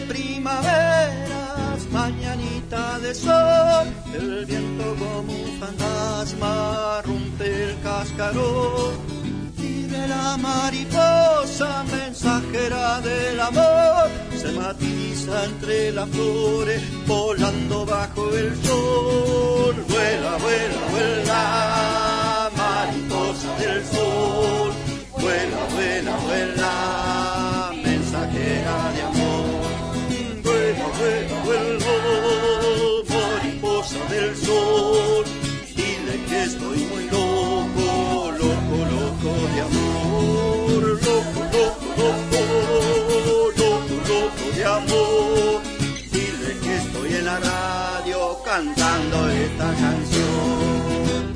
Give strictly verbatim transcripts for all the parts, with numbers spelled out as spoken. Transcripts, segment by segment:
primaveras, mañanita de sol, el viento como un fantasma rompe el cascarón. Vive la mariposa, mensajera del amor, se matiza entre las flores, volando bajo el sol. Vuela, vuela, vuela, mariposa del sol, vuela, vuela, vuela, mensajera de amor. Vuela, vuela, vuela, mariposa del sol, dile que estoy muy loco, loco, loco de amor. Loco, loco, loco, loco, loco de amor. Dile que estoy en la radio cantando esta canción.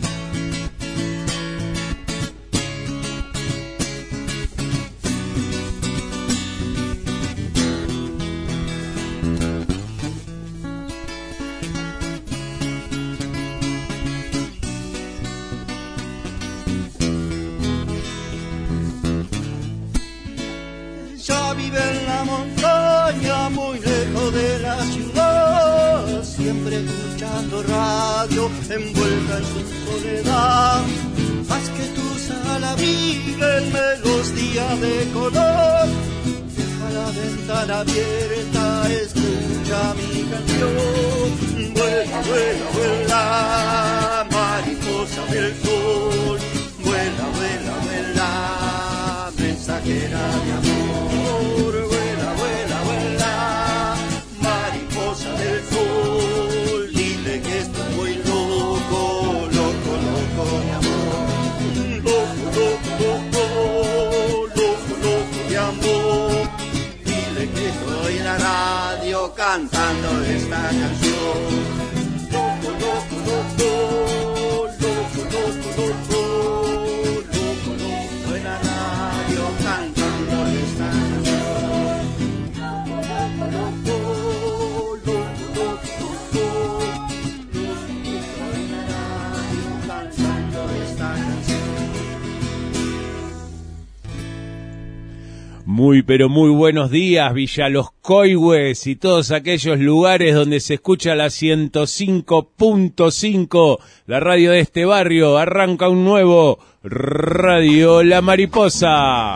Vive en la montaña, muy lejos de la ciudad, siempre escuchando radio, envuelta en su soledad. Haz que tu sala vive en melodía de color, deja la ventana abierta, escucha mi canción. Vuela, vuela, vuela, mariposa del sol, vuela, vuela, vuela, mensajera de amor. Vuela, vuela, vuela, mariposa del sol, dile que estoy muy loco, loco, loco de amor. Loco, loco, loco, loco, loco de amor. Dile que estoy en la radio cantando esta canción. Loco, loco, loco, loco, loco, loco, loco, loco en la radio cantando esta canción. Muy pero muy buenos días, Villa Los Coihues y todos aquellos lugares donde se escucha la ciento cinco punto cinco, la radio de este barrio. Arranca un nuevo Radio La Mariposa.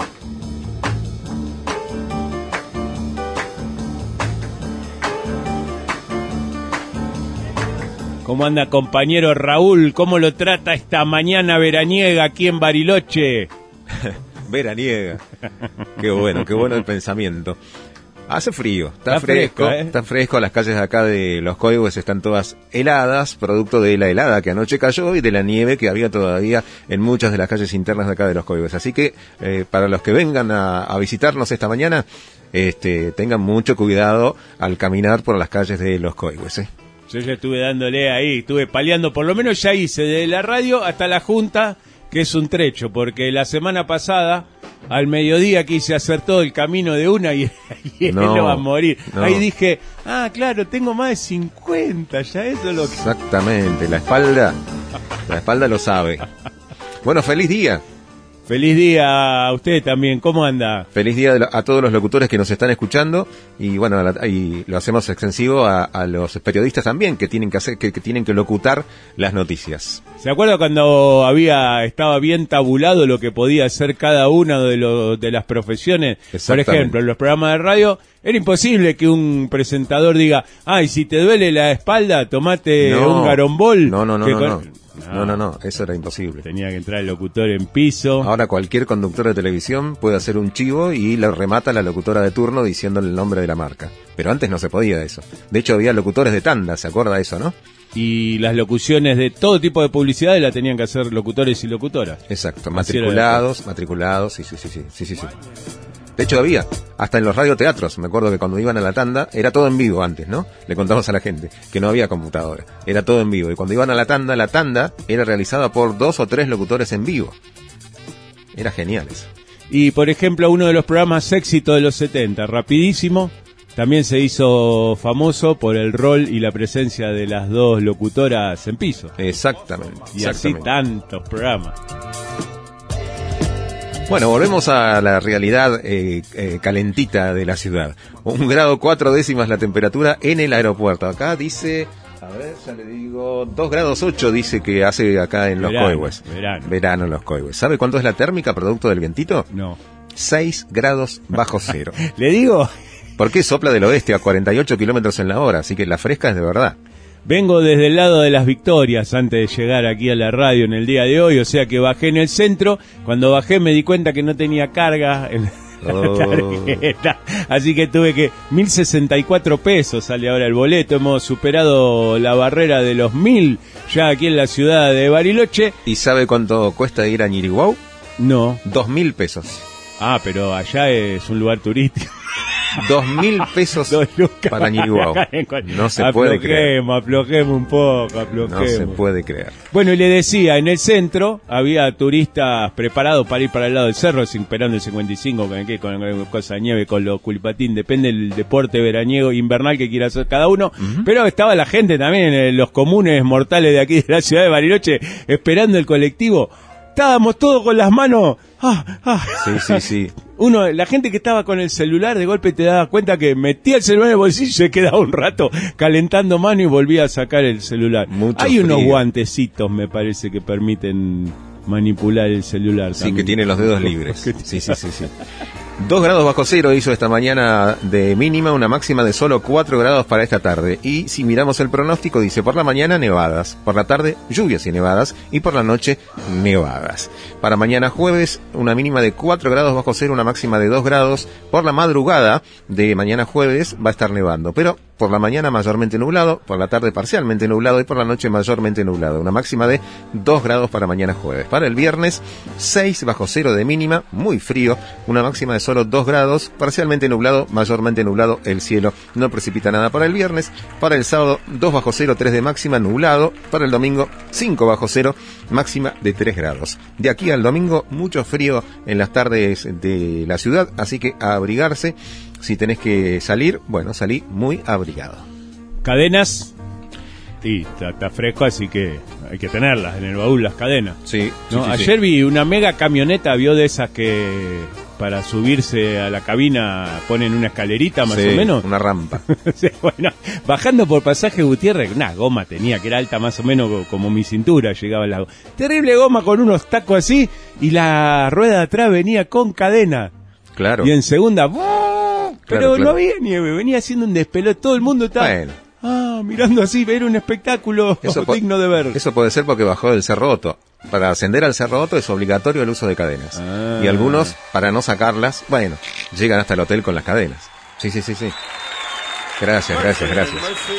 ¿Cómo anda, compañero Raúl? ¿Cómo lo trata esta mañana veraniega aquí en Bariloche? Veraniega. Qué bueno, qué bueno el pensamiento. Hace frío, está, está fresco, fresca, ¿eh? Está fresco. Las calles de acá de Los Coihues están todas heladas, producto de la helada que anoche cayó y de la nieve que había todavía en muchas de las calles internas de acá de Los Coihues. Así que eh, para los que vengan a, a visitarnos esta mañana, este, tengan mucho cuidado al caminar por las calles de Los Coihues, ¿eh? Yo ya estuve dándole ahí, estuve paleando, por lo menos ya hice de la radio hasta la Junta, que es un trecho, porque la semana pasada, al mediodía, quise hacer todo el camino de una y, y no, él no va a morir. No. Ahí dije, ah, claro, tengo más de cincuenta, ya eso es lo que... Exactamente, la espalda, la espalda lo sabe. Bueno, feliz día. Feliz día a usted también, ¿cómo anda? Feliz día a todos los locutores que nos están escuchando y bueno, y lo hacemos extensivo a, a los periodistas también que tienen que hacer, que, que tienen que locutar las noticias. ¿Se acuerda cuando había estaba bien tabulado lo que podía hacer cada una de, lo, de las profesiones? Por ejemplo, en los programas de radio era imposible que un presentador diga, ay, si te duele la espalda, tomate no, un garombol. No, no, no, que no, con... no. No, no, no, eso era imposible. Tenía que entrar el locutor en piso. Ahora cualquier conductor de televisión puede hacer un chivo y lo remata la locutora de turno diciéndole el nombre de la marca. Pero antes no se podía eso. De hecho había locutores de tanda, ¿se acuerda de eso, no? Y las locuciones de todo tipo de publicidades la tenían que hacer locutores y locutoras. Exacto, matriculados, matriculados, sí, sí, sí, sí, sí, sí, sí. De hecho había, hasta en los radioteatros, me acuerdo que cuando iban a la tanda, era todo en vivo antes, ¿no? Le contamos a la gente que no había computadora, era todo en vivo. Y cuando iban a la tanda, la tanda era realizada por dos o tres locutores en vivo. Era genial eso. Y por ejemplo, uno de los programas éxito de los setenta, Rapidísimo, también se hizo famoso por el rol y la presencia de las dos locutoras en piso. Exactamente. Y exactamente. así tantos programas. Bueno, volvemos a la realidad eh, eh, calentita de la ciudad. Un grado cuatro décimas la temperatura en el aeropuerto. Acá dice, a ver, ya le digo, dos grados ocho dice que hace acá en Los Coihues. Verano. Verano en Los Coihues. ¿Sabe cuánto es la térmica producto del vientito? No. seis grados bajo cero. ¿Le digo? Porque sopla del oeste a cuarenta y ocho kilómetros en la hora, así que la fresca es de verdad. Vengo desde el lado de las Victorias antes de llegar aquí a la radio en el día de hoy, o sea que bajé en el centro. Cuando bajé me di cuenta que no tenía carga en la Oh. tarjeta, así que tuve que mil sesenta y cuatro pesos sale ahora el boleto. Hemos superado la barrera de los mil ya aquí en la ciudad de Bariloche. ¿Y sabe cuánto cuesta ir a Ñiriguau? No. Dos mil pesos. Ah, pero allá es un lugar turístico. Dos mil pesos Dos lucas para Ñiriguau. No se puede creer. Aflojemos, aflojemos un poco, aflojemos. No se puede creer. Bueno, y le decía, en el centro había turistas preparados para ir para el lado del cerro, esperando el cincuenta y cinco, con, el, con, con cosa de nieve, con los culipatín, depende del deporte veraniego, invernal que quiera hacer cada uno. Uh-huh. Pero estaba la gente también, en los comunes mortales de aquí de la ciudad de Bariloche, esperando el colectivo. Estábamos todos con las manos. Ah, ah. Sí, sí, sí. Uno, la gente que estaba con el celular, de golpe te daba cuenta que metía el celular en el bolsillo y se quedaba un rato calentando mano y volvía a sacar el celular. Mucho Hay unos frío. Guantecitos, me parece, que permiten manipular el celular. Sí, también. que tiene los dedos libres. Sí, sí, sí, sí. Dos grados bajo cero hizo esta mañana de mínima, una máxima de solo cuatro grados para esta tarde. Y si miramos el pronóstico, dice por la mañana nevadas, por la tarde lluvias y nevadas, y por la noche nevadas. Para mañana jueves, una mínima de cuatro grados bajo cero, una máxima de dos grados. Por la madrugada de mañana jueves va a estar nevando, pero por la mañana mayormente nublado, por la tarde parcialmente nublado y por la noche mayormente nublado. Una máxima de dos grados para mañana jueves. Para el viernes, seis bajo cero de mínima, muy frío, una máxima de solo dos grados, parcialmente nublado, mayormente nublado el cielo, no precipita nada para el viernes. Para el sábado, dos bajo cero, tres de máxima, nublado. Para el domingo, cinco bajo cero, máxima de tres grados. De aquí al domingo, mucho frío en las tardes de la ciudad, así que a abrigarse. Si tenés que salir, bueno, salí muy abrigado. Cadenas. Sí, está, está fresco, así que hay que tenerlas en el baúl, las cadenas. Sí, ¿No? sí, sí, Ayer sí. vi una mega camioneta, vio de esas que para subirse a la cabina ponen una escalerita más Sí, o menos. una rampa. Sí, bueno, bajando por Pasaje Gutiérrez, una goma tenía que era alta más o menos como mi cintura, llegaba la goma. Terrible goma con unos tacos así y la rueda de atrás venía con cadena. Claro. Y en segunda, ¡buh! pero Claro, claro. no había nieve, venía haciendo un despelote, todo el mundo estaba Bueno. ah, mirando así, ver un espectáculo Eso po- digno de ver. Eso puede ser porque bajó del Cerro Otto. Para ascender al Cerro Otto es obligatorio el uso de cadenas. Ah. Y algunos, para no sacarlas, bueno, llegan hasta el hotel con las cadenas. Sí, sí, sí, sí. Gracias, gracias, gracias.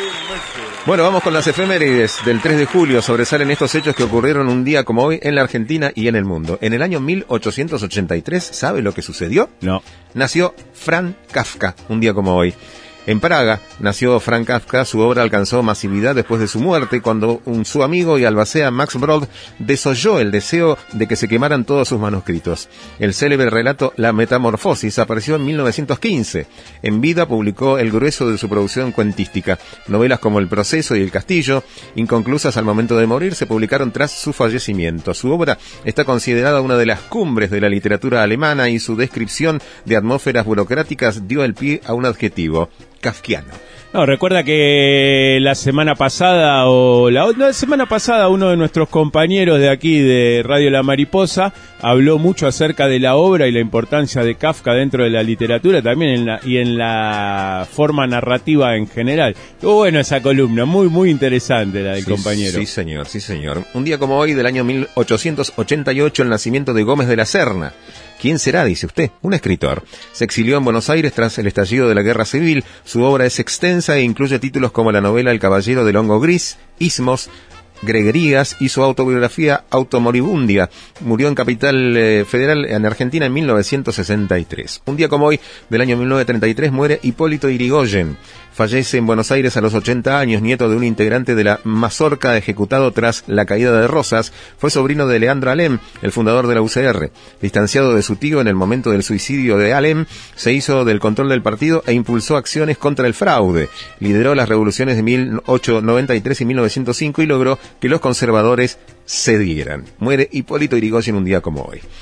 Bueno, vamos con las efemérides del tres de julio. Sobresalen estos hechos que ocurrieron un día como hoy en la Argentina y en el mundo. En el año mil ochocientos ochenta y tres, ¿sabe lo que sucedió? No. Nació Franz Kafka, un día como hoy. En Praga nació Franz Kafka. Su obra alcanzó masividad después de su muerte, cuando un, su amigo y albacea Max Brod desoyó el deseo de que se quemaran todos sus manuscritos. El célebre relato La Metamorfosis apareció en mil novecientos quince. En vida publicó el grueso de su producción cuentística. Novelas como El Proceso y El Castillo, inconclusas al momento de morir, se publicaron tras su fallecimiento. Su obra está considerada una de las cumbres de la literatura alemana y su descripción de atmósferas burocráticas dio el pie a un adjetivo: kafkiano. No, recuerda que la semana pasada o la, la semana pasada uno de nuestros compañeros de aquí de Radio La Mariposa habló mucho acerca de la obra y la importancia de Kafka dentro de la literatura también en la, y en la forma narrativa en general. Estuvo bueno esa columna, muy muy interesante la del Sí, compañero. Sí, señor, sí, señor. Un día como hoy del año mil ochocientos ochenta y ocho, el nacimiento de Gómez de la Serna. ¿Quién será, dice usted? Un escritor. Se exilió en Buenos Aires tras el estallido de la Guerra Civil. Su obra es extensa e incluye títulos como la novela El Caballero del Hongo Gris, Ismos, Greguerías y su autobiografía Automoribundia. Murió en Capital eh, Federal, en Argentina, en mil novecientos sesenta y tres. Un día como hoy, del año mil novecientos treinta y tres, muere Hipólito Yrigoyen. Fallece en Buenos Aires a los ochenta años, nieto de un integrante de la Mazorca ejecutado tras la caída de Rosas. Fue sobrino de Leandro Alem, el fundador de la U C R. Distanciado de su tío en el momento del suicidio de Alem, se hizo del control del partido e impulsó acciones contra el fraude. Lideró las revoluciones de mil ochocientos noventa y tres y mil novecientos cinco y logró que los conservadores cedieran. Muere Hipólito Yrigoyen un día como hoy.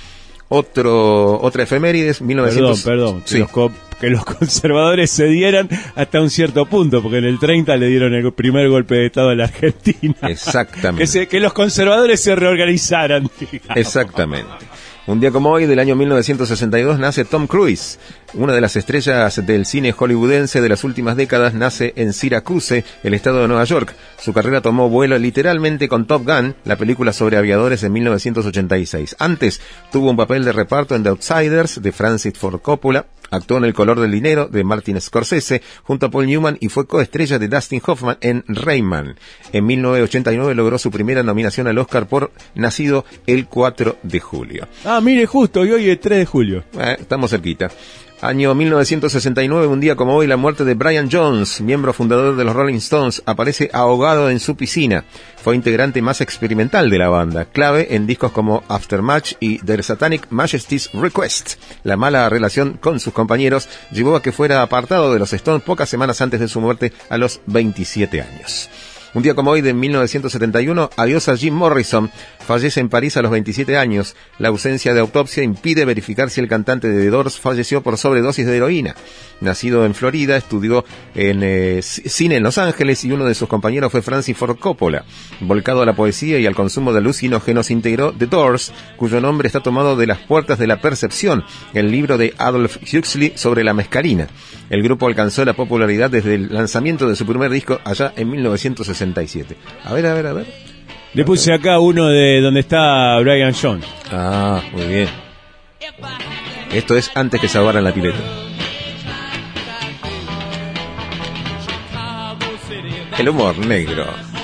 Otro, otra efemérides, mil novecientos... Perdón, perdón, sí. que, los co- que los conservadores cedieran hasta un cierto punto, porque en el treinta le dieron el primer golpe de Estado a la Argentina. Exactamente. que, se, que los conservadores se reorganizaran. Digamos. Exactamente. Un día como hoy, del año mil novecientos sesenta y dos, nace Tom Cruise. Una de las estrellas del cine hollywoodense de las últimas décadas nace en Syracuse, el estado de Nueva York. Su carrera tomó vuelo literalmente con Top Gun, la película sobre aviadores, en mil novecientos ochenta y seis. Antes tuvo un papel de reparto en The Outsiders, de Francis Ford Coppola. Actuó en El color del dinero, de Martin Scorsese, junto a Paul Newman, y fue coestrella de Dustin Hoffman en Rayman. En mil novecientos ochenta y nueve logró su primera nominación al Oscar por Nacido el cuatro de julio. Ah, mire, justo, y hoy es tres de julio. Eh, estamos cerquita. Año mil novecientos sesenta y nueve, un día como hoy, la muerte de Brian Jones, miembro fundador de los Rolling Stones, aparece ahogado en su piscina. Fue integrante más experimental de la banda, clave en discos como Aftermatch y The Satanic Majesty's Request. La mala relación con sus compañeros llevó a que fuera apartado de los Stones pocas semanas antes de su muerte a los veintisiete años. Un día como hoy, de mil novecientos setenta y uno, adiós a Jim Morrison. Fallece en París a los veintisiete años. La ausencia de autopsia impide verificar si el cantante de The Doors falleció por sobredosis de heroína. Nacido en Florida, estudió en eh, cine en Los Ángeles, y uno de sus compañeros fue Francis Ford Coppola. Volcado a la poesía y al consumo de alucinógenos, integró The Doors, cuyo nombre está tomado de Las puertas de la percepción, el libro de Adolf Huxley sobre la mescalina. El grupo alcanzó la popularidad desde el lanzamiento de su primer disco allá en mil novecientos sesenta y siete. A ver, a ver, a ver. Le puse acá uno de donde está Brian Jones. Ah, muy bien. Esto es antes que se ahogaran la pileta. El humor negro.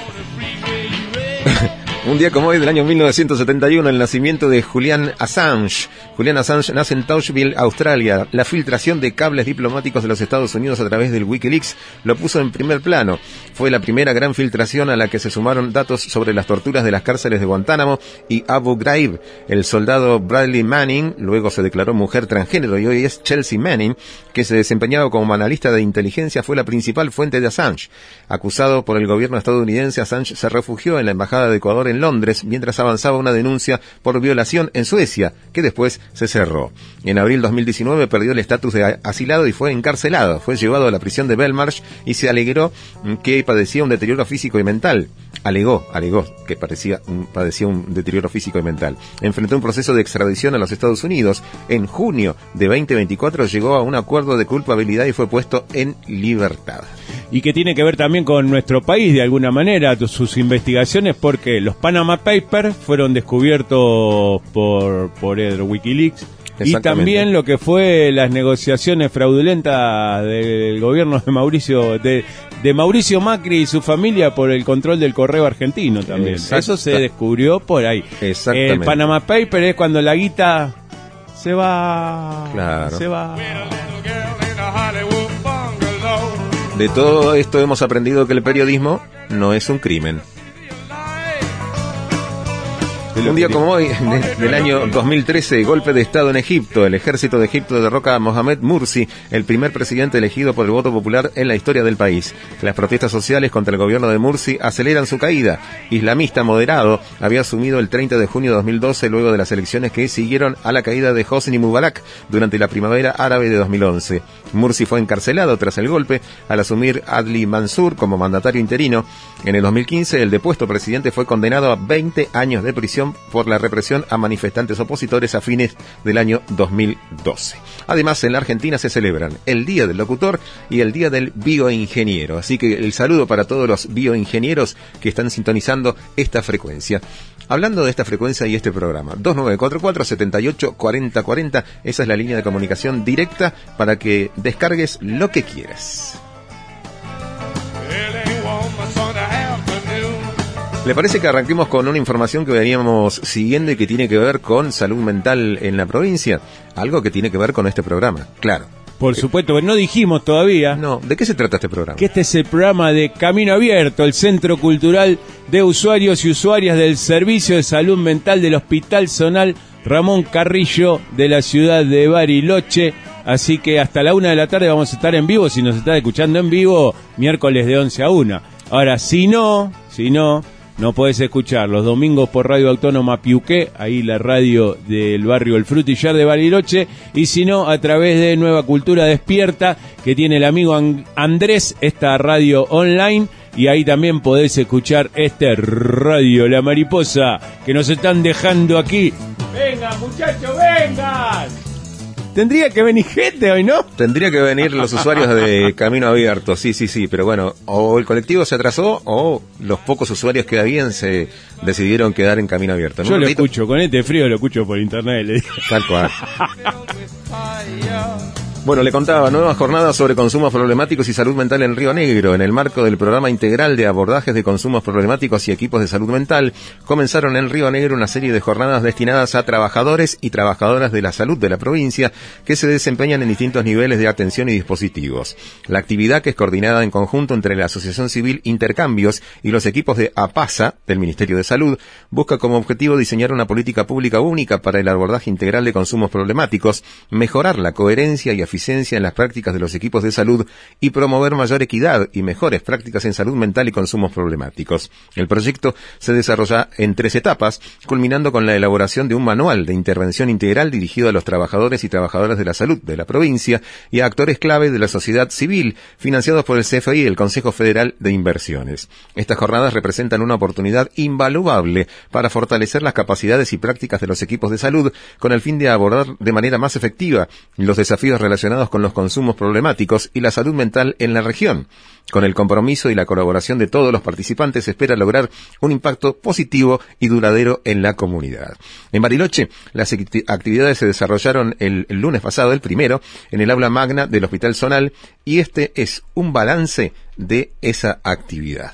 Un día como hoy, del año mil novecientos setenta y uno, el nacimiento de Julian Assange. Julian Assange nace en Townsville, Australia. La filtración de cables diplomáticos de los Estados Unidos a través del Wikileaks lo puso en primer plano. Fue la primera gran filtración a la que se sumaron datos sobre las torturas de las cárceles de Guantánamo y Abu Ghraib. El soldado Bradley Manning luego se declaró mujer transgénero y hoy es Chelsea Manning, que se desempeñaba como analista de inteligencia, fue la principal fuente de Assange. Acusado por el gobierno estadounidense, Assange se refugió en la embajada de Ecuador en Londres mientras avanzaba una denuncia por violación en Suecia, que después se cerró. En abril dos mil diecinueve perdió el estatus de asilado y fue encarcelado. Fue llevado a la prisión de Belmarsh y se alegó que padecía un deterioro físico y mental. Alegó, alegó que parecía, padecía un deterioro físico y mental. Enfrentó un proceso de extradición a los Estados Unidos. En junio de veinte veinticuatro llegó a un acuerdo de culpabilidad y fue puesto en libertad. Y que tiene que ver también con nuestro país de alguna manera, sus investigaciones, porque los Panama Papers fueron descubiertos por, por el Wikileaks, y también lo que fue las negociaciones fraudulentas del gobierno de Mauricio de, de Mauricio Macri y su familia por el control del correo argentino también. Exacto. Eso se descubrió por ahí. Exactamente. El Panama Paper es cuando la guita se va, claro. se va. De todo esto hemos aprendido que el periodismo no es un crimen. Un día como hoy, de, del año dos mil trece, golpe de Estado en Egipto. El ejército de Egipto derroca a Mohamed Mursi, el primer presidente elegido por el voto popular en la historia del país. Las protestas sociales contra el gobierno de Mursi aceleran su caída. Islamista moderado había asumido el treinta de junio de dos mil doce, luego de las elecciones que siguieron a la caída de Hosni Mubarak durante la primavera árabe de dos mil once. Mursi fue encarcelado tras el golpe al asumir Adli Mansur como mandatario interino. En el dos mil quince, el depuesto presidente fue condenado a veinte años de prisión por la represión a manifestantes opositores a fines del año dos mil doce. Además, en la Argentina se celebran el Día del Locutor y el Día del Bioingeniero. Así que el saludo para todos los bioingenieros que están sintonizando esta frecuencia. Hablando de esta frecuencia y este programa, dos nueve cuatro cuatro, siete ocho, cuatro cero cuatro cero, esa es la línea de comunicación directa para que descargues lo que quieras. ¿Le parece que arranquemos con una información que veníamos siguiendo y que tiene que ver con salud mental en la provincia? Algo que tiene que ver con este programa, claro. Por supuesto, que no dijimos todavía. No, ¿de qué se trata este programa? Que este es el programa de Camino Abierto, el Centro Cultural de Usuarios y Usuarias del Servicio de Salud Mental del Hospital Zonal Ramón Carrillo de la ciudad de Bariloche. Así que hasta la una de la tarde vamos a estar en vivo, si nos está escuchando en vivo, miércoles de once a una. Ahora, si no, si no... Nos podés escuchar los domingos por Radio Autónoma Piuqué, ahí la radio del barrio El Frutillar de Bariloche, y si no, a través de Nueva Cultura Despierta, que tiene el amigo Andrés, esta radio online, y ahí también podés escuchar este Radio La Mariposa, que nos están dejando aquí. ¡Vengan, muchachos, vengan! Tendría que venir gente hoy, ¿no? Tendría que venir los usuarios de Camino Abierto, sí, sí, sí, pero bueno, o el colectivo se atrasó o los pocos usuarios que habían se decidieron quedar en Camino Abierto. Yo lo escucho, con este frío lo escucho por internet. Le digo. Tal cual. Bueno, le contaba, nuevas jornadas sobre consumos problemáticos y salud mental en Río Negro. En el marco del programa integral de abordajes de consumos problemáticos y equipos de salud mental, comenzaron en Río Negro una serie de jornadas destinadas a trabajadores y trabajadoras de la salud de la provincia que se desempeñan en distintos niveles de atención y dispositivos. La actividad, que es coordinada en conjunto entre la Asociación Civil Intercambios y los equipos de APASA, del Ministerio de Salud, busca como objetivo diseñar una política pública única para el abordaje integral de consumos problemáticos, mejorar la coherencia y eficiencia en las prácticas de los equipos de salud y promover mayor equidad y mejores prácticas en salud mental y consumos problemáticos. El proyecto se desarrolla en tres etapas, culminando con la elaboración de un manual de intervención integral dirigido a los trabajadores y trabajadoras de la salud de la provincia y a actores clave de la sociedad civil, financiados por el C F I y el Consejo Federal de Inversiones. Estas jornadas representan una oportunidad invaluable para fortalecer las capacidades y prácticas de los equipos de salud con el fin de abordar de manera más efectiva los desafíos relacionados con los consumos problemáticos y la salud mental en la región. Con el compromiso y la colaboración de todos los participantes se espera lograr un impacto positivo y duradero en la comunidad. En Bariloche, las actividades se desarrollaron el, el lunes pasado, el primero, en el aula magna del Hospital Zonal, y este es un balance de esa actividad.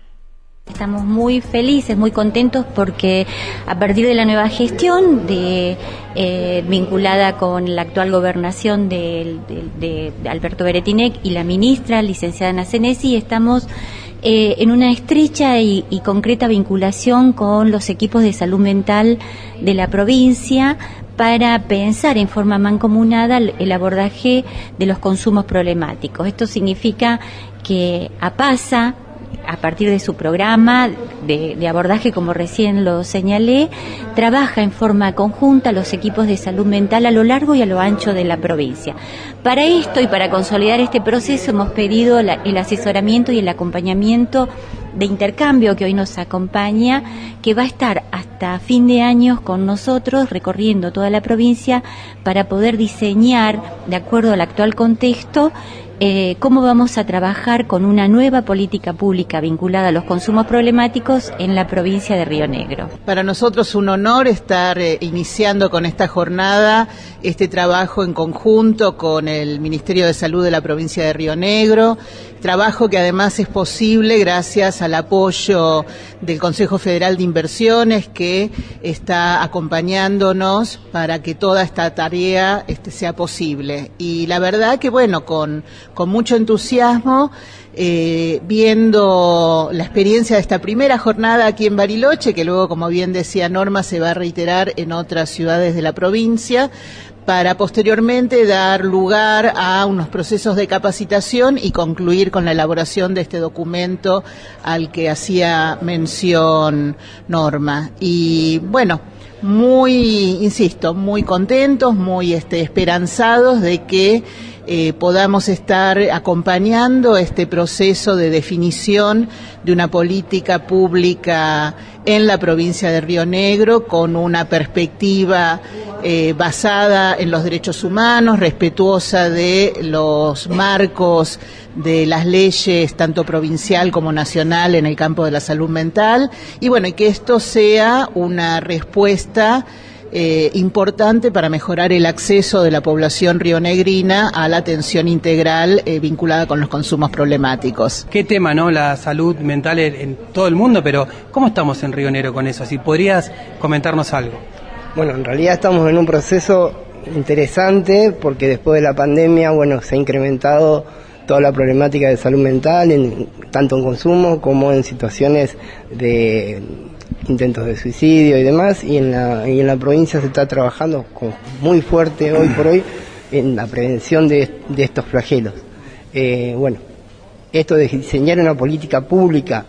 Estamos muy felices, muy contentos porque a partir de la nueva gestión de, eh, vinculada con la actual gobernación de, de, de Alberto Beretinec y la ministra, licenciada Ana Senesi, estamos eh, en una estrecha y, y concreta vinculación con los equipos de salud mental de la provincia para pensar en forma mancomunada el abordaje de los consumos problemáticos. Esto significa que APASA, a partir de su programa de, de abordaje, como recién lo señalé, trabaja en forma conjunta los equipos de salud mental a lo largo y a lo ancho de la provincia. Para esto y para consolidar este proceso hemos pedido la, el asesoramiento y el acompañamiento de Intercambio, que hoy nos acompaña, que va a estar hasta fin de año con nosotros recorriendo toda la provincia para poder diseñar, de acuerdo al actual contexto, Eh, cómo vamos a trabajar con una nueva política pública vinculada a los consumos problemáticos en la provincia de Río Negro. Para nosotros un honor estar eh, iniciando con esta jornada este trabajo en conjunto con el Ministerio de Salud de la provincia de Río Negro, trabajo que además es posible gracias al apoyo del Consejo Federal de Inversiones, que está acompañándonos para que toda esta tarea este, sea posible. Y la verdad que bueno, con con mucho entusiasmo, eh, viendo la experiencia de esta primera jornada aquí en Bariloche, que luego, como bien decía Norma, se va a reiterar en otras ciudades de la provincia, para posteriormente dar lugar a unos procesos de capacitación y concluir con la elaboración de este documento al que hacía mención Norma. Y bueno, muy, insisto, muy contentos, muy este, esperanzados de que Eh, podamos estar acompañando este proceso de definición de una política pública en la provincia de Río Negro con una perspectiva eh, basada en los derechos humanos, respetuosa de los marcos de las leyes tanto provincial como nacional en el campo de la salud mental, y bueno, y que esto sea una respuesta Eh, importante para mejorar el acceso de la población rionegrina a la atención integral eh, vinculada con los consumos problemáticos. Qué tema, ¿no? La salud mental en, en todo el mundo, pero ¿cómo estamos en Río Negro con eso? Si podrías comentarnos algo. Bueno, en realidad estamos en un proceso interesante porque después de la pandemia, bueno, se ha incrementado toda la problemática de salud mental, en, tanto en consumo como en situaciones de intentos de suicidio y demás, y en la, y en la provincia se está trabajando con, muy fuerte hoy por hoy en la prevención de, de estos flagelos. Eh, bueno, esto de diseñar una política pública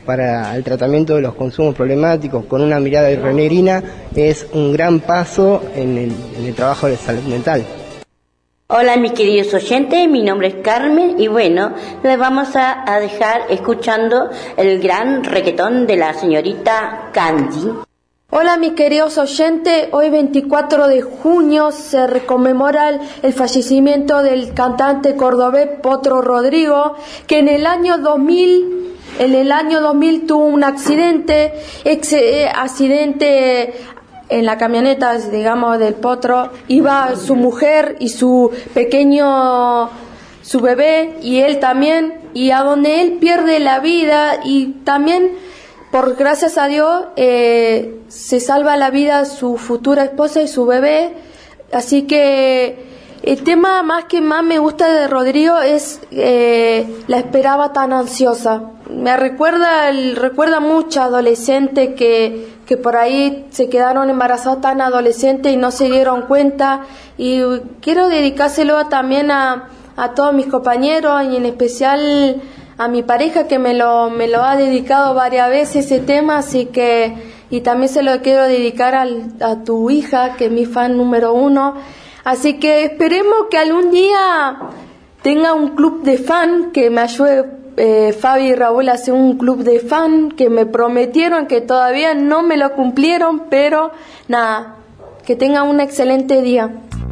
para el tratamiento de los consumos problemáticos con una mirada rionegrina es un gran paso en el, en el trabajo de salud mental. Hola mis queridos oyentes, mi nombre es Carmen y bueno, les vamos a, a dejar escuchando el gran reggaetón de la señorita Candy. Hola mis queridos oyentes, hoy veinticuatro de junio se conmemora el, el fallecimiento del cantante cordobés Potro Rodrigo, que en el año dos mil, en el año dos mil tuvo un accidente, ex, eh, accidente en la camioneta, digamos, del Potro, iba su mujer y su pequeño, su bebé y él también, y a donde él pierde la vida y también, por gracias a Dios, eh, se salva la vida su futura esposa y su bebé. Así que el tema más que más me gusta de Rodrigo es eh, la esperaba tan ansiosa. Me recuerda, el, recuerda mucho adolescentes que, que por ahí se quedaron embarazados tan adolescentes y no se dieron cuenta. Y quiero dedicárselo también a, a todos mis compañeros y en especial a mi pareja que me lo me lo ha dedicado varias veces ese tema, así que y también se lo quiero dedicar al, a tu hija que es mi fan número uno, así que esperemos que algún día tenga un club de fan, que me ayude eh, Fabi y Raúl a hacer un club de fan que me prometieron, que todavía no me lo cumplieron, pero nada, que tenga un excelente día.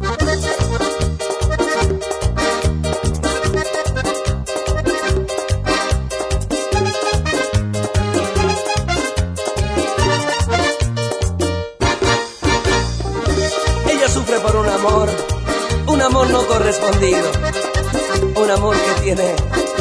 Por un amor, un amor no correspondido, un amor que tiene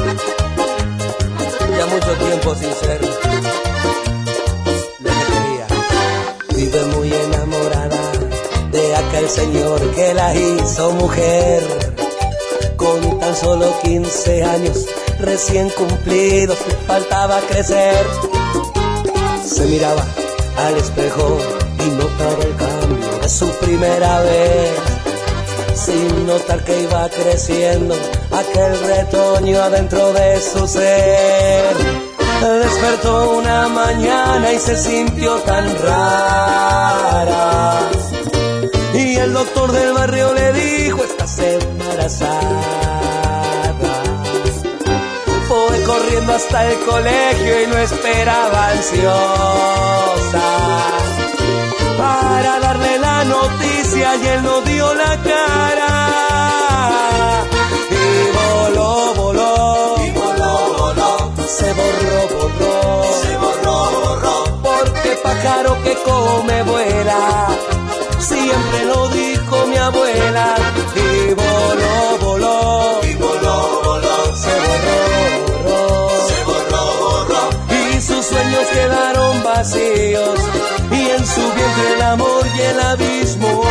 ya mucho tiempo sin ser lo que quería. Vive muy enamorada de aquel señor que la hizo mujer, con tan solo quince años recién cumplidos, faltaba crecer. Se miraba al espejo y notaba el cambio de su primera vez, sin notar que iba creciendo aquel retoño adentro de su ser. Despertó una mañana y se sintió tan rara, y el doctor del barrio le dijo: estás embarazada. Fue corriendo hasta el colegio y lo esperaba ansiosa para darle la noticia, y él no dio la cara. Y voló, voló, y voló, voló, se borró, borró, se borró, borró, porque pájaro que come vuela, siempre lo dijo mi abuela. Y voló, voló, y voló, voló, se borró, borró, se borró, borró, y sus sueños quedaron vacíos, y en su vientre el amor y el abismo.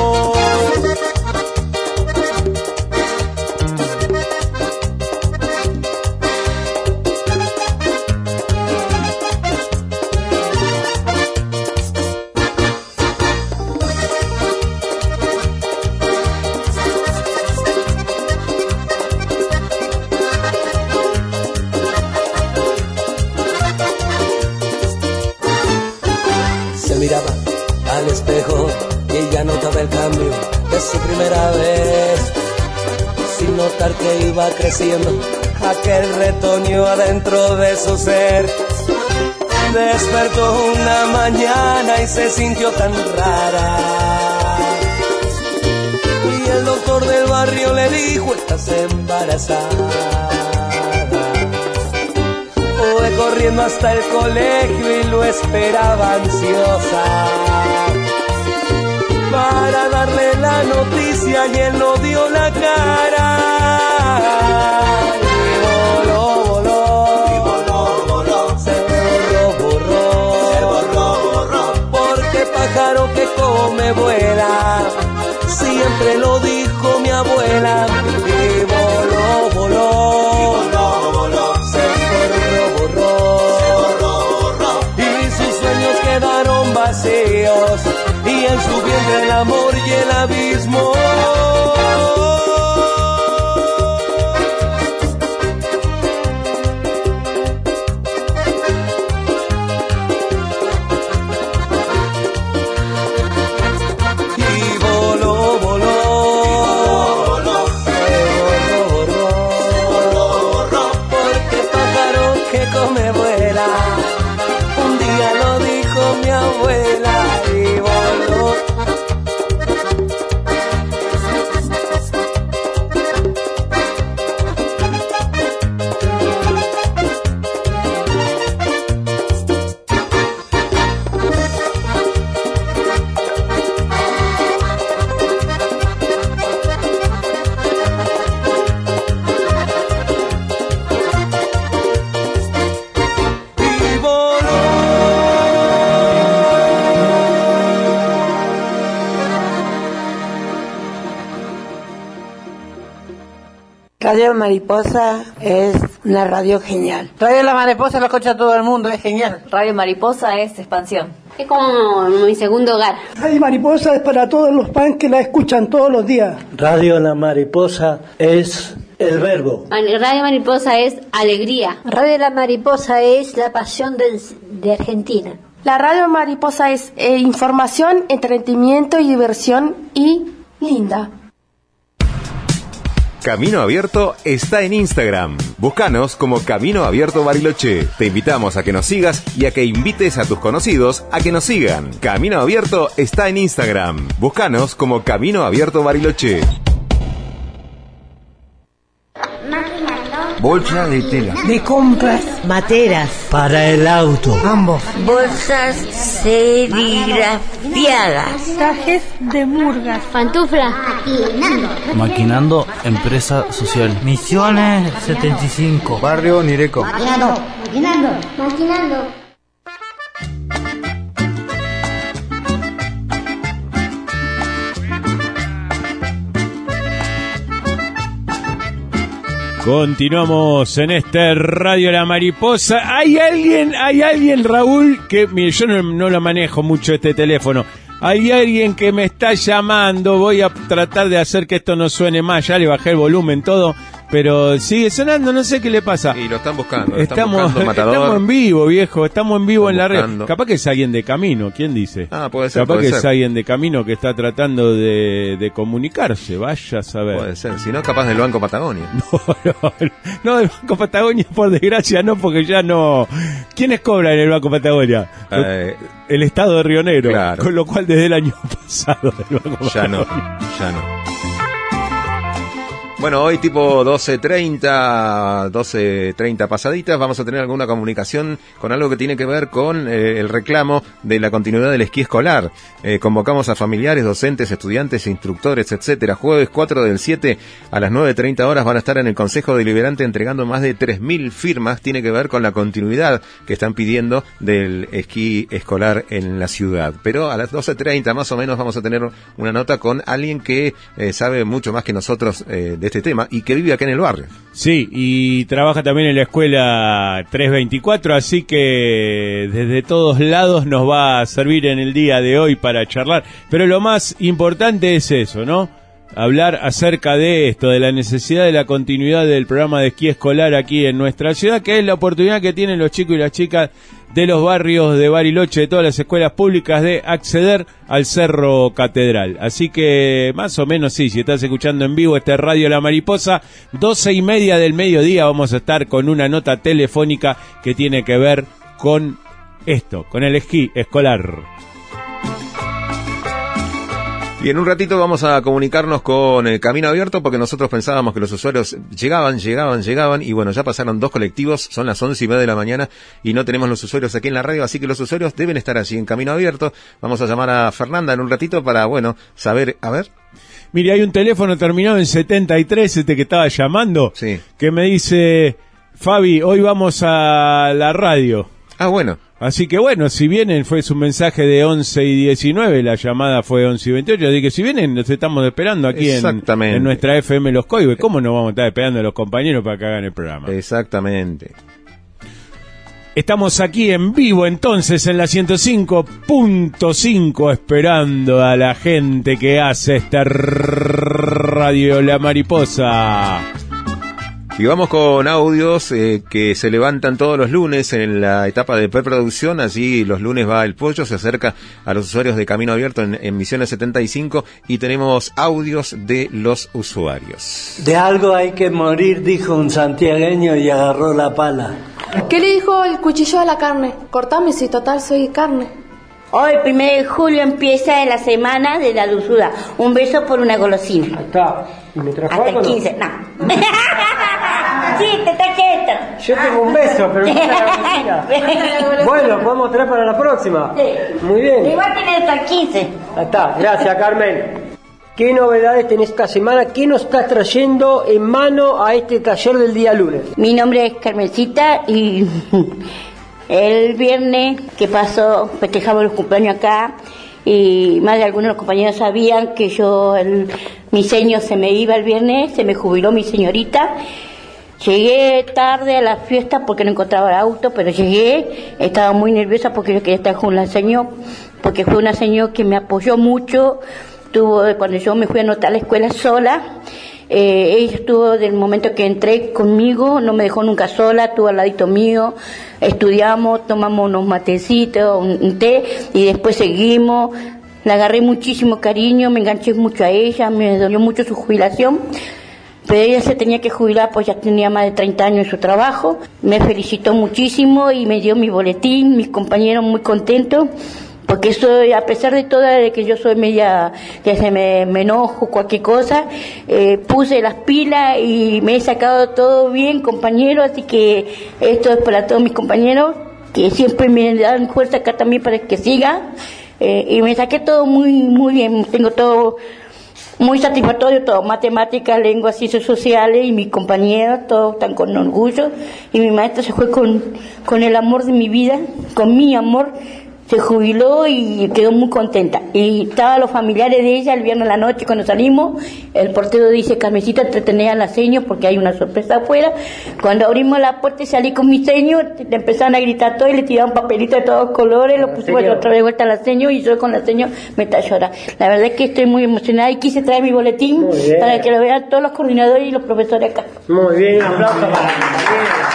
Miraba al espejo y ella notaba el cambio de su primera vez, sin notar que iba creciendo aquel retoño adentro de su ser. Despertó una mañana y se sintió tan rara, y el doctor del barrio le dijo: estás embarazada. Fue corriendo hasta el colegio y lo esperaba ansiosa para darle la noticia, y él no dio la cara. Y voló, voló, y voló, voló, se borró, borró, se borró, borró, porque pájaro que come vuela, siempre lo dijo mi abuela. Y voló, voló, y voló, voló, se borró, y sus sueños quedaron vacíos, y en su vientre el amor y el abismo. Radio Mariposa es una radio genial. Radio La Mariposa lo escucha todo el mundo, es genial. Radio Mariposa es expansión. Es como mi segundo hogar. Radio Mariposa es para todos los fans que la escuchan todos los días. Radio La Mariposa es el verbo. Radio Mariposa es alegría. Radio La Mariposa es la pasión del, de Argentina. La Radio Mariposa es eh, información, entretenimiento y diversión y linda. Camino Abierto está en Instagram. Búscanos como Camino Abierto Bariloche. Te invitamos a que nos sigas y a que invites a tus conocidos a que nos sigan. Camino Abierto está en Instagram. Búscanos como Camino Abierto Bariloche. Bolsa de tela. De compras. Materas. Para el auto. Ambos. Bolsas serigrafiadas. Trajes de murgas. Pantuflas. Maquinando. Maquinando, empresa social. Misiones setenta y cinco. Barrio Nireco. Maquinando. Maquinando. Maquinando. Continuamos en este Radio La Mariposa. Hay alguien, hay alguien, Raúl, que, mire, yo no, no lo manejo mucho este teléfono. Hay alguien que me está llamando. Voy a tratar de hacer que esto no suene más. Ya le bajé el volumen, todo. Pero sigue sonando, no sé qué le pasa. Y lo están buscando. Lo estamos, están buscando, Matador. Estamos en vivo, viejo. Estamos en vivo Están en la buscando. red. Capaz que es alguien de camino, ¿quién dice? Ah, puede ser. Capaz puede que ser. es alguien de camino que está tratando de, de comunicarse. Vaya a saber. Puede ser. Si no, capaz del Banco Patagonia. No, no, no, del Banco Patagonia, por desgracia, no, porque ya no. ¿Quiénes cobran en el Banco Patagonia? Eh, el Estado de Río Negro. Claro. Con lo cual, desde el año pasado, del Banco Ya no, Patagonia. ya no. Bueno, hoy tipo doce treinta, doce treinta pasaditas, vamos a tener alguna comunicación con algo que tiene que ver con eh, el reclamo de la continuidad del esquí escolar. Eh, convocamos a familiares, docentes, estudiantes, instructores, etcétera. Jueves cuatro del siete a las nueve treinta horas van a estar en el Consejo Deliberante entregando más de tres mil firmas. Tiene que ver con la continuidad que están pidiendo del esquí escolar en la ciudad. Pero a las doce treinta más o menos vamos a tener una nota con alguien que eh, sabe mucho más que nosotros eh, de este tema y que vive acá en el barrio. Sí, y trabaja también en la escuela trescientos veinticuatro, así que desde todos lados nos va a servir en el día de hoy para charlar. Pero lo más importante es eso, ¿no? Hablar acerca de esto, de la necesidad de la continuidad del programa de esquí escolar aquí en nuestra ciudad, que es la oportunidad que tienen los chicos y las chicas de los barrios de Bariloche, de todas las escuelas públicas, de acceder al Cerro Catedral. Así que, más o menos, sí, si estás escuchando en vivo este Radio La Mariposa, doce y media del mediodía vamos a estar con una nota telefónica que tiene que ver con esto, con el esquí escolar. Y en un ratito vamos a comunicarnos con el Camino Abierto porque nosotros pensábamos que los usuarios llegaban, llegaban, llegaban y bueno, ya pasaron dos colectivos, son las once y media de la mañana y no tenemos los usuarios aquí en la radio, así que los usuarios deben estar allí en Camino Abierto. Vamos a llamar a Fernanda en un ratito para, bueno, saber, a ver. Mire, hay un teléfono terminado en setenta y tres, este que estaba llamando, sí, que me dice, Fabi, hoy vamos a la radio. Ah, bueno. Así que bueno, si vienen, fue su mensaje de once y diecinueve, la llamada fue once y veintiocho, así que si vienen, nos estamos esperando aquí en, en nuestra F M Los Coibes. ¿Cómo no vamos a estar esperando a los compañeros para que hagan el programa? Exactamente. Estamos aquí en vivo entonces en la ciento cinco punto cinco esperando a la gente que hace esta Radio La Mariposa. Y vamos con audios eh, que se levantan todos los lunes en la etapa de preproducción. Allí los lunes va el pollo, se acerca a los usuarios de Camino Abierto en, en Misiones setenta y cinco y tenemos audios de los usuarios. De algo hay que morir, dijo un santiagueño y agarró la pala. ¿Qué le dijo el cuchillo a la carne? Cortame si total soy carne. Hoy, primero de julio, empieza la semana de la dulzura. Un beso por una golosina. Ahí está. ¿Y me trajo hasta algo, el quince, no. no. Sí, te está quieto. Yo tengo un beso, pero no está la golosina. Bueno, podemos traer para la próxima. Sí. Muy bien. Igual tenés hasta el quince. Ahí está, gracias Carmen. ¿Qué novedades tenés esta semana? ¿Qué nos estás trayendo en mano a este taller del día lunes? Mi nombre es Carmencita y el viernes que pasó festejamos los cumpleaños acá y más de algunos de los compañeros sabían que yo, el, mi seño se me iba el viernes, se me jubiló mi señorita. Llegué tarde a la fiesta porque no encontraba el auto, pero llegué, estaba muy nerviosa porque yo quería estar con la señora, porque fue una señora que me apoyó mucho. Tuvo, cuando yo me fui a anotar a la escuela sola, eh, ella estuvo del momento que entré conmigo, no me dejó nunca sola, estuvo al ladito mío, estudiamos, tomamos unos matecitos, un, un té, y después seguimos. Le agarré muchísimo cariño, me enganché mucho a ella, me dolió mucho su jubilación, pero ella se tenía que jubilar, pues ya tenía más de treinta años en su trabajo. Me felicitó muchísimo y me dio mi boletín, mis compañeros muy contentos, porque soy, a pesar de todo, de que yo soy media, que se me, me enojo, cualquier cosa, eh, puse las pilas y me he sacado todo bien, compañeros, así que esto es para todos mis compañeros, que siempre me dan fuerza acá también para que siga, eh, y me saqué todo muy, muy bien, tengo todo muy satisfactorio, todo, matemáticas, lenguas, ciencias sociales, y mis compañeros, todos están con orgullo, y mi maestra se fue con, con el amor de mi vida, con mi amor, se jubiló y quedó muy contenta. Y estaban los familiares de ella el viernes en la noche cuando salimos. El portero dice: Carmencita, entretenía a la seño porque hay una sorpresa afuera. Cuando abrimos la puerta y salí con mi seño, le empezaron a gritar todo y le tiraban papelitos de todos colores, lo pusimos otra vez vuelta a la seño y yo con la seño me está llorando. La verdad es que estoy muy emocionada y quise traer mi boletín para que lo vean todos los coordinadores y los profesores acá. Muy bien, un aplauso para la compañera.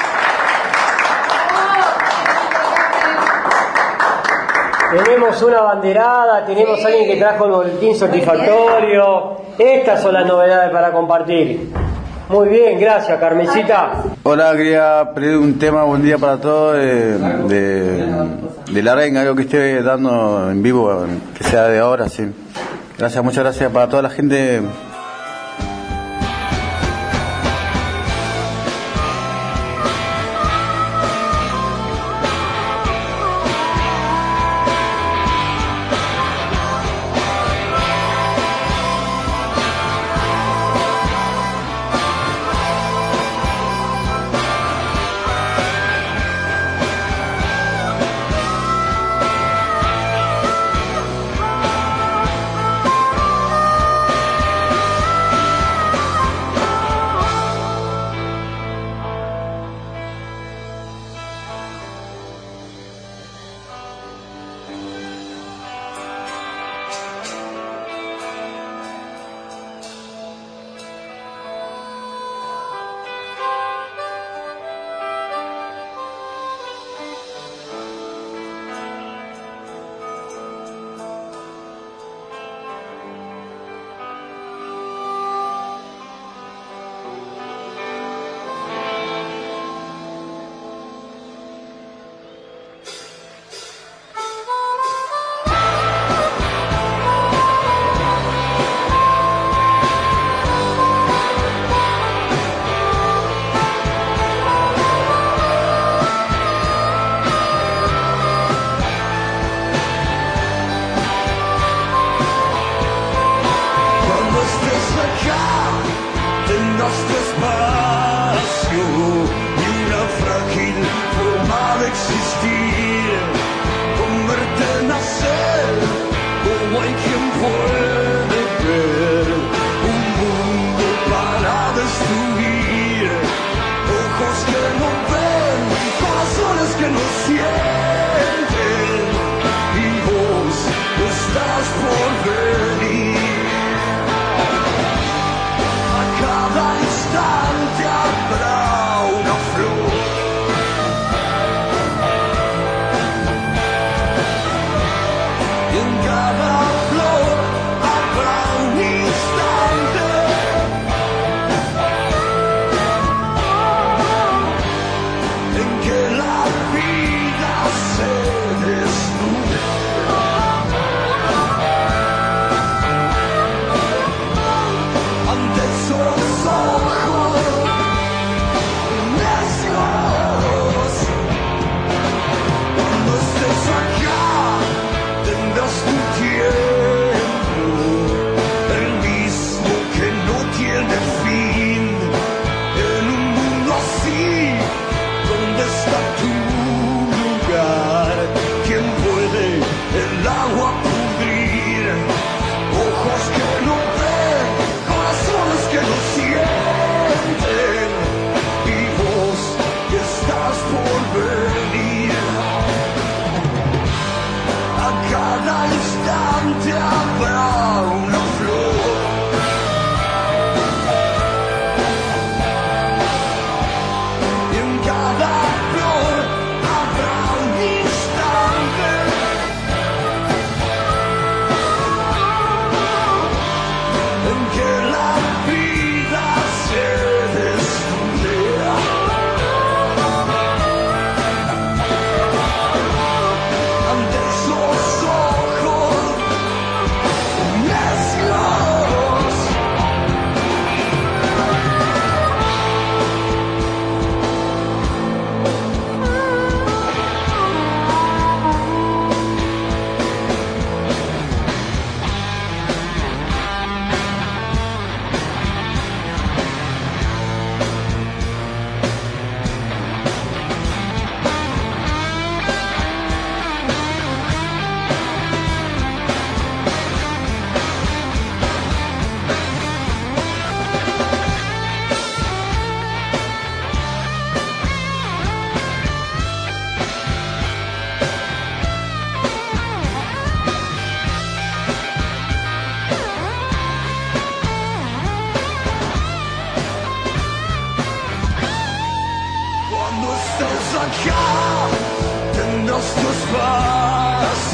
Tenemos una banderada, tenemos a alguien que trajo el boletín satisfactorio. Estas son las novedades para compartir. Muy bien, gracias, Carmencita. Hola, quería pedir un tema, buen día para todos, de, de, de la renga, algo que esté dando en vivo, que sea de ahora, sí. Gracias, muchas gracias para toda la gente.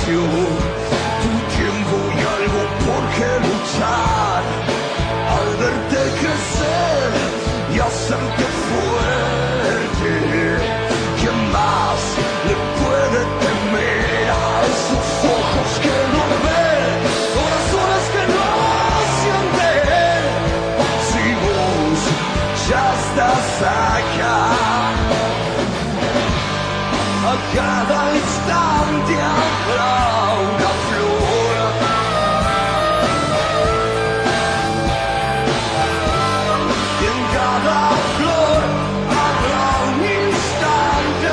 pasión, tu tiempo y algo por qué luchar. Al verte crecer y hacerte fuerte, ¿quién más le puede temer a esos ojos que no ven, corazones que no sienten? Si vos ya estás acá, a cada instante habrá una flor. Y en cada flor habrá un instante.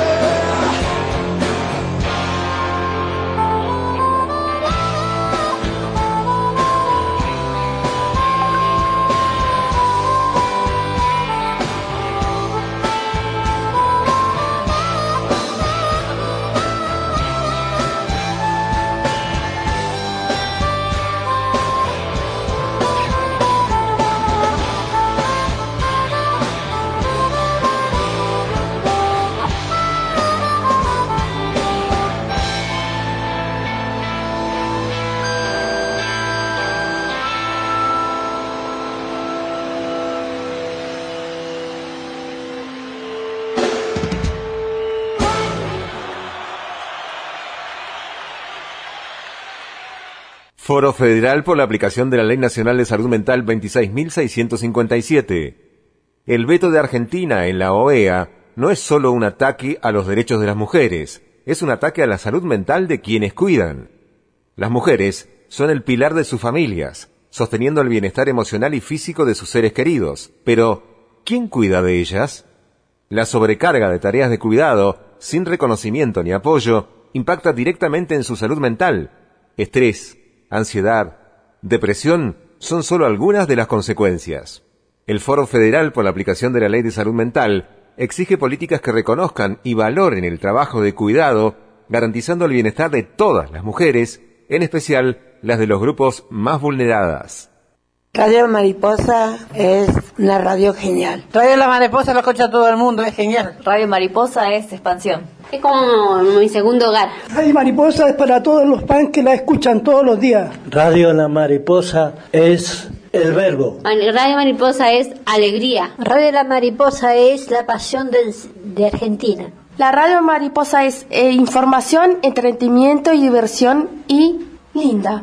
Foro Federal por la aplicación de la Ley Nacional de Salud Mental veintiséis mil seiscientos cincuenta y siete. El veto de Argentina en la O E A no es solo un ataque a los derechos de las mujeres, es un ataque a la salud mental de quienes cuidan. Las mujeres son el pilar de sus familias, sosteniendo el bienestar emocional y físico de sus seres queridos. Pero, ¿quién cuida de ellas? La sobrecarga de tareas de cuidado, sin reconocimiento ni apoyo, impacta directamente en su salud mental. Estrés, ansiedad, depresión son solo algunas de las consecuencias. El Foro Federal por la aplicación de la Ley de Salud Mental exige políticas que reconozcan y valoren el trabajo de cuidado, garantizando el bienestar de todas las mujeres, en especial las de los grupos más vulneradas. Radio Mariposa es una radio genial. Radio La Mariposa lo escucha todo el mundo, es genial. Radio Mariposa es expansión. Es como mi segundo hogar. Radio Mariposa es para todos los fans que la escuchan todos los días. Radio La Mariposa es el verbo. Radio Mariposa es alegría. Radio La Mariposa es la pasión del, de Argentina. La Radio Mariposa es eh, información, entretenimiento y diversión y linda.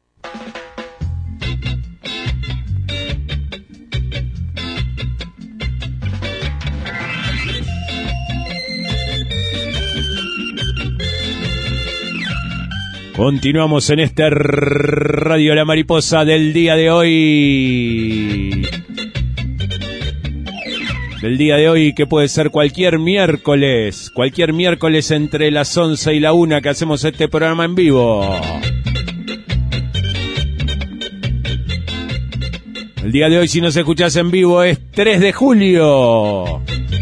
Continuamos en este Radio La Mariposa del día de hoy. Del día de hoy, que puede ser cualquier miércoles. Cualquier miércoles entre las once y la una que hacemos este programa en vivo. El día de hoy, si nos escuchás en vivo, es tres de julio.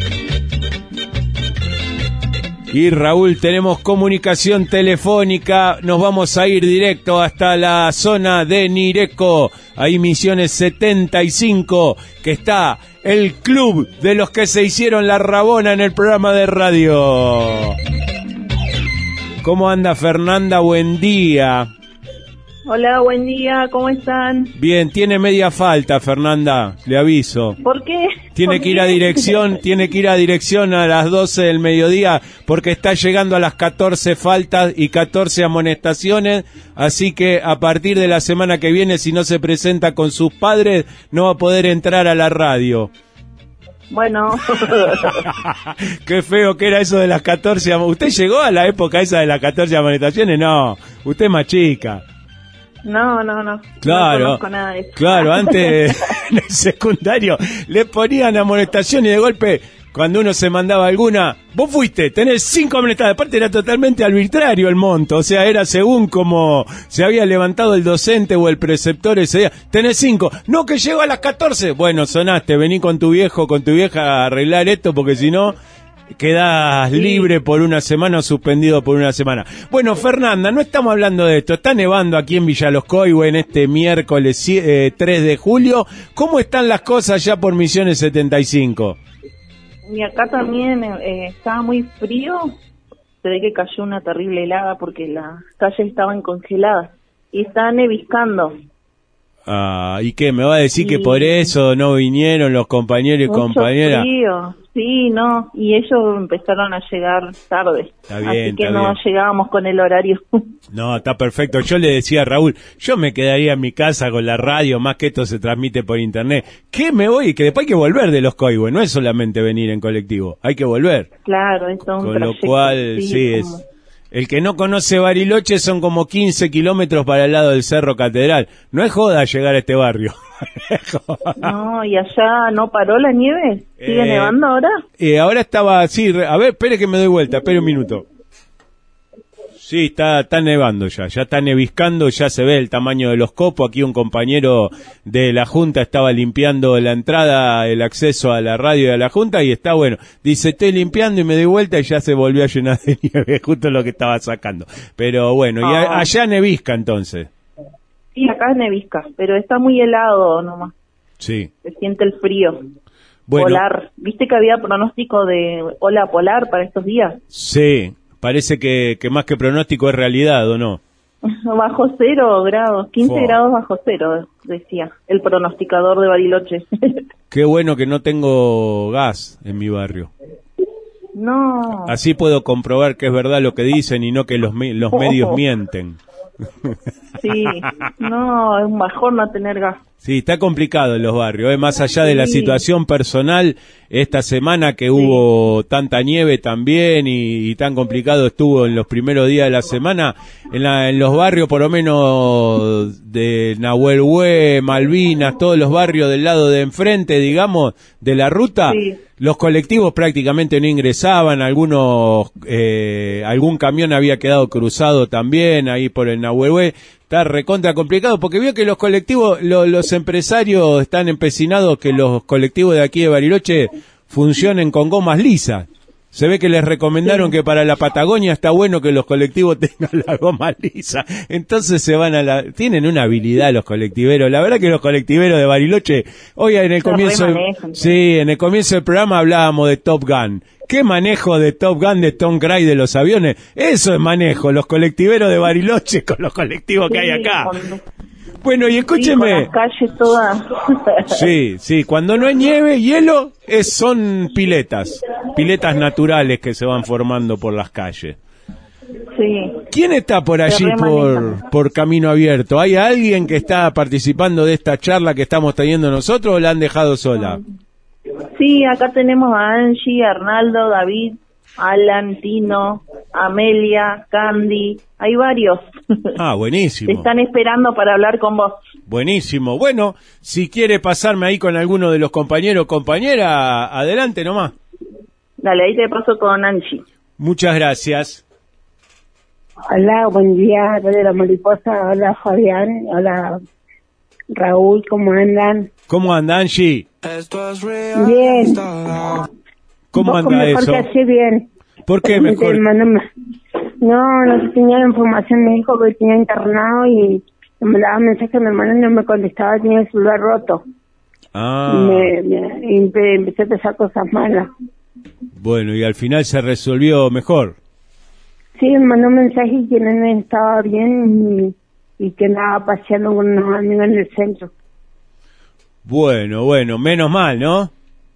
Y Raúl, tenemos comunicación telefónica, nos vamos a ir directo hasta la zona de Nireco, ahí Misiones setenta y cinco, que está el club de los que se hicieron la rabona en el programa de radio. ¿Cómo anda Fernanda? Buen día. Hola, buen día, ¿cómo están? Bien, tiene media falta Fernanda, le aviso. ¿Por qué? Tiene ¿Por que ir qué? a dirección, tiene que ir a dirección a las doce del mediodía porque está llegando a las catorce faltas y catorce amonestaciones, así que a partir de la semana que viene, si no se presenta con sus padres, no va a poder entrar a la radio. Bueno. Qué feo que era eso de las catorce. ¿Usted llegó a la época esa de las catorce amonestaciones? No, usted es más chica. No, no, no. Claro, no conozco nada de eso. Claro, antes en el secundario le ponían amonestación y de golpe, cuando uno se mandaba alguna, vos fuiste, tenés cinco amonestadas. Aparte era totalmente arbitrario el monto, o sea, era según como se había levantado el docente o el preceptor ese día. Tenés cinco, no que llego a las catorce. Bueno, sonaste, vení con tu viejo, con tu vieja a arreglar esto porque si no... quedas sí. libre por una semana o suspendido por una semana. Bueno, Fernanda, no estamos hablando de esto. Está nevando aquí en Villa Los Coihue en este miércoles eh, tres de julio. ¿Cómo están las cosas ya por Misiones setenta y cinco? Y acá también eh, estaba muy frío, se ve que cayó una terrible helada porque las calles estaban congeladas y está neviscando. Ah, ¿y qué? ¿Me va a decir Y- que por eso no vinieron los compañeros y Mucho compañeras? frío, sí, no, y ellos empezaron a llegar tarde, Está bien, así que está no bien. llegábamos con el horario. No, está perfecto. Yo le decía a Raúl, yo me quedaría en mi casa con la radio, más que esto se transmite por internet. ¿Qué me voy? Que después hay que volver de los Coihues, no es solamente venir en colectivo, hay que volver. Claro, es todo un Con lo trayecto, cual, sí, como- es... El que no conoce Bariloche son como quince kilómetros para el lado del Cerro Catedral. No es joda llegar a este barrio. No, y allá no paró la nieve, sigue Eh, nevando ahora. Eh, ahora estaba así, re- a ver, espere que me doy vuelta, espere un minuto. Sí, está, está nevando ya, ya está neviscando, ya se ve el tamaño de los copos. Aquí un compañero de la Junta estaba limpiando la entrada, el acceso a la radio de la Junta y está bueno. Dice, estoy limpiando y me doy vuelta y ya se volvió a llenar de nieve, justo lo que estaba sacando. Pero bueno, y a- Ah. allá nevisca entonces. Sí, acá es nevisca, pero está muy helado nomás, Sí. se siente el frío. Bueno, Polar, ¿viste que había pronóstico de ola polar para estos días? sí, parece que, que más que pronóstico es realidad, ¿o no? Bajo cero grados, quince Fua. grados bajo cero, decía el pronosticador de Bariloche. Qué bueno que no tengo gas en mi barrio. No, Así puedo comprobar que es verdad lo que dicen y no que los, mi- los medios mienten. sí, no, es un bajón no tener gas. Sí, está complicado en los barrios, ¿eh? Más allá de la Sí. situación personal, esta semana que hubo tanta nieve también y, y tan complicado estuvo en los primeros días de la semana, en, la, en los barrios por lo menos de Nahuel Hué, Malvinas, todos los barrios del lado de enfrente, digamos, de la ruta, Sí. los colectivos prácticamente no ingresaban, algunos, eh, algún camión había quedado cruzado también ahí por el Nahuel Hué. Está recontra complicado porque vio que los colectivos, lo- los empresarios están empecinados que los colectivos de aquí de Bariloche funcionen con gomas lisas. Se ve que les recomendaron que para la Patagonia está bueno que los colectivos tengan la goma lisa. Entonces se van a la... Tienen una habilidad los colectiveros. La verdad que los colectiveros de Bariloche... Hoy en el Se comienzo... remanejan. Sí, en el comienzo del programa hablábamos de Top Gun. ¿Qué manejo de Top Gun de Tom Cruise de los aviones? Eso es manejo, los colectiveros de Bariloche con los colectivos que hay acá. Con- Bueno, y sí, escúcheme. con las calles todas. Sí, sí, cuando no hay nieve, hielo, es, son piletas, piletas naturales que se van formando por las calles. Sí. ¿Quién está por Se allí remanejan. por, por Camino Abierto? ¿Hay alguien que está participando de esta charla que estamos teniendo nosotros o la han dejado sola? Sí, acá tenemos a Angie, Arnaldo, David, Alan, Tino, Amelia, Candy, hay varios. Ah, Te buenísimo, están esperando para hablar con vos. buenísimo. Bueno, si quiere pasarme ahí con alguno de los compañeros o compañeras, adelante nomás. Dale, ahí te paso con Angie. Muchas gracias. Hola, buen día, de la mariposa. Hola, Fabián. Hola, Raúl, ¿cómo andan? ¿Cómo anda, Angie? Bien. ¿Cómo Un poco anda mejor eso? que ayer, bien. ¿Por qué mejor? Te mando ma- No, no tenía la información, me dijo que tenía internado y me mandaba mensaje a mi hermano y no me contestaba, tenía el celular roto. Ah, Me, me- y empe- empecé a pensar cosas malas. bueno, y al final se resolvió mejor. Sí, me mandó un mensaje y que no estaba bien y, y que andaba paseando con unos amigos en el centro. Bueno, bueno, menos mal, ¿no?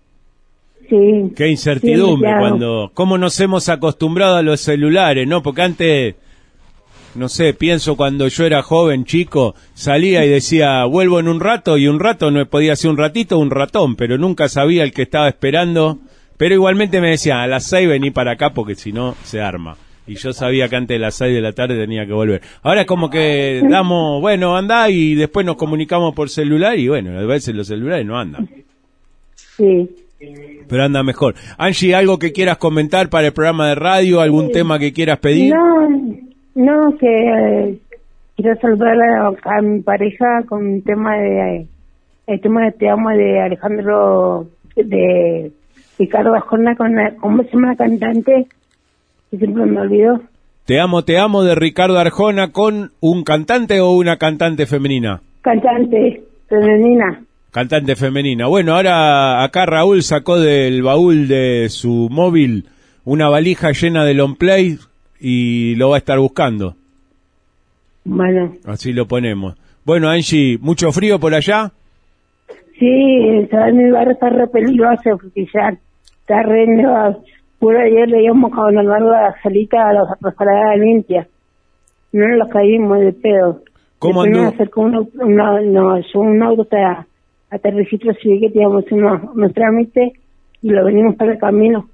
Sí. Qué incertidumbre Sí, claro. cuando... ¿Cómo nos hemos acostumbrado a los celulares, no? Porque antes, no sé, pienso cuando yo era joven, chico, salía y decía, vuelvo en un rato, y un rato no podía ser un ratito o un ratón, pero nunca sabía el que estaba esperando. Pero igualmente me decía, a las seis vení para acá porque si no, se arma. Y yo sabía que antes de las seis de la tarde tenía que volver. Ahora es como que damos, bueno, andá y después nos comunicamos por celular y bueno, a veces los celulares no andan. Sí. Pero anda mejor. Angie, ¿algo que quieras comentar para el programa de radio? ¿Algún tema que quieras pedir? No, no, que eh, quiero saludar a, a mi pareja con el tema de el tema de Te Amo de Alejandro, de Ricardo Arjona, con la, ¿cómo se llama la cantante? Que siempre me olvidó. Te amo, te amo de Ricardo Arjona con un cantante o una cantante femenina. Cantante femenina. Cantante femenina. Bueno, ahora acá Raúl sacó del baúl de su móvil una valija llena de long play y lo va a estar buscando. Bueno. Así lo ponemos. Bueno, Angie, ¿mucho frío por allá? Sí, ¿sabes? Mi barrio está re peligroso, porque ya está re nevado. Puro ayer le íbamos a abandonar la salita a los paradas limpias. No nos caímos de pedo. ¿Cómo Después andó? nos acercó una, una, no, yo un auto hasta, hasta el registro civil que teníamos unos, unos trámites y lo venimos para el camino.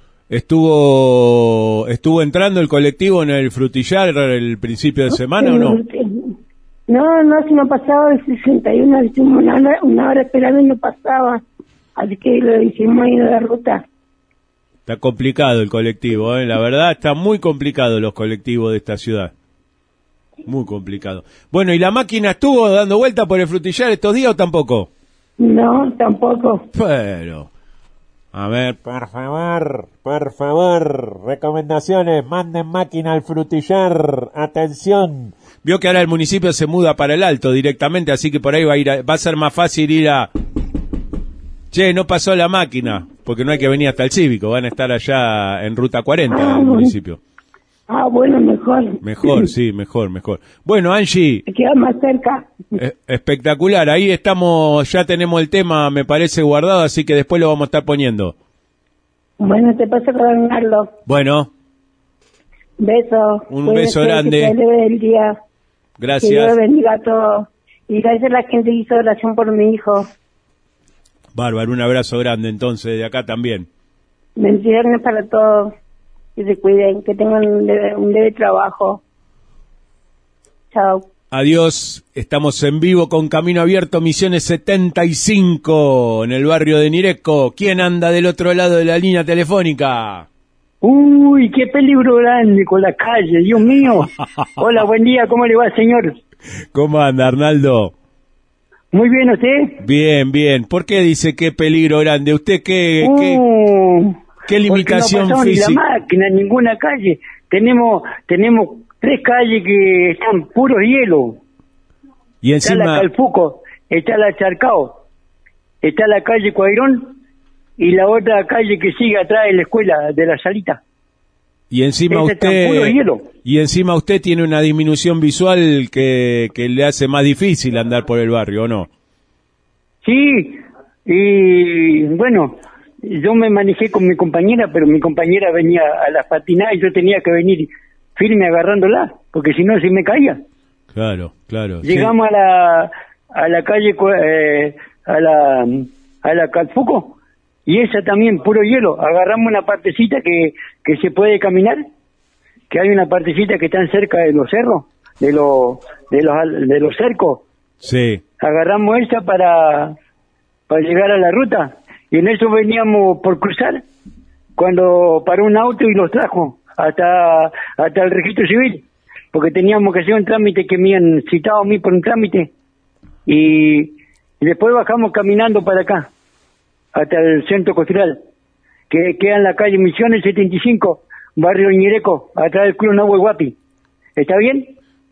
¿Estuvo estuvo entrando el colectivo en el Frutillar el principio de semana o no? No, no, si no pasaba el sesenta y uno, hicimos una hora, una hora esperando y no pasaba. Así que lo hicimos ahí en la ruta. Está complicado el colectivo, ¿eh? La verdad, está muy complicado los colectivos de esta ciudad. Muy complicado. Bueno, ¿y la máquina estuvo dando vuelta por el Frutillar estos días o tampoco? No, tampoco. Pero... A ver, por favor, por favor, recomendaciones, manden máquina al Frutillar, atención. Vio que ahora el municipio se muda para el Alto directamente, así que por ahí va a ir a, va a ser más fácil ir a... Che, no pasó la máquina, porque no hay que venir hasta el Cívico, van a estar allá en Ruta cuarenta Ah, del bueno. municipio. Ah, bueno, mejor. Mejor, sí, mejor, mejor. Bueno, Angie, Se queda más cerca. eh, espectacular, ahí estamos, ya tenemos el tema, me parece, guardado, así que después lo vamos a estar poniendo. Bueno, te paso con Carlos. Bueno, Beso. Un Cuídense, beso grande. Que te leve el día. gracias. Que Dios bendiga a todos. Y gracias a la gente que hizo oración por mi hijo. Bárbaro, un abrazo grande entonces, de acá también. Bendiciones para todos. Que se cuiden, que tengan un leve, un leve trabajo. Chao. Adiós, estamos en vivo con Camino Abierto, Misiones setenta y cinco, en el barrio de Nireco. ¿Quién anda del otro lado de la línea telefónica? Uy, qué peligro grande con la calle, Dios mío. Hola, buen día, ¿cómo le va, señor? ¿Cómo anda, Arnaldo? Muy bien, ¿usted? Bien, bien. ¿Por qué dice qué peligro grande? ¿Usted qué, Uh, qué, qué limitación porque no pasó ni física? la máquina en ninguna calle. Tenemos tenemos tres calles que están puros hielo. Y Está la encima, Calfuco, está la Charcao, está la calle Cuairón y la otra calle que sigue atrás de la escuela de la Salita. y encima Ese está puro usted, hielo. y encima usted tiene una disminución visual que, que le hace más difícil andar por el barrio, ¿o no? Sí, y bueno, yo me manejé con mi compañera, pero mi compañera venía a las patinadas y yo tenía que venir firme agarrándola, porque si no se me caía. Claro, claro. sí. Llegamos a la a la calle Cu- eh, a la a la Calfuco y esa también puro hielo. Agarramos una partecita que que se puede caminar, que hay una partecita que están cerca de los cerros, de los de los al- de los cercos. Sí. Agarramos esa para para llegar a la ruta y en eso veníamos por cruzar cuando paró un auto y los trajo hasta hasta el registro civil, porque teníamos que hacer un trámite que me han citado a mí por un trámite y, y después bajamos caminando para acá hasta el centro cultural que queda en la calle Misiones setenta y cinco, barrio Ñereco, atrás del Club Nahue Huapi. ¿Está bien?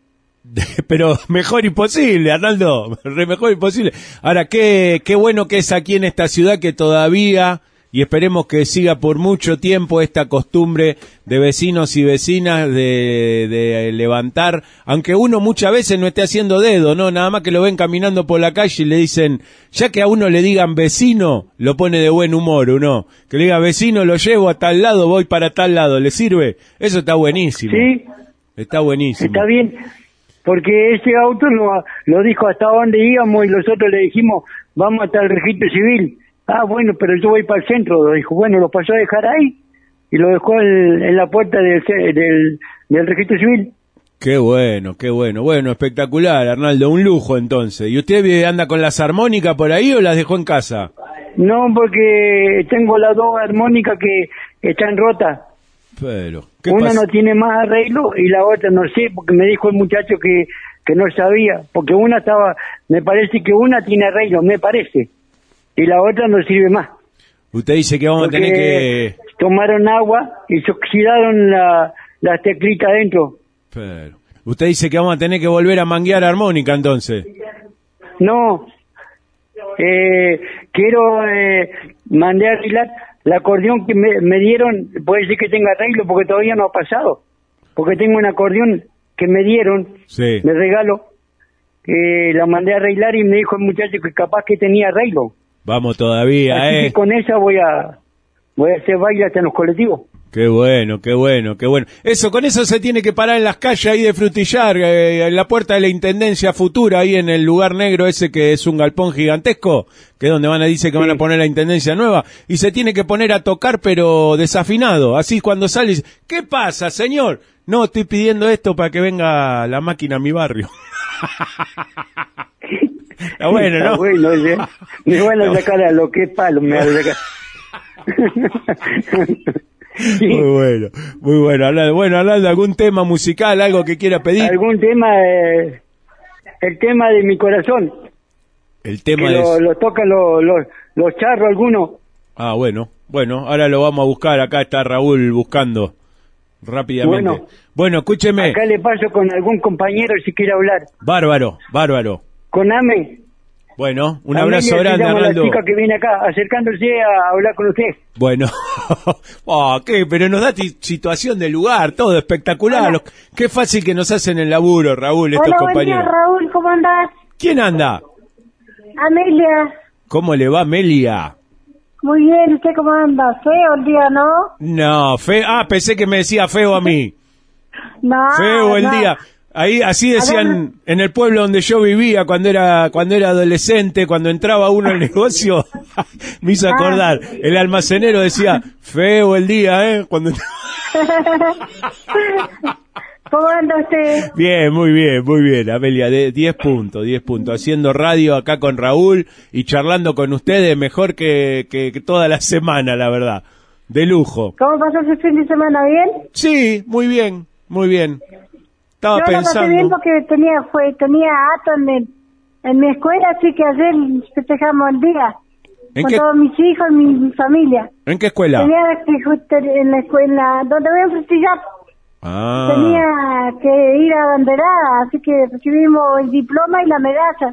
Pero mejor imposible, Arnaldo, re mejor imposible. Ahora, qué, qué bueno que es aquí en esta ciudad que todavía, y esperemos que siga por mucho tiempo esta costumbre de vecinos y vecinas de, de levantar, aunque uno muchas veces no esté haciendo dedo, ¿no? Nada más que lo ven caminando por la calle y le dicen, ya que a uno le digan vecino, lo pone de buen humor, ¿o no? Que le diga vecino, lo llevo a tal lado, voy para tal lado, ¿le sirve? Eso está buenísimo. Sí. Está buenísimo. Está bien, porque ese auto lo, lo dijo hasta dónde íbamos y nosotros le dijimos, vamos hasta el registro civil. Ah, bueno, pero yo voy para el centro. Lo dijo, bueno, lo pasó a dejar ahí y lo dejó en, en la puerta del, ce- del, del registro civil. Qué bueno, qué bueno. Bueno, espectacular, Arnaldo, un lujo entonces. ¿Y usted vive- anda con las armónicas por ahí o las dejó en casa? No, porque tengo las dos armónicas que están rotas. Pero, ¿qué Una pasa? no tiene más arreglo y la otra no sé, porque me dijo el muchacho que, que no sabía, porque una estaba, me parece que una tiene arreglo, me parece, y la otra no sirve más. Usted dice que vamos Porque a tener que... tomaron agua y se oxidaron la, las teclitas adentro. Pero, usted dice que vamos a tener que volver a manguear armónica entonces. No, eh, quiero eh, mandar a arreglar el acordeón que me, me dieron, puede ser que tenga arreglo porque todavía no ha pasado. porque tengo un acordeón que me dieron, Sí. me regalo, que la mandé a arreglar y me dijo el muchacho que capaz que tenía arreglo. Vamos todavía, Así ¿eh? que con esa voy a voy a hacer baile hasta en los colectivos. Qué bueno, qué bueno, qué bueno. Eso, con eso se tiene que parar en las calles ahí de Frutillar, eh, en la puerta de la Intendencia Futura, ahí en el lugar negro ese que es un galpón gigantesco, que es donde van a dice que van a poner la Intendencia nueva, y se tiene que poner a tocar pero desafinado, así cuando sale, dice, ¿qué pasa, señor? No, estoy pidiendo esto para que venga la máquina a mi barrio. Está bueno, ¿no? Está bueno, ¿sí? Me van a sacar a lo que es palo, me van a sacar. Muy bueno, muy bueno. Habla, bueno, hablando de algún tema musical, algo que quiera pedir. Algún tema, eh, el tema de mi corazón. El tema que de... lo, lo tocan los, los, los charros algunos. Ah, bueno, bueno, ahora lo vamos a buscar. Acá está Raúl buscando rápidamente. Bueno, bueno, escúcheme. Acá le paso con algún compañero si quiere hablar. Bárbaro, bárbaro. Con Ame. Bueno, un Amelia, abrazo se grande, llama la Arnaldo. chica que viene acá, acercándose a hablar con usted. Bueno, oh, ¿qué? Pero nos da ti- situación del lugar, todo espectacular. Los- qué fácil que nos hacen el laburo, Raúl, estos Hola, buen día, compañeros. Raúl, ¿cómo andás? ¿Quién anda? Amelia, ¿Cómo le va, Melia? muy bien, ¿usted cómo anda? Feo el día, ¿no? No, fe... Ah, pensé que me decía feo a mí. No, Feo el no. día. Ahí así A decían en el pueblo donde yo vivía cuando era cuando era adolescente, cuando entraba uno al negocio, me hizo acordar. El almacenero decía, feo el día, ¿eh? Cuando... ¿Cómo anda usted? Bien, muy bien, muy bien, Amelia, de diez puntos, diez puntos, haciendo radio acá con Raúl y charlando con ustedes mejor que, que, que toda la semana, la verdad. De lujo. ¿Cómo pasó ese fin de semana? ¿Bien? Sí, muy bien, muy bien. Estaba Yo la pasé pensando. bien porque tenía fue, tenía ato en, el- en mi escuela, así que ayer festejamos el día. ¿En Con qué- todos mis hijos y mi, mi familia. ¿En qué escuela? Tenía que justo en la escuela, donde voy a festejar, Ah. tenía que ir a banderada, así que recibimos el diploma y la medalla.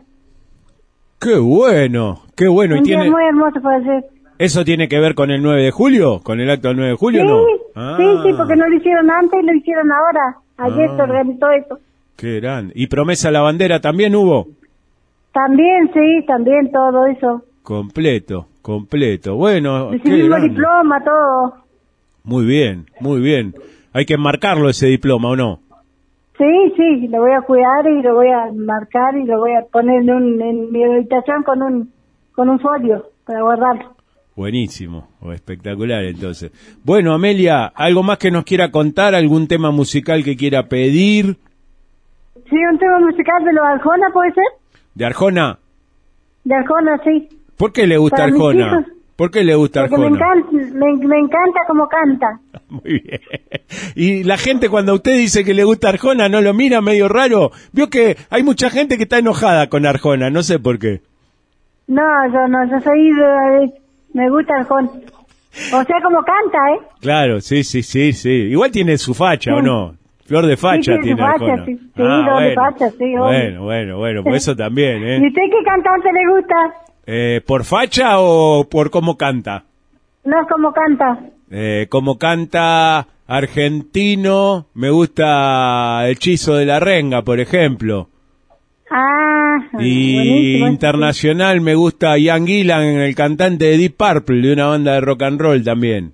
Qué bueno, qué bueno. ¿Y Un día tiene muy hermoso para hacer. eso tiene que ver con el nueve de julio? ¿Con el acto del nueve de julio Sí, no? Ah, sí, sí, porque no lo hicieron antes y lo hicieron ahora. Ayer Ah. se organizó eso. qué grande. ¿Y promesa a la bandera también hubo? También, sí, también todo eso. Completo, completo. Bueno, qué Recibimos grande. diploma, todo. Muy bien, muy bien. Hay que marcarlo ese diploma, ¿o no? Sí, sí, lo voy a cuidar y lo voy a marcar y lo voy a poner en, un, en mi habitación con un con un folio para guardarlo. Buenísimo, o espectacular entonces. Bueno, Amelia, ¿algo más que nos quiera contar? ¿Algún tema musical que quiera pedir? Sí, un tema musical de los Arjona, ¿puede ser? ¿De Arjona? De Arjona, sí. ¿Por qué le gusta Para mis Arjona? hijos. ¿Por qué le gusta Porque me Arjona? encanta, me, me encanta cómo canta. Muy bien. Y la gente cuando usted dice que le gusta Arjona, ¿no lo mira medio raro? Vio que hay mucha gente que está enojada con Arjona, no sé por qué. No, yo no, yo soy de, me gusta Arjona. O sea, como canta, ¿eh? Claro, sí, sí, sí, sí. Igual tiene su facha, ¿o Sí. no? Flor de facha Sí, tiene tiene su facha, Arjona. sí. Sí, flor de facha, sí, obvio. Bueno, bueno, bueno, pues eso también, ¿Y ¿eh? usted qué cantante le gusta? eh ¿Por facha o por cómo canta? No es como canta. Eh, como canta argentino, me gusta El Hechizo de la Renga, por ejemplo. Ah, Y buenísimo. internacional me gusta Ian Gillan, el cantante de Deep Purple, de una banda de rock and roll también.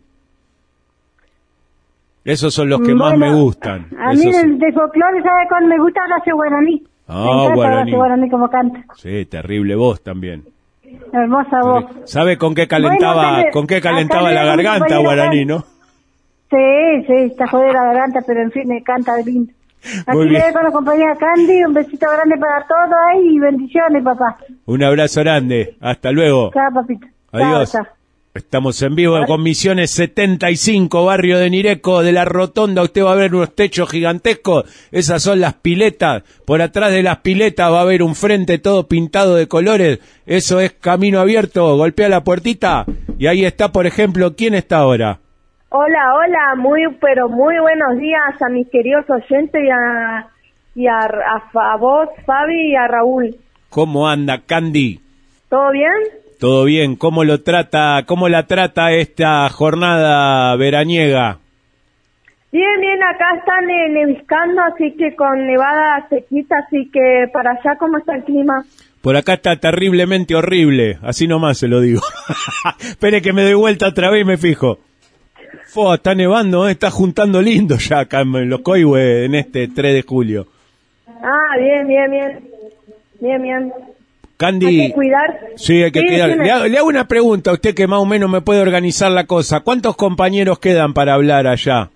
Esos son los que más Bueno, me gustan. A mí Esos de, son- de folclore, ¿sabe cuál me gusta? Horacio Guaraní. Ah, me encanta Guaraní. Horacio Guaraní como canta. Sí, terrible voz también. Hermosa voz. ¿Sabe con qué calentaba, Bueno, con qué acá calentaba le- la acá le- garganta compañero Guaraní, Juan. no? Sí, sí, está jodida la garganta, pero en fin, me canta de lindo. Aquí Muy le bien. dejo a la compañía Candy, un besito grande para todos ahí y bendiciones, papá. Un abrazo grande. Hasta luego. Chao, papito. Adiós. Chao, chao. Estamos en vivo con Misiones setenta y cinco, barrio de Nireco, de la Rotonda. Usted va a ver unos techos gigantescos. Esas son las piletas. Por atrás de las piletas va a haber un frente todo pintado de colores. Eso es camino abierto. Golpea la puertita y ahí está, por ejemplo, ¿quién está ahora? Hola, hola, muy, pero muy buenos días a mis queridos oyentes y a, y a, a, a vos, Fabi, y a Raúl. ¿Cómo anda, Candy? ¿Todo bien? ¿Todo bien? ¿Cómo lo trata, cómo la trata esta jornada veraniega? Bien, bien, acá están eh, neviscando, así que con nevada sequita, así que para allá, ¿cómo está el clima? Por acá está terriblemente horrible, así nomás se lo digo. Espere que me doy vuelta otra vez y me fijo. Fua, está nevando, ¿eh? Está juntando lindo ya acá en Los Coihues en este tres de julio. Ah, bien, bien, bien. Bien, bien. Candy. Hay que cuidar. Sí, hay que Sí, cuidar. dime. Le hago, le hago una pregunta a usted que más o menos me puede organizar la cosa. ¿Cuántos compañeros quedan para hablar allá?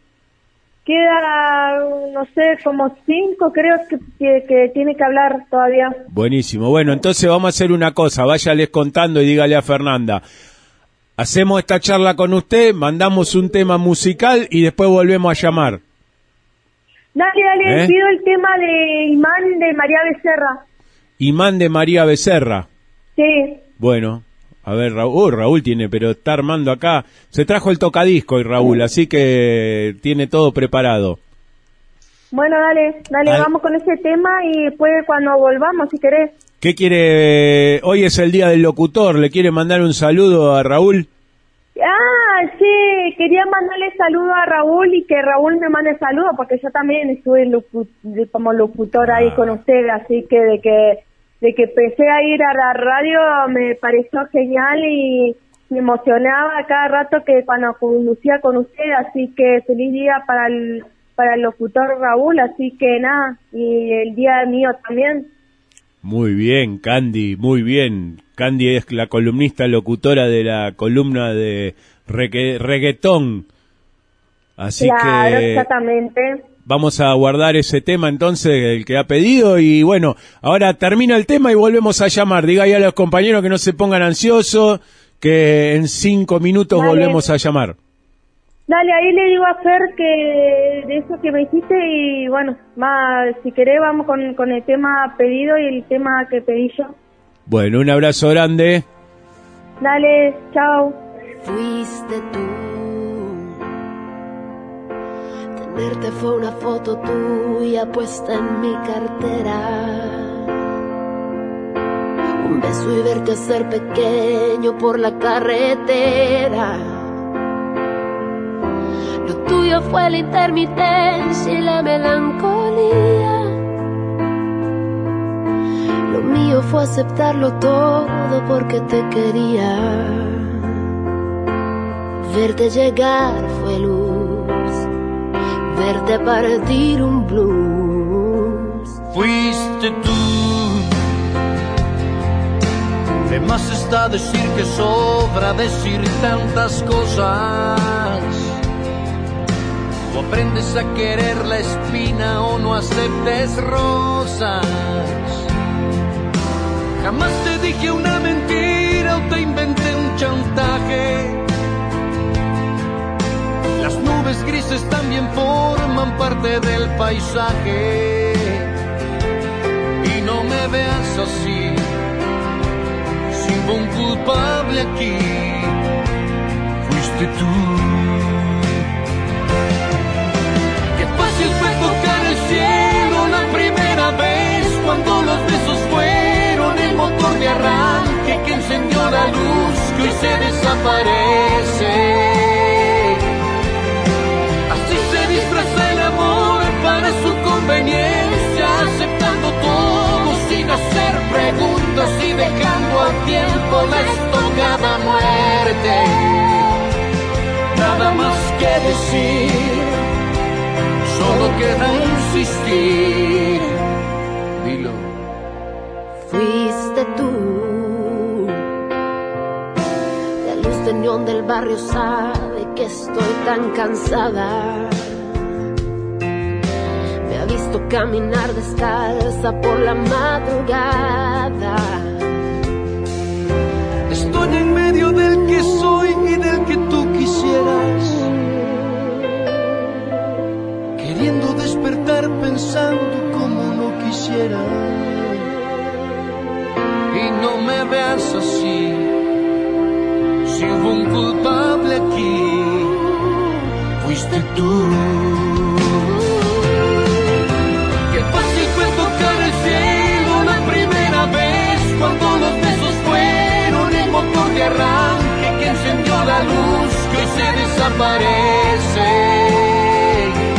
Queda, no sé, como cinco, creo que, que, que tiene que hablar todavía. Buenísimo. Bueno, entonces vamos a hacer una cosa. Váyales contando y dígale a Fernanda. Hacemos esta charla con usted, mandamos un tema musical y después volvemos a llamar. Dale, dale, ¿Eh? pido el tema de Imán de María Becerra. Imán de María Becerra. Sí. Bueno, a ver, Raúl, oh, Raúl tiene, pero está armando acá. Se trajo el tocadisco y Raúl, así que tiene todo preparado. Bueno, dale, dale, Al- vamos con ese tema y después cuando volvamos, si querés. ¿Qué quiere? Hoy es el día del locutor, ¿le quiere mandar un saludo a Raúl? Ah, sí, quería mandarle saludo a Raúl y que Raúl me mande saludos porque yo también estuve locu- de- como locutora ahí con usted, así que de que de que empecé a ir a la radio me pareció genial y me emocionaba cada rato que cuando conducía con usted, así que feliz día para el para el locutor Raúl, así que nada, y el día mío también. Muy bien, Candy, muy bien. Candy es la columnista locutora de la columna de regga- reggaetón. Así Claro, que exactamente. vamos a guardar ese tema entonces, el que ha pedido. Y bueno, ahora termina el tema y volvemos a llamar. Diga ahí a los compañeros que no se pongan ansiosos, que en cinco minutos Dale. volvemos a llamar. Dale, ahí le digo a Fer que de eso que me dijiste y bueno, más si querés vamos con, con el tema pedido y el tema que pedí yo. Bueno, un abrazo grande. Dale, chao. Fuiste tú. Tenerte fue una foto tuya puesta en mi cartera. Un beso y verte ser pequeño por la carretera. Lo tuyo fue la intermitencia y la melancolía. Lo mío fue aceptarlo todo porque te quería. Verte llegar fue luz, verte partir un blues. Fuiste tú. De más está decir que sobra decir tantas cosas. O aprendes a querer la espina o no aceptes rosas. Jamás te dije una mentira o te inventé un chantaje. Las nubes grises también forman parte del paisaje. Y no me veas así, si hubo un culpable aquí, fuiste tú. Qué fácil fue tocar el cielo la primera vez, cuando los besos fueron el motor de arranque que encendió la luz que hoy se desaparece. Así se disfraza el amor para su conveniencia, aceptando todo sin hacer preguntas y dejando al tiempo la estocada muerte. Nada más que decir, solo queda insistir. Dilo. Fuiste tú. La luz de neón del barrio sabe que estoy tan cansada. Me ha visto caminar descalza por la madrugada. Estoy en medio del que soy y del que tú quisieras, queriendo despertar pensando como no quisiera. Y no me veas así, si hubo un culpable aquí, fuiste tú. Qué fácil fue tocar el cielo la primera vez, cuando los besos fueron el motor de arranque que encendió la luz que hoy se desaparece.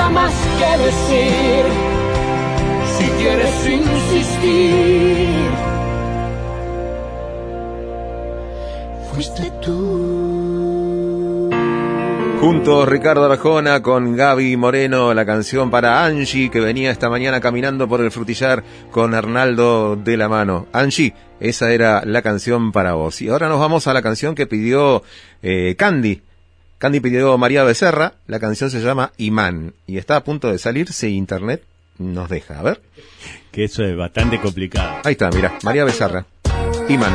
nada más que decir. Si quieres insistir, fuiste tú. Juntos Ricardo Arjona con Gaby Moreno, la canción para Angie, que venía esta mañana caminando por el frutillar con Arnaldo de la mano. Angie, esa era la canción para vos. Y ahora nos vamos a la canción que pidió eh, Candy. Candy pidió María Becerra, la canción se llama Imán, y está a punto de salir si internet nos deja. A ver. Que eso es bastante complicado. Ahí está, mira, María Becerra, Imán.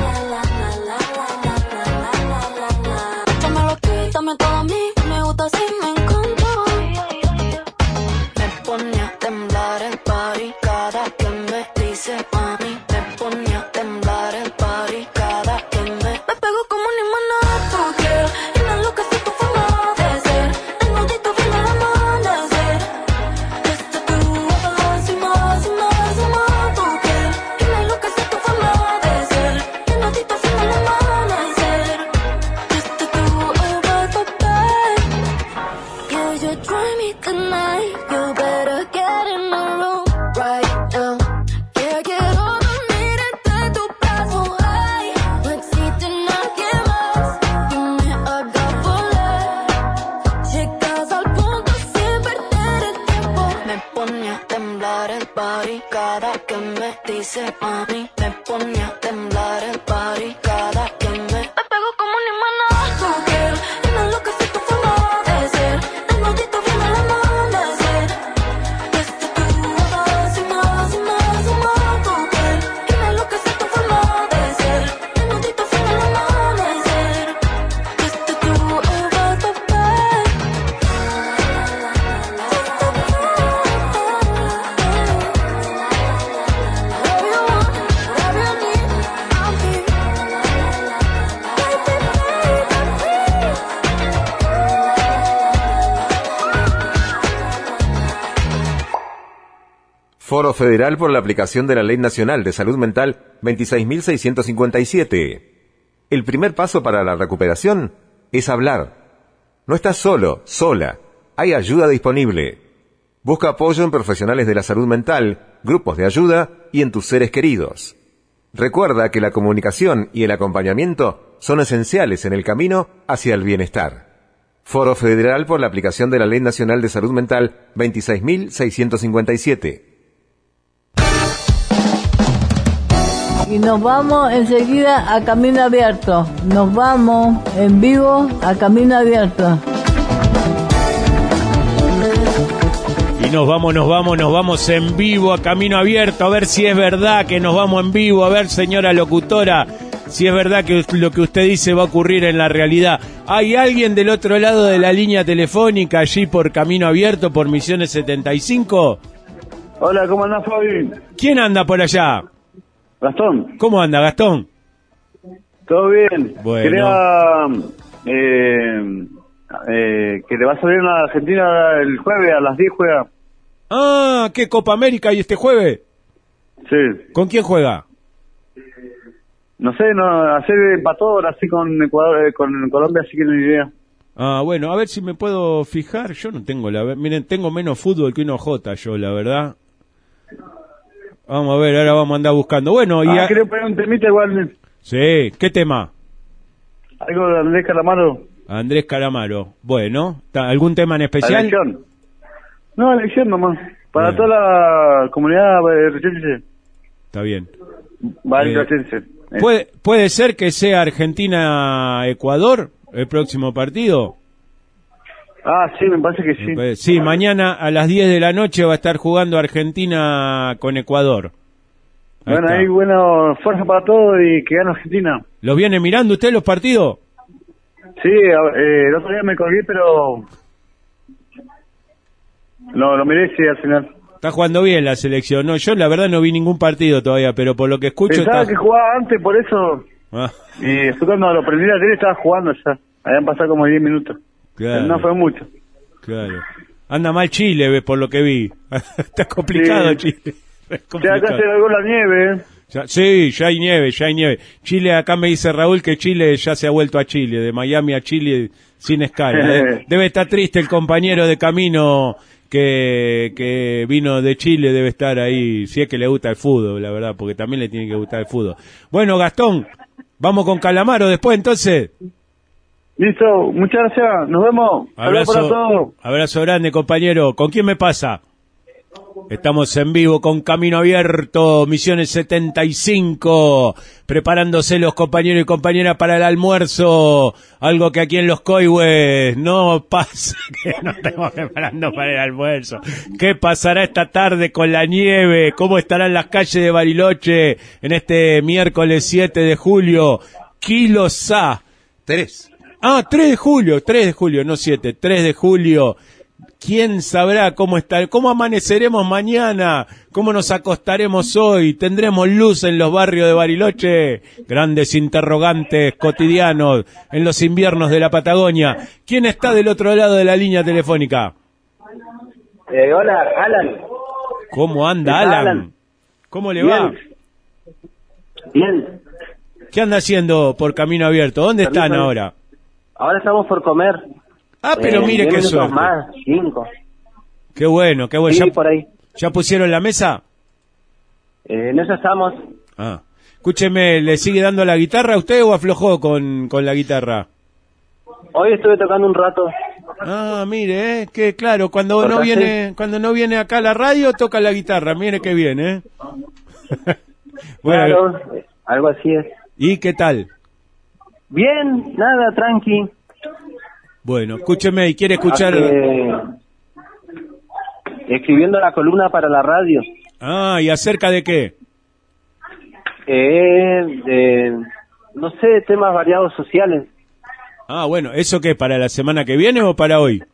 Foro Federal por la aplicación de la Ley Nacional de Salud Mental veintiséis mil seiscientos cincuenta y siete. El primer paso para la recuperación es hablar. No estás solo, sola. Hay ayuda disponible. Busca apoyo en profesionales de la salud mental, grupos de ayuda y en tus seres queridos. Recuerda que la comunicación y el acompañamiento son esenciales en el camino hacia el bienestar. Foro Federal por la aplicación de la Ley Nacional de Salud Mental veintiséis mil seiscientos cincuenta y siete. Y nos vamos enseguida a Camino Abierto. Nos vamos en vivo a Camino Abierto. Y nos vamos, nos vamos, nos vamos en vivo a Camino Abierto. A ver si es verdad que nos vamos en vivo. A ver, señora locutora, si es verdad que lo que usted dice va a ocurrir en la realidad. ¿Hay alguien del otro lado de la línea telefónica allí por Camino Abierto, por Misiones setenta y cinco? Hola, ¿cómo andás, Fabi? ¿Quién anda por allá? Gastón. ¿Cómo anda, Gastón? Todo bien. Bueno. Quería eh, eh, que le va a salir una Argentina el jueves a las diez juega. Ah, ¿qué Copa América y este jueves? Sí. ¿Con quién juega? No sé, no, ayer empató, ahora sí con Ecuador, eh, con Colombia, así que no hay idea. Ah, bueno, a ver si me puedo fijar. Yo no tengo la... Miren, tengo menos fútbol que uno J yo, la verdad. Vamos a ver, ahora vamos a andar buscando. Bueno, y ah, a... quería poner un temita igual. Sí, ¿qué tema? Algo de Andrés Calamaro. Andrés Calamaro. Bueno, ¿algún tema en especial? Elección. No, elección nomás. Para Bueno. toda la comunidad rechense. Está bien. Vale, Eh, rechense. Eh. ¿Puede, ¿Puede ser que sea Argentina-Ecuador el próximo partido? Ah, sí, me parece que sí. Sí, mañana a las diez de la noche va a estar jugando Argentina con Ecuador. Ahí Bueno, está. ahí, bueno, fuerza para todos y que gane Argentina. ¿Los viene mirando usted los partidos? Sí, eh, el otro día me colgué, pero lo, lo miré, sí, al final. Está jugando bien la selección. No, yo la verdad no vi ningún partido todavía, pero por lo que escucho... Pensaba está... que jugaba antes, por eso. Ah, Y después cuando lo prendí la tele estaba jugando ya. Habían pasado como diez minutos. claro, No fue mucho. claro. Anda mal Chile, ve, por lo que vi. Está complicado Sí. Chile. Es Sí, complicado. acá se largó la nieve. ¿eh? Ya- sí, ya hay nieve, ya hay nieve. Chile, acá me dice Raúl que Chile ya se ha vuelto a Chile, de Miami a Chile sin escala. Debe, debe estar triste el compañero de camino que, que vino de Chile, debe estar ahí, si es que le gusta el fútbol, la verdad, porque también le tiene que gustar el fútbol. Bueno, Gastón, vamos con Calamaro después, entonces. Listo, muchas gracias, nos vemos. Abrazo, para todos. abrazo grande, compañero. ¿Con quién me pasa? Estamos en vivo con Camino Abierto, Misiones setenta y cinco, preparándose los compañeros y compañeras para el almuerzo, algo que aquí en Los Coihues no pasa, que no estamos preparando para el almuerzo. ¿Qué pasará esta tarde con la nieve? ¿Cómo estarán las calles de Bariloche en este miércoles siete de julio? Kilos A. Tres. Ah, tres de julio, tres de julio, no siete, tres de julio. ¿Quién sabrá cómo está, cómo amaneceremos mañana? ¿Cómo nos acostaremos hoy? ¿Tendremos luz en los barrios de Bariloche? Grandes interrogantes cotidianos en los inviernos de la Patagonia. ¿Quién está del otro lado de la línea telefónica? Eh, hola, Alan. ¿Cómo anda, Alan? Alan? ¿Cómo le Bien. va? Bien. ¿Qué anda haciendo por Camino Abierto? ¿Dónde están Permiso. ahora? Ahora estamos por comer. Ah, pero eh, mire qué minutos suerte. más, cinco. Qué bueno, qué bueno. Sí, ¿Ya, por ahí. ¿Ya pusieron la mesa? Eh, en eso estamos. Ah. Escúcheme, ¿le sigue dando la guitarra a usted o aflojó con, con la guitarra? Hoy estuve tocando un rato. Ah, mire, eh, que claro, cuando no ¿Tocaste? viene cuando no viene acá a la radio, toca la guitarra. Mire qué bien, ¿eh? Bueno, Claro, eh, algo así es. ¿y qué tal? Bien, nada, tranqui. Bueno, escúcheme, ¿y quiere escuchar? Eh, escribiendo la columna para la radio. Ah, ¿y acerca de qué? Eh, de, no sé, temas variados sociales. Ah, bueno, ¿eso qué? ¿Para la semana que viene o para hoy?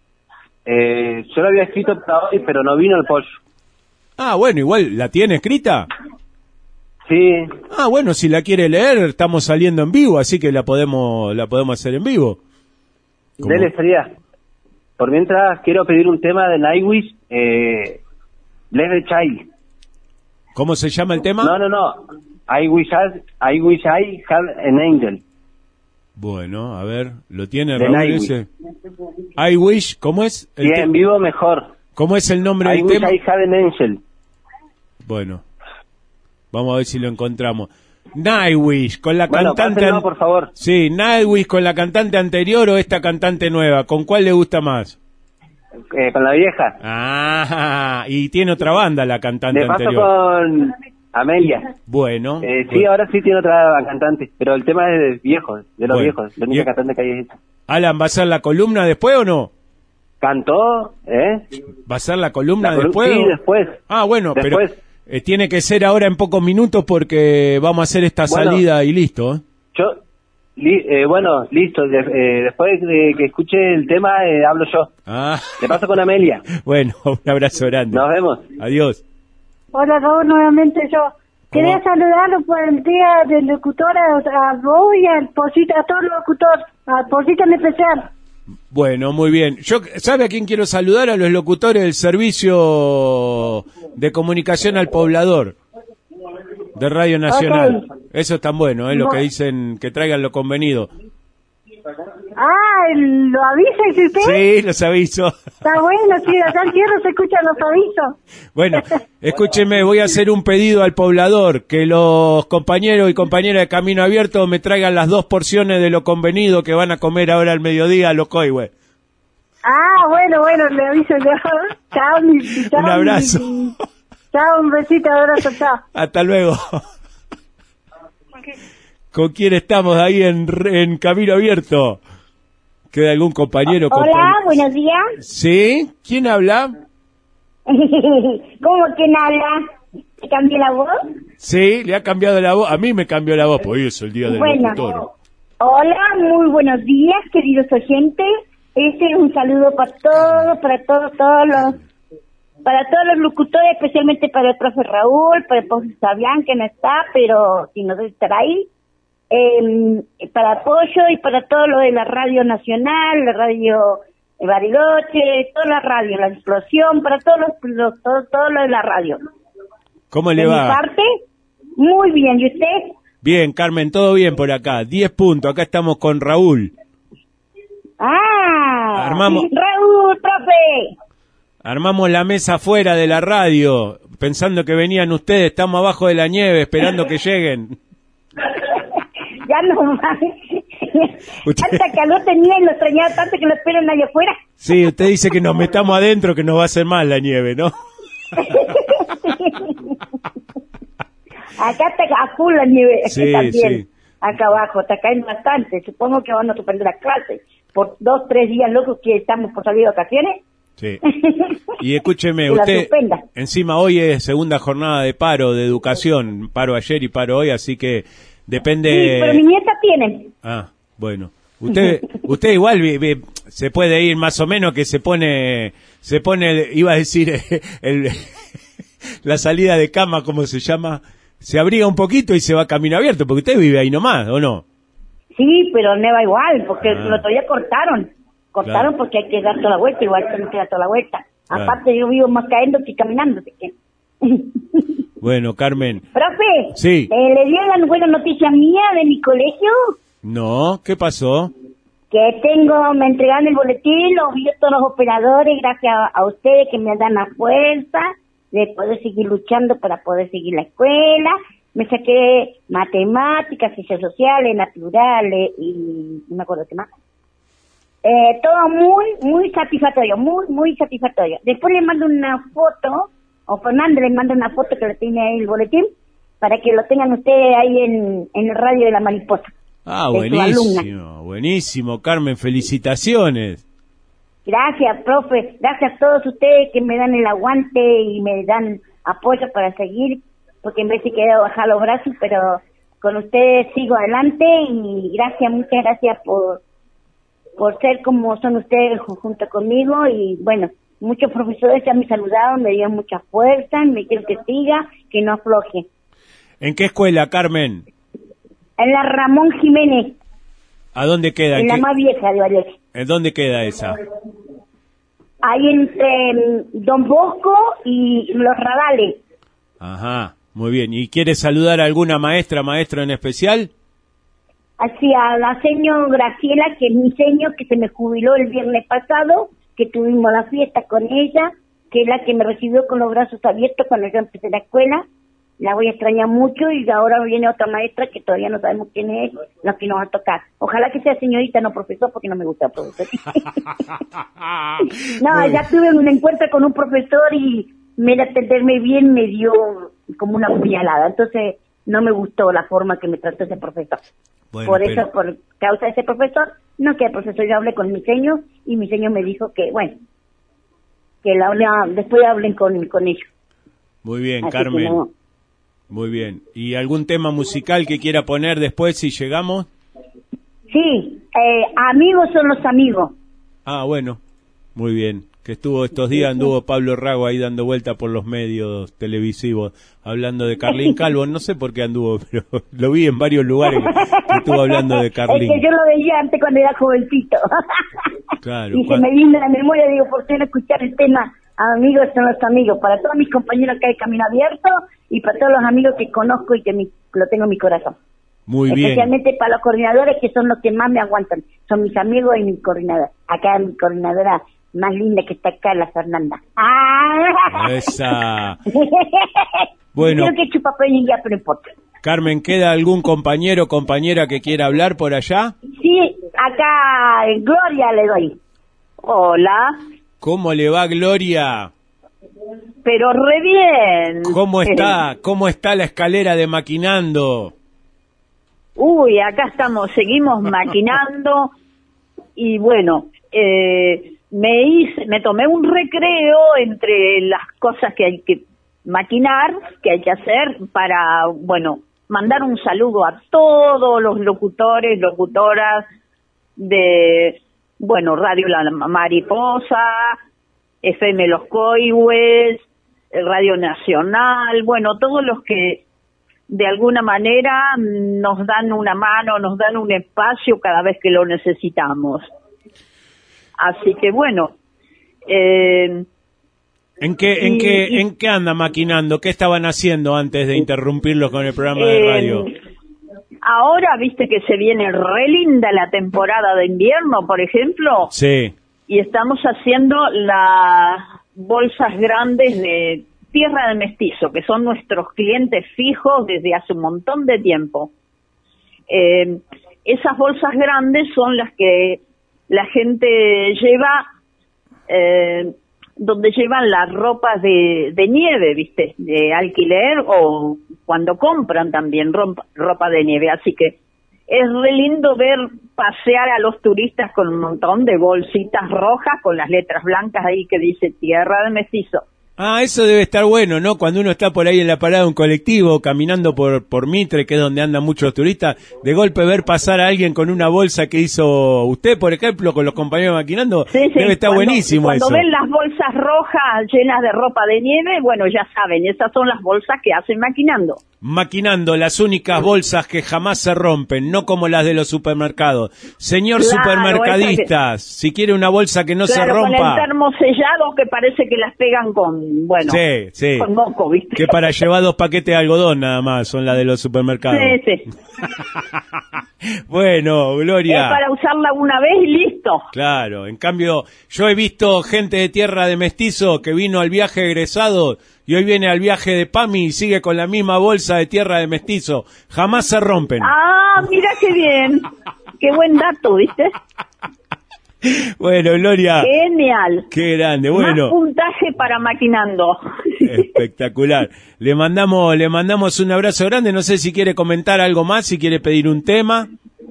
Eh, yo lo había escrito para hoy, pero no vino el pollo. Ah, bueno, igual, ¿la tiene escrita? Sí. Ah, bueno, si la quiere leer, estamos saliendo en vivo, así que la podemos la podemos hacer en vivo. ¿Cómo? Dele, sería. Por mientras, quiero pedir un tema de Nightwish, eh, Bless the Child. ¿Cómo se llama el tema? No, no, no. I wish I, I wish I had an angel. Bueno, a ver, ¿lo tiene De Raúl Nightwish. ese? I wish, ¿cómo es? Sí, te- en vivo mejor. ¿Cómo es el nombre I del wish tema? I had an angel. Bueno, vamos a ver si lo encontramos. Nightwish, con la Bueno, cantante... pásenlo, an- por favor. Sí, Nightwish con la cantante anterior o esta cantante nueva. ¿Con cuál le gusta más? Eh, con la vieja. Ah, y tiene otra banda la cantante De paso anterior. con Amelia. Bueno. Eh, sí, bueno. ahora sí tiene otra cantante, pero el tema es de viejos, de los Bueno. viejos. La única Y- cantante que hay es esa. Alan, ¿va a ser la columna después o no? ¿Cantó? ¿Eh? ¿Va a ser la columna La colu- después? sí, o- después. Ah, bueno, Después. pero eh, tiene que ser ahora en pocos minutos porque vamos a hacer esta Bueno. salida y listo. ¿eh? Yo, li- eh, bueno, listo. de- eh, después de que escuche el tema, eh, hablo yo. Ah, Le paso con Amelia. bueno, un abrazo grande. Nos vemos. Adiós. Hola Raúl, nuevamente yo. Quería saludarlo por el día del locutor a, a vos y al Porcita, a todos los locutores, al Porcita en especial. Bueno, muy bien. Yo, ¿sabe a quién quiero saludar? A los locutores del servicio de comunicación al poblador de Radio Nacional. Ok. Eso es tan bueno, es lo No. que dicen, que traigan lo convenido. Ah, el- ¿lo avisa y usted? Sí, los aviso. Está bueno, sí, acá en tierra se escuchan los avisos. Bueno, escúcheme, voy a hacer un pedido al poblador, que los compañeros y compañeras de Camino Abierto me traigan las dos porciones de lo convenido que van a comer ahora al mediodía a los Coihues. Ah, bueno, bueno, le aviso yo. Chao, mi, chao, Un abrazo. mi- chao, un besito, abrazo, chao. Hasta luego. ¿Con quién estamos ahí en, en Camino Abierto? ¿Queda algún compañero? Hola, compañ- buenos días. ¿Sí? ¿Quién habla? ¿Cómo que habla? ¿Te cambié la voz? Sí, le ha cambiado la voz. A mí me cambió la voz, por hoy es el día del Bueno, locutor. hola, muy buenos días, queridos oyentes. Este es un saludo para todos, para todos, todos los, para todos los locutores, especialmente para el profe Raúl, para el profe Fabián, que no está, pero si no debe estar ahí. Eh, para Pollo y para todo lo de la Radio Nacional, la Radio Bariloche, toda la radio, la explosión, para todos los, los- todo, todo lo de la radio. ¿Cómo le De mi va? parte, muy bien, ¿y usted? Bien, Carmen, todo bien por acá. Diez puntos, acá estamos con Raúl. Ah, Armamos. Raúl, profe. Armamos la mesa afuera de la radio, pensando que venían ustedes, estamos abajo de la nieve, esperando que lleguen. Ya no más. Tanta calor tenía y lo extrañaba tanto que lo esperan allá afuera. Sí, usted dice que nos metamos adentro, que nos va a hacer mal la nieve, ¿no? Acá está a full la nieve, sí, también. Sí. Acá abajo, está cayendo bastante. Supongo que van a suspender las clases por dos, tres días locos que estamos por salir de vacaciones. Sí. Y escúcheme, que usted, encima hoy es segunda jornada de paro, de educación, paro ayer y paro hoy, así que depende... Sí, pero mi nieta tiene. Ah, bueno. Usted usted igual vi, vi, se puede ir más o menos que se pone, se pone, iba a decir, el, la salida de cama, ¿cómo se llama? Se abriga un poquito y se va a camino abierto, porque usted vive ahí nomás, ¿o no? Sí, pero neva igual, porque ah. el otro día cortaron. Cortaron claro. Porque hay que dar toda la vuelta, igual que no queda toda la vuelta. Claro. Aparte yo vivo más cayendo que caminando. Así que... Bueno, Carmen. Profe, sí. eh, ¿le dio la buena noticia mía de mi colegio? No, ¿qué pasó? Que tengo, me entregaron el boletín, lo vi a todos los operadores, gracias a, a ustedes que me dan la fuerza de poder seguir luchando para poder seguir la escuela. Me saqué matemáticas, ciencias sociales, naturales y no me acuerdo qué más. Eh, todo muy, muy satisfactorio, muy, muy satisfactorio. Después le mando una foto, o Fernando le manda una foto que le tiene ahí el boletín, para que lo tengan ustedes ahí en, en el radio de la mariposa. Ah, buenísimo, buenísimo, Carmen, felicitaciones. Gracias, profe, gracias a todos ustedes que me dan el aguante y me dan apoyo para seguir, porque en vez de querer bajar los brazos, pero con ustedes sigo adelante y gracias, muchas gracias por por ser como son ustedes junto conmigo y bueno, muchos profesores ya me saludaron, me dieron mucha fuerza, me quiero que siga, que no afloje. ¿En qué escuela, Carmen? En la Ramón Jiménez. ¿A dónde queda? En la ¿Qué? más vieja de Vallejo. ¿En dónde queda esa? Ahí entre Don Bosco y Los Radales. Ajá, muy bien. ¿Y quiere saludar a alguna maestra, maestro en especial? Así a la señora Graciela, que es mi señor, que se me jubiló el viernes pasado, que tuvimos la fiesta con ella, que es la que me recibió con los brazos abiertos cuando yo empecé la escuela. La voy a extrañar mucho y ahora viene otra maestra que todavía no sabemos quién es, la que nos va a tocar. Ojalá que sea señorita, no profesor, porque no me gusta el profesor. No, bueno. Ya tuve un encuentro con un profesor y me de atenderme bien me dio como una puñalada. Entonces no me gustó la forma que me trató ese profesor. Bueno, por eso, pero... por causa de ese profesor, no que el profesor, yo hablé con mi señor y mi señor me dijo que, bueno, que la, la después hablen con, con ellos. Muy bien, así Carmen. No... Muy bien. ¿Y algún tema musical que quiera poner después si llegamos? Sí, eh, amigos son los amigos. Ah, bueno, muy bien. Que estuvo estos días, anduvo Pablo Rago ahí dando vuelta por los medios televisivos, hablando de Carlín Calvo. No sé por qué anduvo, pero lo vi en varios lugares que estuvo hablando de Carlín. Es que yo lo veía antes cuando era jovencito. Claro. Y cuando... se me vino a la memoria, digo, ¿por qué no escuchar el tema amigos son los amigos? Para todos mis compañeros que hay Camino Abierto y para todos los amigos que conozco y que mi, lo tengo en mi corazón. Muy bien. Especialmente para los coordinadores que son los que más me aguantan. Son mis amigos y mi coordinador. Acá mi coordinadora más linda que está acá, la Fernanda. ¡Ah! Esa. Bueno. Creo que chupa ya, pero no importa. Carmen, ¿queda algún compañero o compañera que quiera hablar por allá? Sí, acá Gloria le doy. Hola. ¿Cómo le va, Gloria? Pero re bien. ¿Cómo está? ¿Cómo está la escalera de Maquinando? Uy, acá estamos, seguimos maquinando y bueno, eh, me hice, me tomé un recreo entre las cosas que hay que maquinar, que hay que hacer para, bueno, mandar un saludo a todos los locutores, locutoras de, bueno, Radio La Mariposa, F M Los Coihues, Radio Nacional, bueno, todos los que de alguna manera nos dan una mano, nos dan un espacio cada vez que lo necesitamos. Así que bueno. Eh, ¿En qué, y, en qué, y, en qué anda maquinando? ¿Qué estaban haciendo antes de interrumpirlos con el programa eh, de radio? Ahora, viste que se viene re linda la temporada de invierno, por ejemplo. Sí. Y estamos haciendo la bolsas grandes de tierra de mestizo, que son nuestros clientes fijos desde hace un montón de tiempo. Eh, esas bolsas grandes son las que la gente lleva, eh, donde llevan las ropas de, de nieve, ¿viste? De alquiler o cuando compran también ropa, ropa de nieve. Así que es re lindo ver pasear a los turistas con un montón de bolsitas rojas con las letras blancas ahí que dice tierra de mestizo. Ah, eso debe estar bueno, ¿no? Cuando uno está por ahí en la parada de un colectivo, caminando por por Mitre, que es donde andan muchos turistas, de golpe ver pasar a alguien con una bolsa que hizo usted, por ejemplo, con los compañeros maquinando, sí, sí, debe estar cuando, buenísimo cuando eso. Cuando ven las bolsas rojas llenas de ropa de nieve, bueno, ya saben, esas son las bolsas que hacen maquinando. Maquinando, las únicas bolsas que jamás se rompen, no como las de los supermercados. Señor Claro, supermercadista, que... si quiere una bolsa que no claro, se rompa. Con el termo sellado que parece que las pegan con, bueno, sí, sí. con moco, ¿viste? Que para llevar dos paquetes de algodón nada más son las de los supermercados. Sí, sí. Bueno, Gloria. Es para usarla una vez y listo. Claro, en cambio, yo he visto gente de tierra de mestizo que vino al viaje egresado y hoy viene al viaje de PAMI y sigue con la misma bolsa de tierra de mestizo. Jamás se rompen. Ah, mira qué bien. Qué buen dato, ¿viste? Bueno, Gloria. Genial. Qué grande, bueno. Más puntaje para maquinando. Espectacular. Le mandamos, le mandamos un abrazo grande. No sé si quiere comentar algo más, si quiere pedir un tema.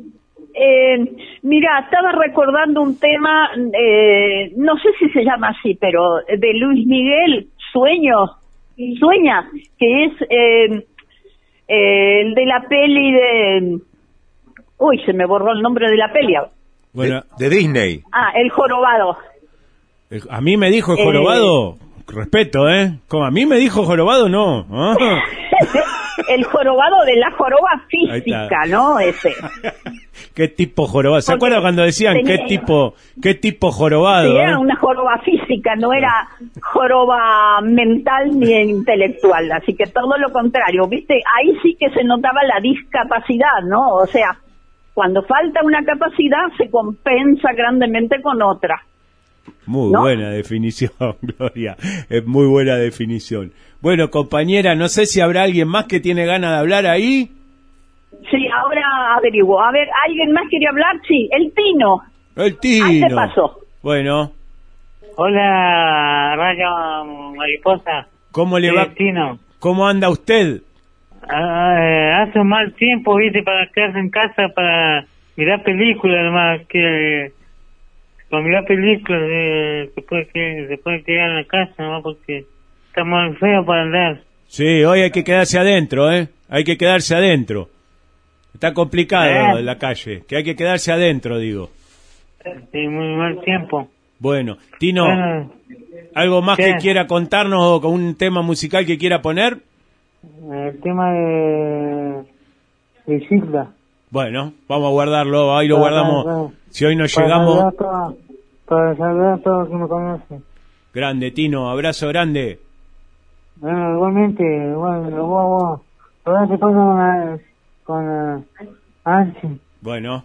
Eh, mira, estaba recordando un tema, eh, no sé si se llama así, pero de Luis Miguel, Sueño, Sueña, que es eh, eh, el de la peli de... Uy, se me borró el nombre de la peli. Bueno, de, de Disney. Ah, El Jorobado. A mí me dijo el jorobado, eh... respeto, ¿eh? Como a mí me dijo jorobado, no. Ah. El jorobado de la joroba física, ¿no? Ese. ¿Qué tipo jorobado? ¿Se acuerdan cuando decían tenía... qué tipo qué tipo jorobado? Sí, era una joroba física, no era joroba mental ni intelectual, así que todo lo contrario, ¿viste? Ahí sí que se notaba la discapacidad, ¿no? O sea, cuando falta una capacidad se compensa grandemente con otra. Muy ¿no? buena definición, Gloria, es muy buena definición. Bueno, compañera, no sé si habrá alguien más que tiene ganas de hablar ahí. Sí, ahora averiguo. A ver, ¿alguien más quería hablar? Sí, el Tino. El Tino. Ahí te pasó. Bueno. Hola, Radio Mariposa. ¿Cómo le va? Tino. ¿Cómo anda usted? Ah, hace un mal tiempo, viste, para quedarse en casa, para mirar películas, nomás, que... Para mirar películas, eh, se, puede que, se puede quedar en la casa, nomás, porque está muy feo para andar. Sí, hoy hay que quedarse adentro, ¿eh? Hay que quedarse adentro. Está complicado ¿Eh? en la calle, que hay que quedarse adentro, digo. Sí, muy mal tiempo. Bueno, Tino, bueno, ¿algo más ¿qué? que quiera contarnos o con un tema musical que quiera poner? El tema de... de Sigla. Bueno, vamos a guardarlo, ahí lo para, guardamos. para, para, si hoy nos para llegamos... Saludar todo, para saludar a todos que me conocen. Grande, Tino, abrazo grande. Bueno, igualmente, bueno, vos, vos. Ahora te pongo con uh, Ansi. Bueno.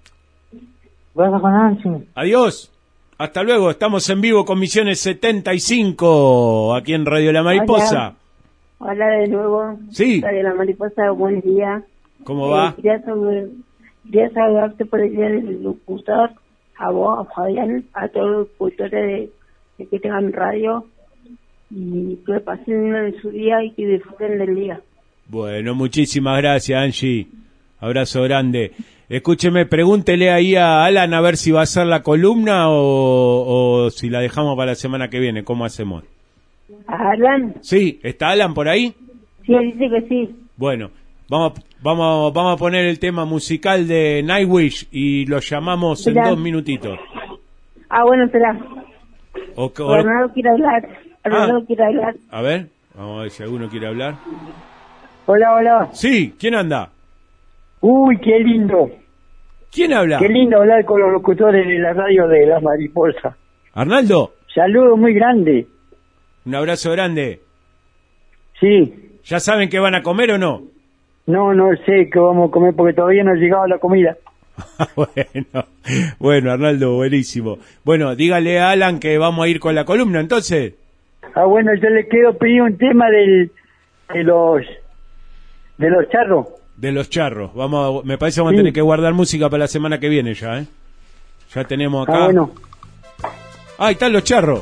Vas con Ansi. Adiós. Hasta luego. Estamos en vivo con Misiones setenta y cinco aquí en Radio La Mariposa. Hola, Hola de nuevo. Sí. Radio La Mariposa, buen día. ¿Cómo eh, va? Quería, saber, quería saludarte por el día del locutor, a vos, a Fabián, a todos los locutores de, de que tengan radio y que pasen en su día y que disfruten del día. Bueno, muchísimas gracias, Angie. Abrazo grande. Escúcheme, pregúntele ahí a Alan a ver si va a hacer la columna o, o si la dejamos para la semana que viene. ¿Cómo hacemos? ¿A Alan? Sí, ¿está Alan por ahí? Sí, dice que sí. Bueno, vamos, vamos, vamos a poner el tema musical de Nightwish y lo llamamos Será. en dos minutitos. Ah, bueno, será. O, o, Bernardo quiere hablar. Bernardo ah, quiere hablar. A ver, vamos a ver si alguno quiere hablar. Hola, hola. Sí, ¿quién anda? Uy, qué lindo. ¿Quién habla? Qué lindo hablar con los locutores de la radio de La Mariposa. ¿Arnaldo? Saludos muy grande. Un abrazo grande. Sí. ¿Ya saben qué van a comer o no? No, no sé qué vamos a comer porque todavía no ha llegado la comida. bueno, bueno, Arnaldo, buenísimo. Bueno, dígale a Alan que vamos a ir con la columna, entonces. Ah, bueno, yo le quiero pedir un tema del, de los, de los charros. De los charros. Vamos, a, me parece que vamos Sí. a tener que guardar música para la semana que viene ya, ¿eh? Ya tenemos acá. Ah, bueno. Ah, ahí están los charros.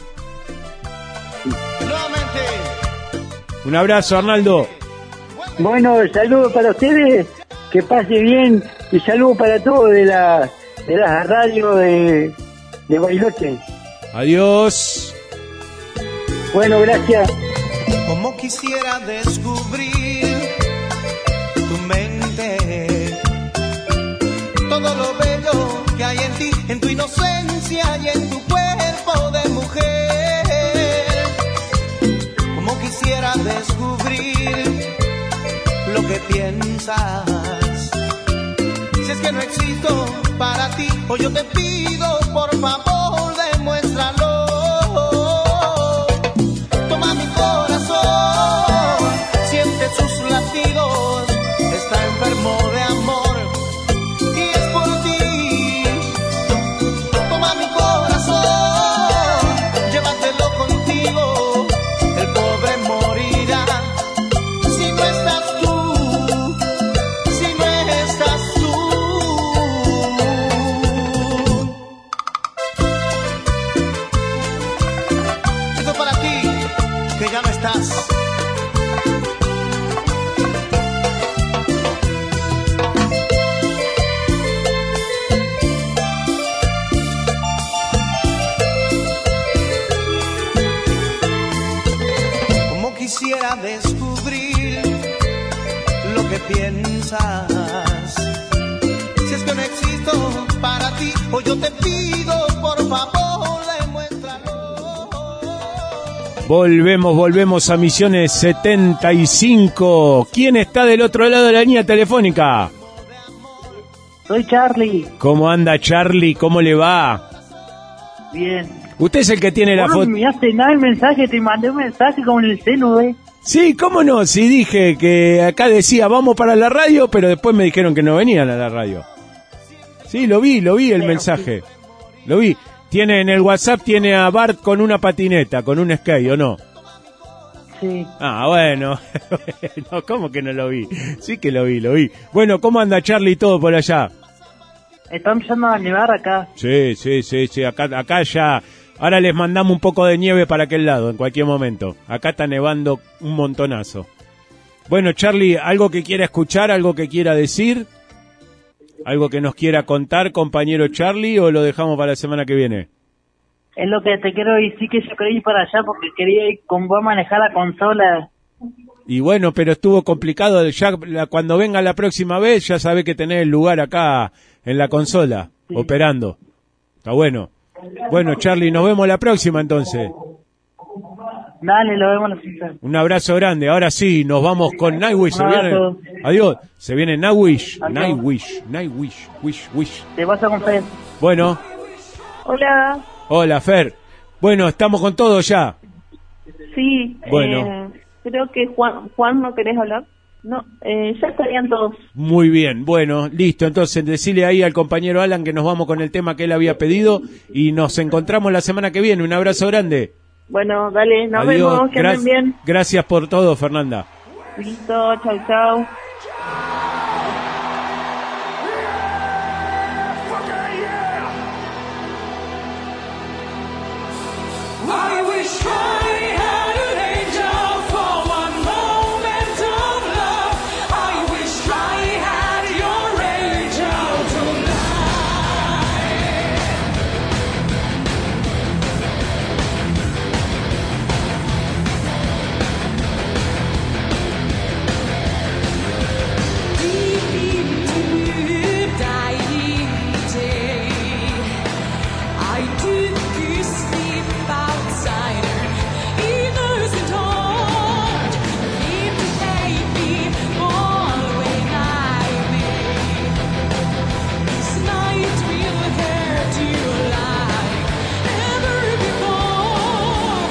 Un abrazo, Arnaldo. Bueno, saludos para ustedes, que pase bien, y saludos para todos de la, de la radio de, de Bariloche. Adiós. Bueno, gracias. Como quisiera descubrir tu mente, todo lo bello que hay en ti, en tu inocencia y en tu cuerpo de mujer. Como quisiera descubrir lo que piensas, si es que no existo para ti, o yo te pido por favor demuéstralo. Toma mi corazón, siente sus latidos, está enfermo de amor y es por ti. Toma mi corazón, llévatelo contigo, el pobre morirá si no estás tú, si no estás tú. Esto es para ti, que ya no estás. Como quisiera descubrir lo que piensas, si es que no existo para ti, o yo te pido por favor demuéstralo. Volvemos, volvemos a Misiones setenta y cinco. ¿Quién está del otro lado de la línea telefónica? Soy Charlie. ¿Cómo anda, Charlie? ¿Cómo le va? Bien. Usted es el que tiene la Vos foto. no me enviaste nada el mensaje, te mandé un mensaje con el celu, ¿eh? Sí, ¿cómo no? Sí, dije que acá decía vamos para la radio, pero después me dijeron que no venían a la radio. Sí, lo vi, lo vi el mensaje. Lo vi. Tiene en el WhatsApp, tiene a Bart con una patineta, con un skate, ¿o no? Sí. Ah, bueno. No, ¿cómo que no lo vi? Sí que lo vi, lo vi. Bueno, ¿cómo anda Charlie y todo por allá? Está empezando a nevar acá. Sí, sí, sí, sí. Acá, acá ya... Ahora les mandamos un poco de nieve para aquel lado, en cualquier momento. Acá está nevando un montonazo. Bueno, Charlie, ¿algo que quiera escuchar, algo que quiera decir? ¿Algo que nos quiera contar, compañero Charlie, o lo dejamos para la semana que viene? Es lo que te quiero decir, que yo quería ir para allá porque quería ir con vos a manejar la consola. Y bueno, pero estuvo complicado. Ya la- cuando venga la próxima vez, ya sabe que tenés el lugar acá en la consola, Sí. operando. Está bueno. Bueno, Charlie, nos vemos la próxima entonces. Dale, lo vemos la cita. Un abrazo grande. Ahora sí, nos vamos con Nightwish. Se Un viene... abrazo. Adiós. Se viene Nightwish. Adiós. Nightwish. Nightwish. Wish, wish. Te vas a comprar. Bueno, Hola, hola, Fer. Bueno, estamos con todo ya. sí, Bueno. eh, creo que Juan, Juan, ¿no querés hablar? No, eh, ya estarían todos. Muy bien, bueno, listo. Entonces, decirle ahí al compañero Alan que nos vamos con el tema que él había pedido y nos encontramos la semana que viene. Un abrazo grande. Bueno, dale, nos Adiós. vemos, que Gra- anden bien. Gracias por todo, Fernanda. Listo, chau, chau. I wish I had an angel for one moment of love. I wish I had your angel I did you sleep outsider, either isn't hard. Leave the baby all the way like me. This night will hurt you like never before.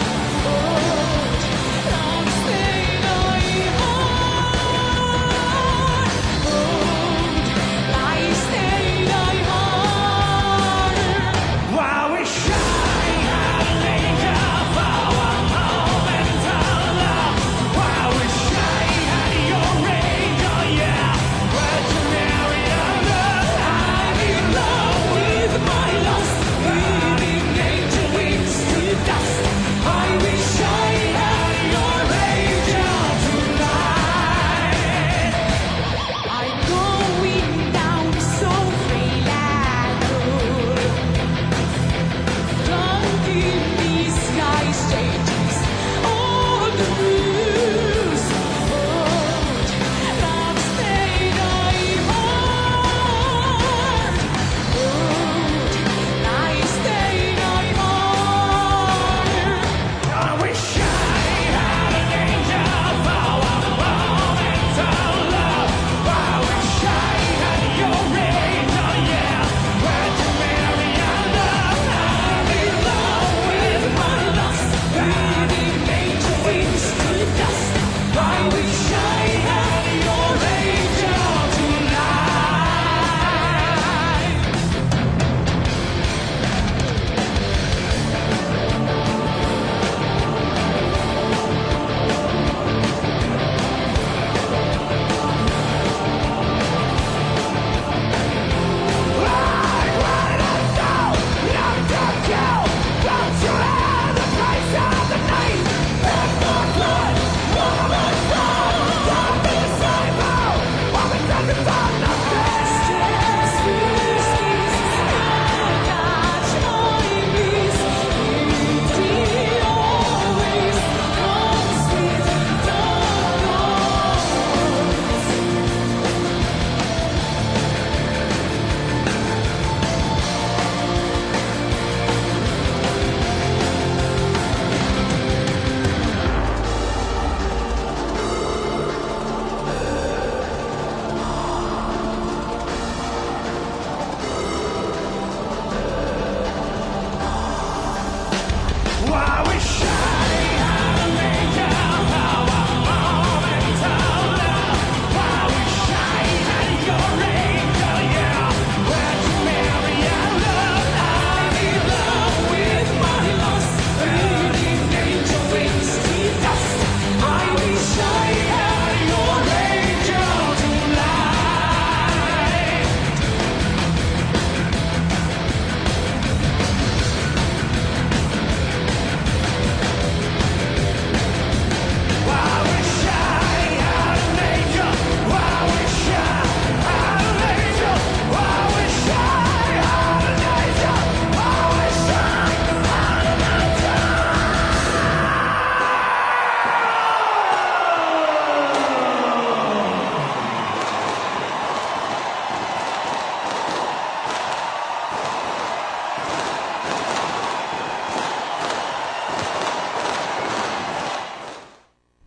Oh, I'm staying on Oh, I stayed on I wish I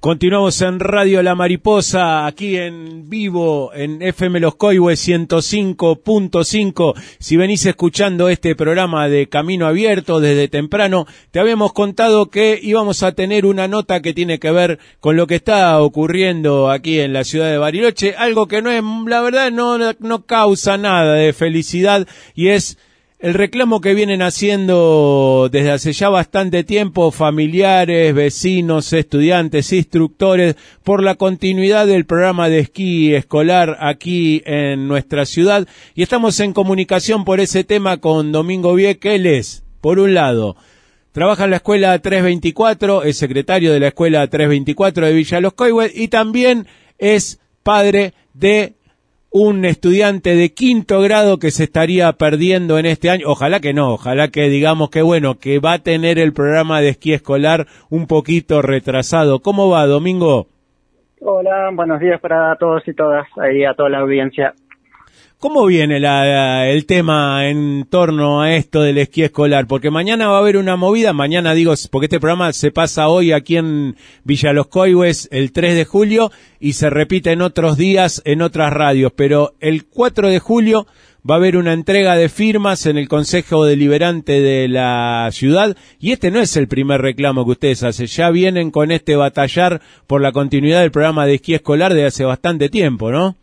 Continuamos en Radio La Mariposa, aquí en vivo, en F M Los Coihues ciento cinco punto cinco. Si venís escuchando este programa de Camino Abierto desde temprano, te habíamos contado que íbamos a tener una nota que tiene que ver con lo que está ocurriendo aquí en la ciudad de Bariloche, algo que no es, la verdad, no, no causa nada de felicidad, y es el reclamo que vienen haciendo desde hace ya bastante tiempo familiares, vecinos, estudiantes, instructores por la continuidad del programa de esquí escolar aquí en nuestra ciudad, y estamos en comunicación por ese tema con Domingo Vie, que él es, por un lado, trabaja en la escuela trescientos veinticuatro, es secretario de la escuela trescientos veinticuatro de Villa Los Coihues y también es padre de un estudiante de quinto grado que se estaría perdiendo en este año. Ojalá que no, ojalá que digamos que bueno, que va a tener el programa de esquí escolar un poquito retrasado. ¿Cómo va, Domingo? Hola, buenos días para todos y todas, ahí a toda la audiencia. ¿Cómo viene la, el tema en torno a esto del esquí escolar? Porque mañana va a haber una movida, mañana digo, porque este programa se pasa hoy aquí en Villa Los Coihues el tres de julio y se repite en otros días en otras radios, pero el cuatro de julio va a haber una entrega de firmas en el Consejo Deliberante de la ciudad, y este no es el primer reclamo que ustedes hacen, ya vienen con este batallar por la continuidad del programa de esquí escolar de hace bastante tiempo, ¿no?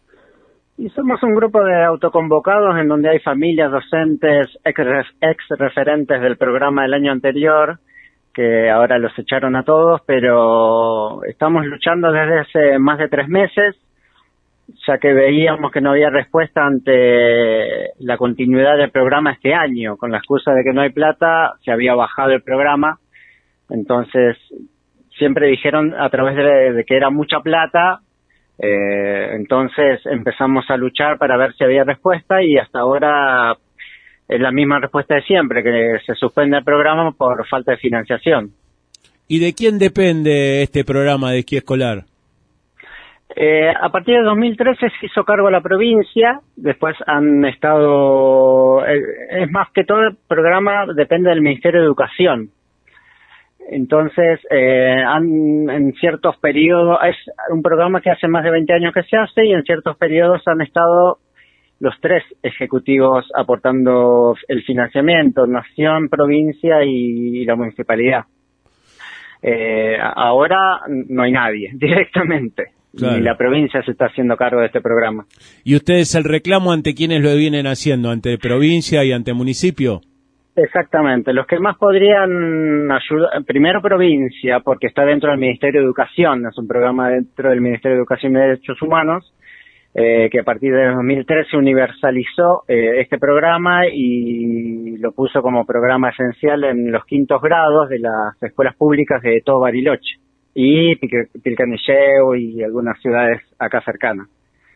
Y somos un grupo de autoconvocados en donde hay familias, docentes, ex, ex referentes del programa del año anterior, que ahora los echaron a todos, pero estamos luchando desde hace más de tres meses, ya que veíamos que no había respuesta ante la continuidad del programa este año. Con la excusa de que no hay plata, se había bajado el programa, entonces siempre dijeron a través de, de que era mucha plata. Eh, entonces empezamos a luchar para ver si había respuesta y hasta ahora es la misma respuesta de siempre, que se suspende el programa por falta de financiación. ¿Y de quién depende este programa de esquí escolar? Eh, a partir de dos mil trece se hizo cargo la provincia, después han estado, eh, es más que todo el programa depende del Ministerio de Educación. Entonces, eh, han, en ciertos periodos, es un programa que hace más de veinte años que se hace y en ciertos periodos han estado los tres ejecutivos aportando el financiamiento, nación, provincia y, y la municipalidad. Eh, ahora no hay nadie directamente, claro. Ni la provincia se está haciendo cargo de este programa. ¿Y ustedes el reclamo ante quiénes lo vienen haciendo? ¿Ante provincia y ante municipio? Exactamente, los que más podrían ayudar, primero provincia, porque está dentro del Ministerio de Educación, es un programa dentro del Ministerio de Educación y Derechos Humanos, eh, que a partir de dos mil trece universalizó eh, este programa y lo puso como programa esencial en los quintos grados de las escuelas públicas de todo Bariloche, y Pilcanilleu y algunas ciudades acá cercanas.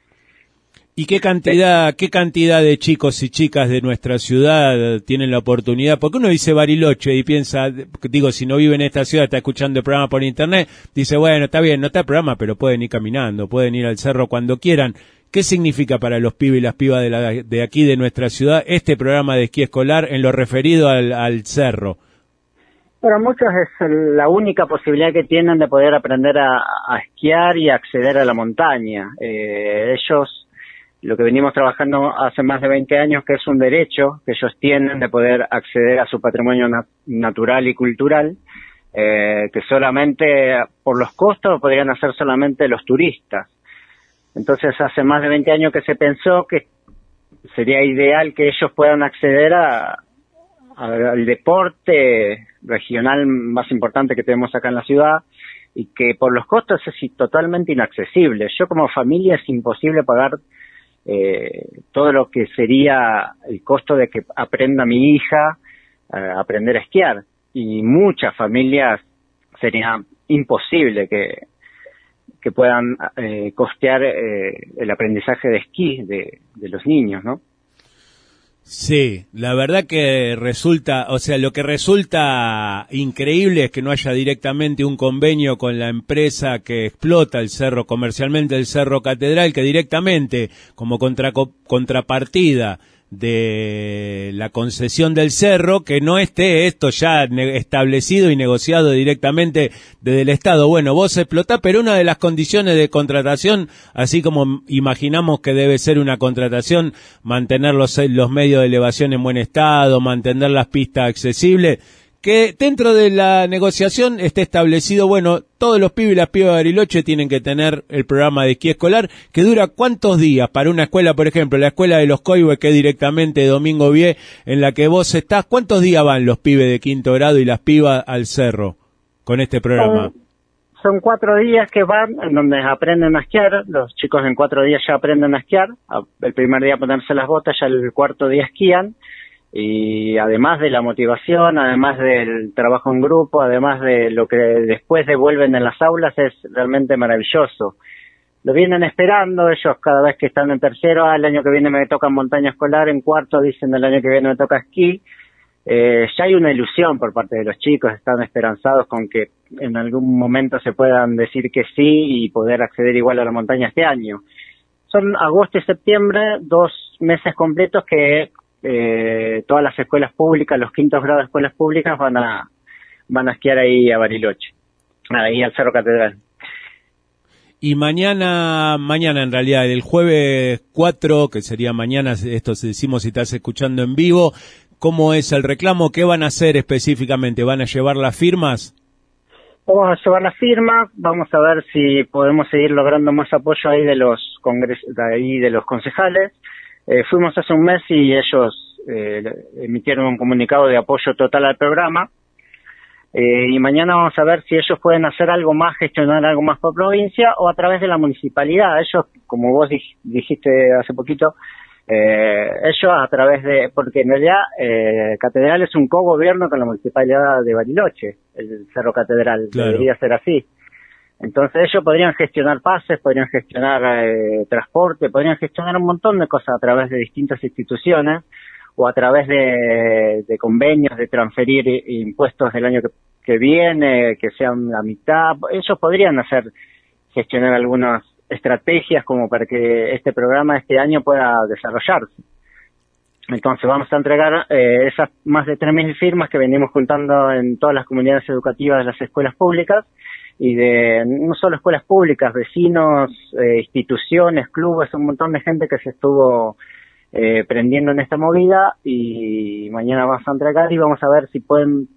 ¿Y qué cantidad, qué cantidad de chicos y chicas de nuestra ciudad tienen la oportunidad? Porque uno dice Bariloche y piensa, digo, si no vive en esta ciudad, está escuchando el programa por internet, dice, bueno, está bien, no está el programa, pero pueden ir caminando, pueden ir al cerro cuando quieran. ¿Qué significa para los pibes y las pibas de, la, de aquí, de nuestra ciudad, este programa de esquí escolar en lo referido al, al cerro? Para muchos es la única posibilidad que tienen de poder aprender a, a esquiar y acceder a la montaña. Eh, ellos... Lo que venimos trabajando hace más de veinte años, que es un derecho que ellos tienen de poder acceder a su patrimonio nat- natural y cultural, eh, que solamente por los costos podrían hacer solamente los turistas. Entonces hace más de veinte años que se pensó que sería ideal que ellos puedan acceder a, a, al deporte regional más importante que tenemos acá en la ciudad, y que por los costos es totalmente inaccesible. Yo como familia es imposible pagar Eh, todo lo que sería el costo de que aprenda mi hija a eh, aprender a esquiar, y muchas familias sería imposible que que puedan eh, costear eh, el aprendizaje de esquí de, de los niños, ¿no? Sí, la verdad que resulta, o sea, lo que resulta increíble es que no haya directamente un convenio con la empresa que explota el cerro comercialmente, el Cerro Catedral, que directamente, como contra, contrapartida de la concesión del cerro, que no esté esto ya establecido y negociado directamente desde el Estado. Bueno, vos explotás, pero una de las condiciones de contratación, así como imaginamos que debe ser una contratación, mantener los, los medios de elevación en buen estado, mantener las pistas accesibles, que dentro de la negociación esté establecido, bueno, todos los pibes y las pibas de Bariloche tienen que tener el programa de esquí escolar, que dura cuántos días para una escuela, por ejemplo, la escuela de los Coihues, que es directamente Domingo Vié, en la que vos estás, ¿cuántos días van los pibes de quinto grado y las pibas al cerro con este programa? Son, son cuatro días que van, en donde aprenden a esquiar, los chicos en cuatro días ya aprenden a esquiar, el primer día ponerse las botas, ya el cuarto día esquían, y además de la motivación, además del trabajo en grupo, además de lo que después devuelven en las aulas, es realmente maravilloso. Lo vienen esperando ellos cada vez que están en tercero, ah, el año que viene me toca montaña escolar, en cuarto dicen el año que viene me toca esquí. Eh, ya hay una ilusión por parte de los chicos, están esperanzados con que en algún momento se puedan decir que sí y poder acceder igual a la montaña este año. Son agosto y septiembre, dos meses completos que Eh, todas las escuelas públicas, los quintos grados de escuelas públicas van a van a esquiar ahí a Bariloche, ahí al Cerro Catedral. Y mañana, mañana en realidad, el jueves cuatro, que sería mañana, esto decimos si estás escuchando en vivo, ¿cómo es el reclamo? ¿Qué van a hacer específicamente? ¿Van a llevar las firmas? Vamos a llevar las firmas, vamos a ver si podemos seguir logrando más apoyo ahí de los congres de ahí de los concejales. Eh, fuimos hace un mes y ellos eh, emitieron un comunicado de apoyo total al programa. Eh, y mañana vamos a ver si ellos pueden hacer algo más, gestionar algo más por provincia o a través de la municipalidad. Ellos, como vos dij, dijiste hace poquito, eh, ellos a través de, porque en realidad eh, Catedral es un cogobierno con la municipalidad de Bariloche, el Cerro Catedral, claro. Debería ser así. Entonces ellos podrían gestionar pases, podrían gestionar eh, transporte, podrían gestionar un montón de cosas a través de distintas instituciones o a través de, de convenios de transferir impuestos del año que, que viene, que sean la mitad. Ellos podrían hacer, gestionar algunas estrategias como para que este programa este año pueda desarrollarse. Entonces vamos a entregar eh, esas más de tres mil firmas que venimos juntando en todas las comunidades educativas de las escuelas públicas, y de no solo escuelas públicas, vecinos, eh, instituciones, clubes, un montón de gente que se estuvo eh, prendiendo en esta movida, y mañana vamos a entregar y vamos a ver si pueden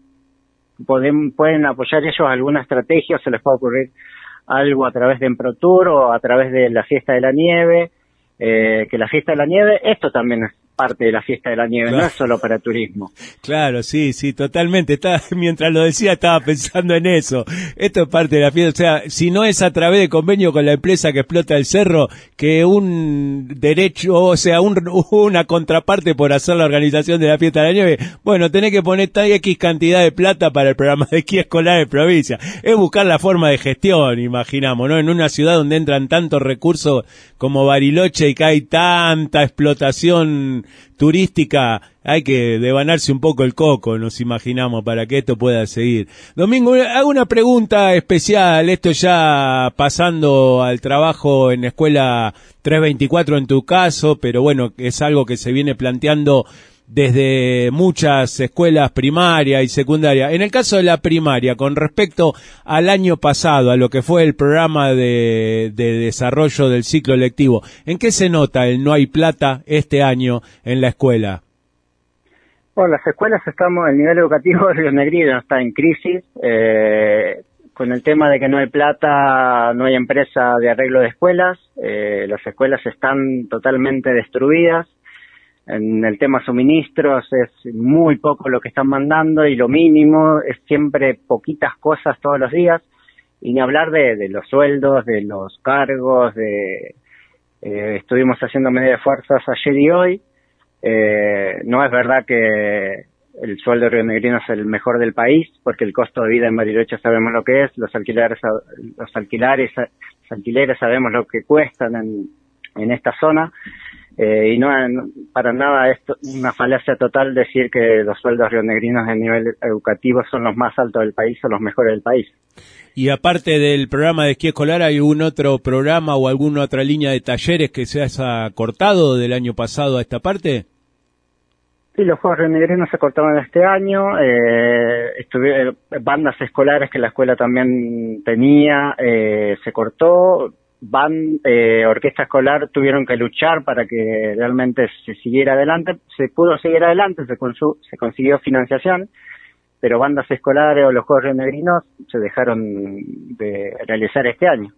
pueden, pueden apoyar ellos alguna estrategia, o se les puede ocurrir algo a través de Emprotour o a través de la Fiesta de la Nieve, eh, que la Fiesta de la Nieve, esto también es parte de la Fiesta de la Nieve, claro. No es solo para turismo. Claro, sí, sí, totalmente. Estaba, mientras lo decía estaba pensando en eso. Esto es parte de la fiesta. O sea, si no es a través de convenio con la empresa que explota el cerro, que un derecho, o sea, un, una contraparte por hacer la organización de la Fiesta de la Nieve, bueno, tenés que poner X cantidad de plata para el programa de esquí escolar de provincia. Es buscar la forma de gestión, imaginamos, ¿no? En una ciudad donde entran tantos recursos como Bariloche y que hay tanta explotación turística, hay que devanarse un poco el coco, nos imaginamos, para que esto pueda seguir. Domingo, hago una pregunta especial, esto ya pasando al trabajo en Escuela trescientos veinticuatro en tu caso, pero bueno, es algo que se viene planteando desde muchas escuelas primarias y secundarias. En el caso de la primaria, con respecto al año pasado, a lo que fue el programa de, de desarrollo del ciclo lectivo, ¿en qué se nota el no hay plata este año en la escuela? Bueno, las escuelas estamos, el nivel educativo de Río Negrino está en crisis, eh, con el tema de que no hay plata, no hay empresa de arreglo de escuelas, eh, las escuelas están totalmente destruidas. En el tema suministros es muy poco lo que están mandando y lo mínimo es siempre poquitas cosas todos los días, y ni hablar de, de los sueldos, de los cargos, de eh, estuvimos haciendo medidas de fuerzas ayer y hoy. Eh, no es verdad que el sueldo rionegrino es el mejor del país, porque el costo de vida en Bariloche sabemos lo que es, los alquileres, los alquileres, los alquileres sabemos lo que cuestan en, en esta zona. Eh, y no, no para nada es una falacia total decir que los sueldos rionegrinos de nivel educativo son los más altos del país o los mejores del país. Y aparte del programa de esquí escolar, ¿hay algún otro programa o alguna otra línea de talleres que se haya cortado del año pasado a esta parte? Sí, los Juegos Rionegrinos se cortaron este año, eh, estuvieron bandas escolares que la escuela también tenía, eh, se cortó, van, eh, orquesta escolar tuvieron que luchar para que realmente se siguiera adelante, se pudo seguir adelante, se, consu- se consiguió financiación, pero bandas escolares o los Juegos Rionegrinos se dejaron de realizar este año.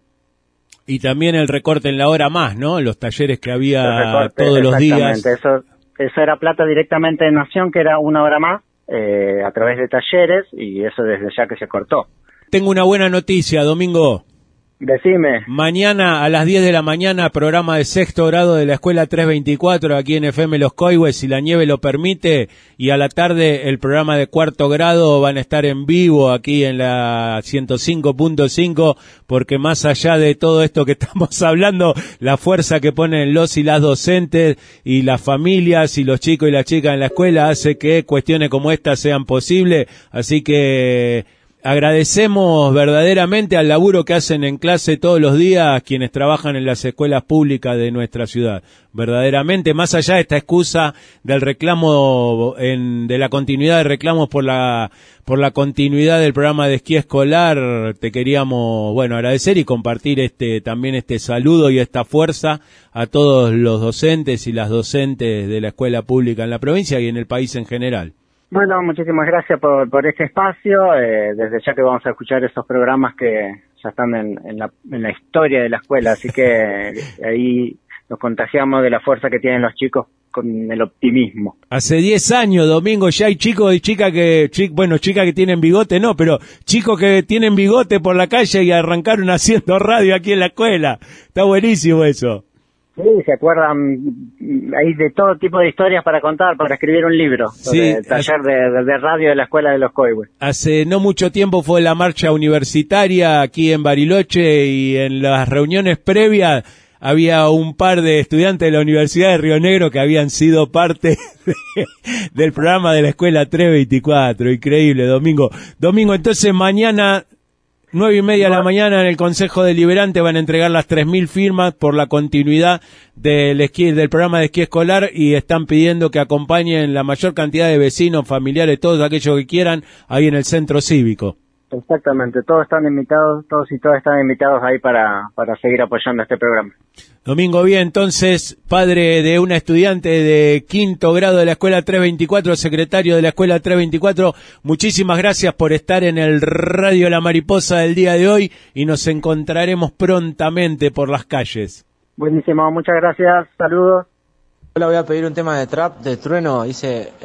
Y también el recorte en la hora más, ¿no? Los talleres que había recorte, todos los días. Eso, eso era plata directamente de Nación, que era una hora más, eh, a través de talleres, y eso desde ya que se cortó. Tengo una buena noticia, Domingo. Decime. Mañana a las diez de la mañana, programa de sexto grado de la Escuela trescientos veinticuatro aquí en F M Los Coihues, si la nieve lo permite, y a la tarde el programa de cuarto grado van a estar en vivo aquí en la ciento cinco punto cinco, porque más allá de todo esto que estamos hablando, la fuerza que ponen los y las docentes y las familias y los chicos y las chicas en la escuela hace que cuestiones como esta sean posibles, así que agradecemos verdaderamente al laburo que hacen en clase todos los días quienes trabajan en las escuelas públicas de nuestra ciudad. Verdaderamente, más allá de esta excusa del reclamo, en, de la continuidad de reclamos por la, por la continuidad del programa de esquí escolar, te queríamos, bueno, agradecer y compartir este, también este saludo y esta fuerza a todos los docentes y las docentes de la escuela pública en la provincia y en el país en general. Bueno, muchísimas gracias por, por este espacio. Eh, desde ya que vamos a escuchar esos programas que ya están en, en, la, en la historia de la escuela, así que ahí nos contagiamos de la fuerza que tienen los chicos con el optimismo. Hace diez años, Domingo, ya hay chicos y chicas que, chi, bueno, chicas que tienen bigote, no, pero chicos que tienen bigote por la calle y arrancaron haciendo radio aquí en la escuela. Está buenísimo eso. Sí, se acuerdan, hay de todo tipo de historias para contar, para escribir un libro, sí, el taller de, de, de radio de la Escuela de los Coihues. Hace no mucho tiempo fue la marcha universitaria aquí en Bariloche y en las reuniones previas había un par de estudiantes de la Universidad de Río Negro que habían sido parte de, del programa de la Escuela trescientos veinticuatro, increíble, Domingo. Domingo, entonces mañana Nueve y media de la mañana en el Consejo Deliberante van a entregar las tres mil firmas por la continuidad del esquí, del programa de esquí escolar, y están pidiendo que acompañen la mayor cantidad de vecinos, familiares, todos aquellos que quieran, ahí en el centro cívico. Exactamente, todos están invitados, todos y todas están invitados ahí para, para seguir apoyando este programa. Domingo Vía, entonces, padre de una estudiante de quinto grado de la Escuela trescientos veinticuatro, secretario de la Escuela trescientos veinticuatro, muchísimas gracias por estar en el Radio La Mariposa del día de hoy y nos encontraremos prontamente por las calles. Buenísimo, muchas gracias, saludos. Hola, voy a pedir un tema de trap de Trueno, dice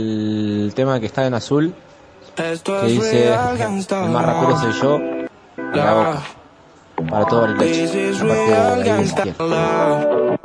el tema que está en azul, que dice el más rapero soy yo, y la boca. Para todo el leche. Esto es real gangsta love.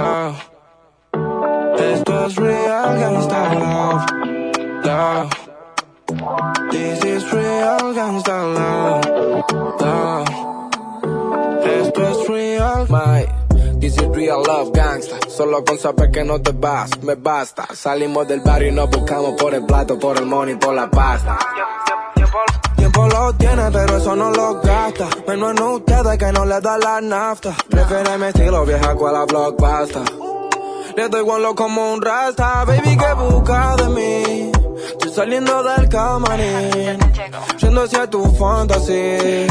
Love. This is real gangsta love. Love. Esto es real. My, this is real love gangsta. Solo con saber que no te vas, me basta. Salimos del barrio y nos buscamos por el plato, por el money, por la pasta. Tiempo lo tiene, pero eso no lo gasta. Menos en ustedes que no les da la nafta. Prefiere mi estilo vieja con la blockbuster. Le doy guanlo como un rasta. Baby, ¿qué busca de mí? Estoy saliendo del camarín, yendo hacia tu fantasía.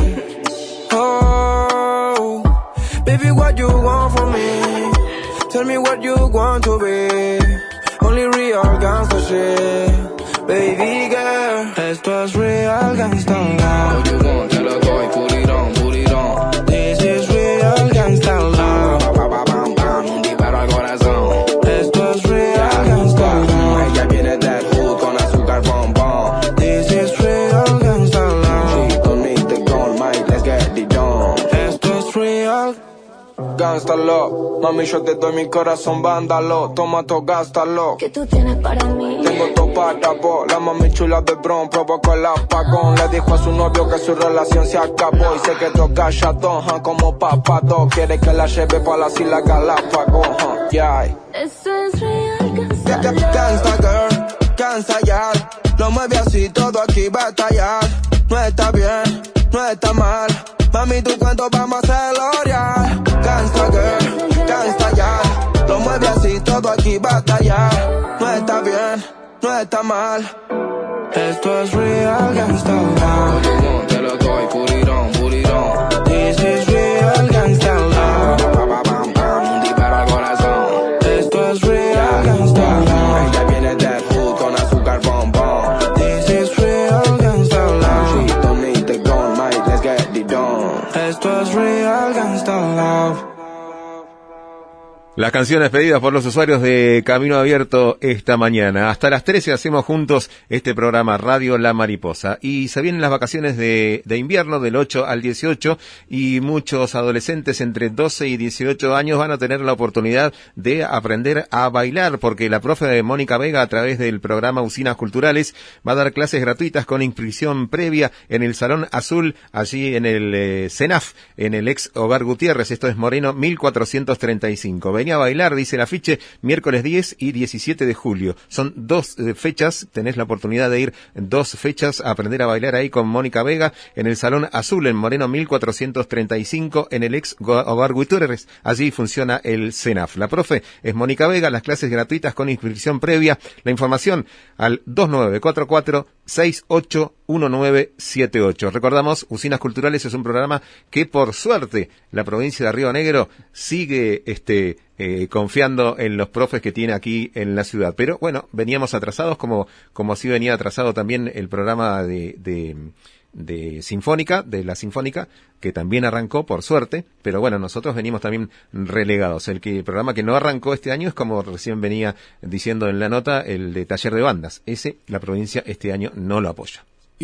Oh, baby, what you want from me? Tell me what you want to be. Only real gangsta shit. Baby girl, esto es real gangsta love. What you want, te lo doy, put it on, put it on. This is real gangsta love. Bam, bam, bam, bam, un disparo al corazón. Esto es real gangsta love. Ella viene del hood con azúcar bombón. This is real gangsta love. She don't need the gold, Mike, let's get it done. Esto es real gangsta love. Mami, yo te doy mi corazón, vándalo. Toma todo, gástalo. ¿Qué tú tienes para mí? Tengo todo para vos. La mami chula de Bron provocó el apagón. Le dijo a su novio que su relación se acabó y se quedó callado, huh, como papato. Quiere que la lleve pa' las Islas Galápagos, huh, yeah. Eso es real gangsta love. Gangsta girl, gangsta ya. Lo mueve así, todo aquí va a estallar. No está bien, no está mal. Mami, tu cuento vamos a hacerlo real. Gangsta girl, gangsta ya. Lo mueve así, todo vengo aquí a batallar. No está bien, no está mal. Esto es real gangsta love. Te lo doy, put it on, put it on. This is real gangsta love. Un disparo al corazón. Esto es real gangsta love. Ella viene de hood con azúcar bombón. This is real gangsta love. She don't need the gun, mate, let's get it done. Esto es real gangsta love. Las canciones pedidas por los usuarios de Camino Abierto esta mañana. Hasta las trece hacemos juntos este programa Radio La Mariposa. Y se vienen las vacaciones de, de invierno del ocho al dieciocho y muchos adolescentes entre doce y dieciocho años van a tener la oportunidad de aprender a bailar, porque la profe de Mónica Vega, a través del programa Usinas Culturales, va a dar clases gratuitas con inscripción previa en el Salón Azul, allí en el eh, CENAF, en el ex Hogar Gutiérrez. Esto es Moreno mil cuatrocientos treinta y cinco. Venía a bailar, dice el afiche, miércoles diez y diecisiete de julio. Son dos eh, fechas, tenés la oportunidad de ir dos fechas a aprender a bailar ahí con Mónica Vega en el Salón Azul, en Moreno mil cuatrocientos treinta y cinco, en el ex Hogar Gutiérrez. Allí funciona el CENAF. La profe es Mónica Vega, las clases gratuitas con inscripción previa. La información al dos nueve cuatro cuatro seis ocho uno nueve siete ocho. Recordamos, Usinas Culturales es un programa que, por suerte, la provincia de Río Negro sigue este eh, confiando en los profes que tiene aquí en la ciudad. Pero bueno, veníamos atrasados, como como así venía atrasado también el programa de, de de Sinfónica, de la Sinfónica, que también arrancó, por suerte, pero bueno, nosotros venimos también relegados. El que el programa que no arrancó este año es, como recién venía diciendo en la nota, el de Taller de Bandas. Ese, la provincia este año no lo apoya.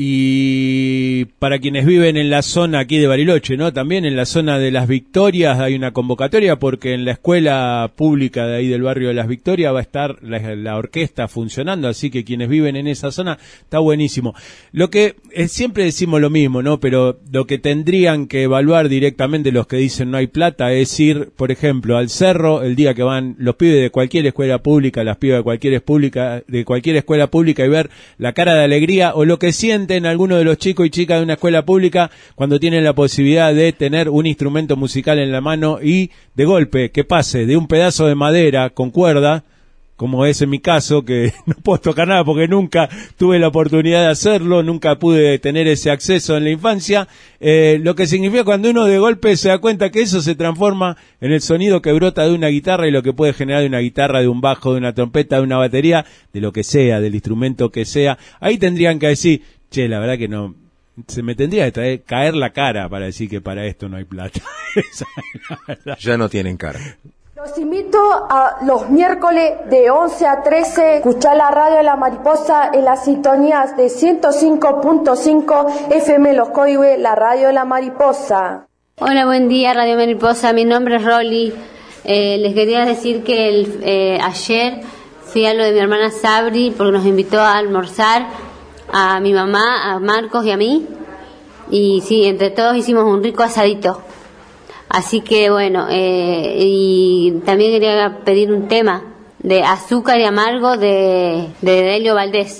Y para quienes viven en la zona aquí de Bariloche, ¿no? También en la zona de Las Victorias hay una convocatoria, porque en la escuela pública de ahí del barrio de Las Victorias va a estar la, la orquesta funcionando, así que quienes viven en esa zona está buenísimo. Lo que eh, siempre decimos lo mismo, ¿no? Pero lo que tendrían que evaluar directamente los que dicen no hay plata es ir, por ejemplo, al cerro el día que van los pibes de cualquier escuela pública, las pibas de cualquier pública, de cualquier escuela pública, y ver la cara de alegría o lo que sienten en algunos de los chicos y chicas de una escuela pública cuando tienen la posibilidad de tener un instrumento musical en la mano y de golpe que pase de un pedazo de madera con cuerda, como es en mi caso, que no puedo tocar nada porque nunca tuve la oportunidad de hacerlo, nunca pude tener ese acceso en la infancia, eh, lo que significa cuando uno de golpe se da cuenta que eso se transforma en el sonido que brota de una guitarra y lo que puede generar de una guitarra, de un bajo, de una trompeta, de una batería, de lo que sea, del instrumento que sea. Ahí tendrían que decir, che, la verdad que no, se me tendría que traer, caer la cara para decir que para esto no hay plata. Esa es la verdad. Ya no tienen cara. Los invito a los miércoles de once a trece, escuchar la radio de La Mariposa en las sintonías de ciento cinco punto cinco F M Los Coihues, la radio de La Mariposa. Hola, buen día, Radio Mariposa. Mi nombre es Rolly. Eh, les quería decir que el, eh, ayer fui a lo de mi hermana Sabri porque nos invitó a almorzar a mi mamá, a Marcos y a mí. Y sí, entre todos hicimos un rico asadito. Así que bueno, eh, y también quería pedir un tema de Azúcar y Amargo de, de Delio Valdés.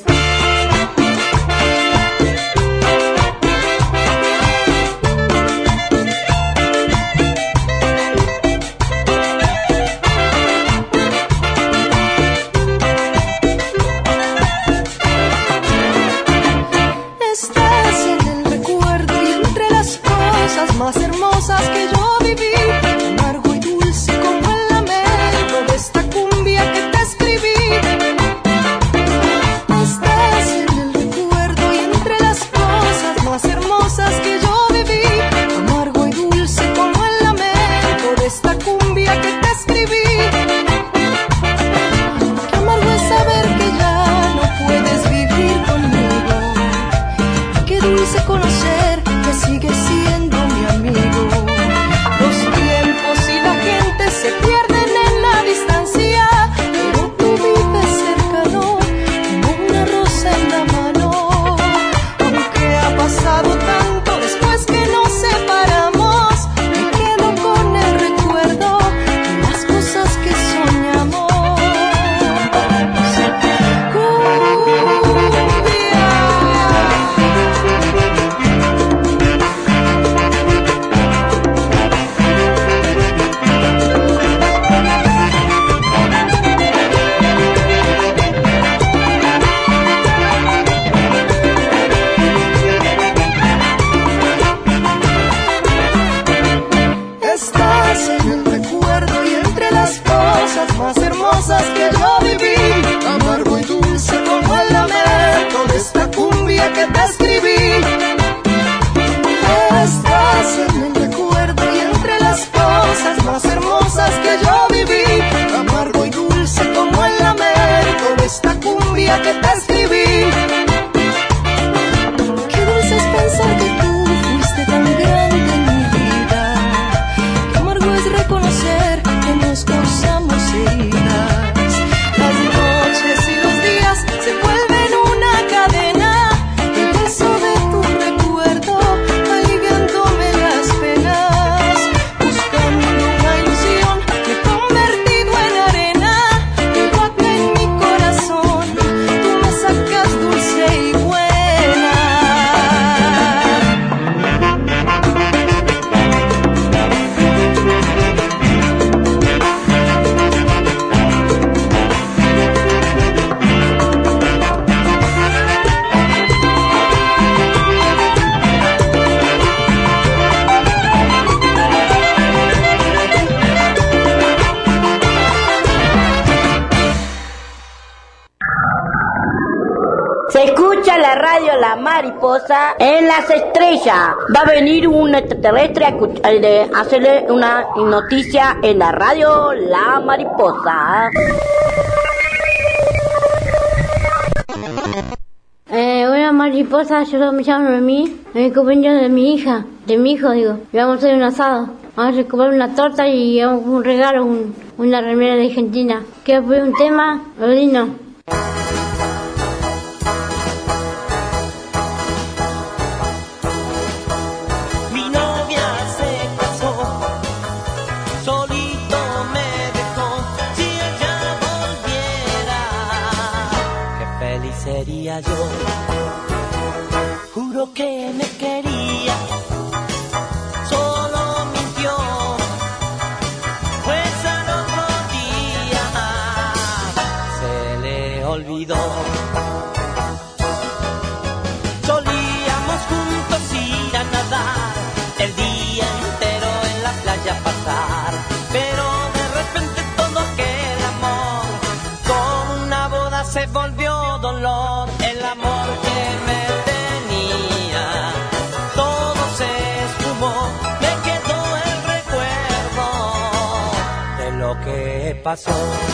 Estás en el recuerdo y entre las cosas más hermosas que yo viví, amargo y dulce como el lamento de esta cumbia que te escribí. Estás hermosas que yo viví, amargo y dulce como el lamento de esta cumbia que te escribí. Estás en el recuerdo y entre las cosas más hermosas que yo viví, amargo y dulce como el lamento de esta cumbia que te escribí. Qué dulce es pensar que tú fuiste tan grande en mi vida, qué amargo es reconocer que nos causamos heridas. Las noches y los días se vuelven una cadena, el peso de tu recuerdo aliviándome las penas. Buscando una ilusión me he convertido en arena, igual en mi corazón tú me sacas dulce y buena. Se escucha la radio La Mariposa en las estrellas. Va a venir un extraterrestre a, escuch- a de- a hacerle una noticia en la radio La Mariposa. Eh, una mariposa, yo me llamo Noemí, es el cumpleaños de mi hija, de mi hijo digo, y vamos a hacer un asado, vamos a comer una torta y vamos un regalo, un, una remera de Argentina. ¿Qué fue un tema? Odino. Mi novia se casó, solito me dejó. Si ella volviera, qué feliz sería yo. Juro que me quería, solo mintió, pues al otro día se le olvidó. Solíamos juntos ir a nadar, el día entero en la playa pasar, pero de repente todo aquel amor con una boda se volvió dolor. El amor que me tenía todo se esfumó, me quedó el recuerdo de lo que pasó.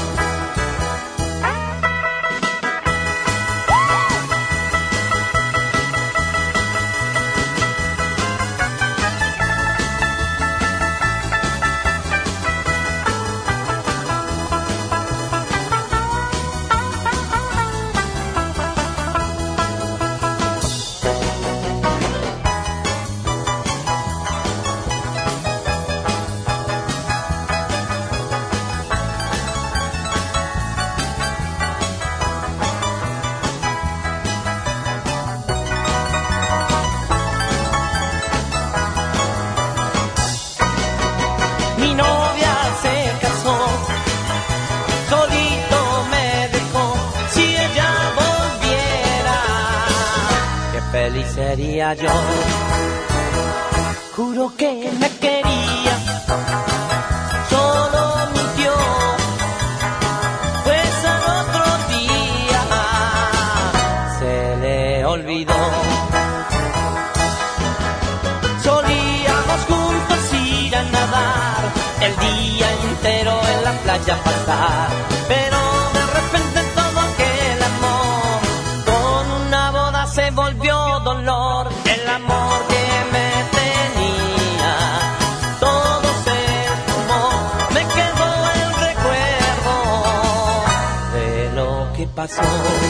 Mi novia se casó, solito me dejó. Si ella volviera, qué feliz sería yo. Juro que me quería, solo mintió, pues al otro día se le olvidó. Solíamos juntos ir a nadar, el día entero en la playa pasar, pero de repente todo aquel amor con una boda se volvió dolor. El amor que me tenía todo se esfumó, me quedó el recuerdo de lo que pasó.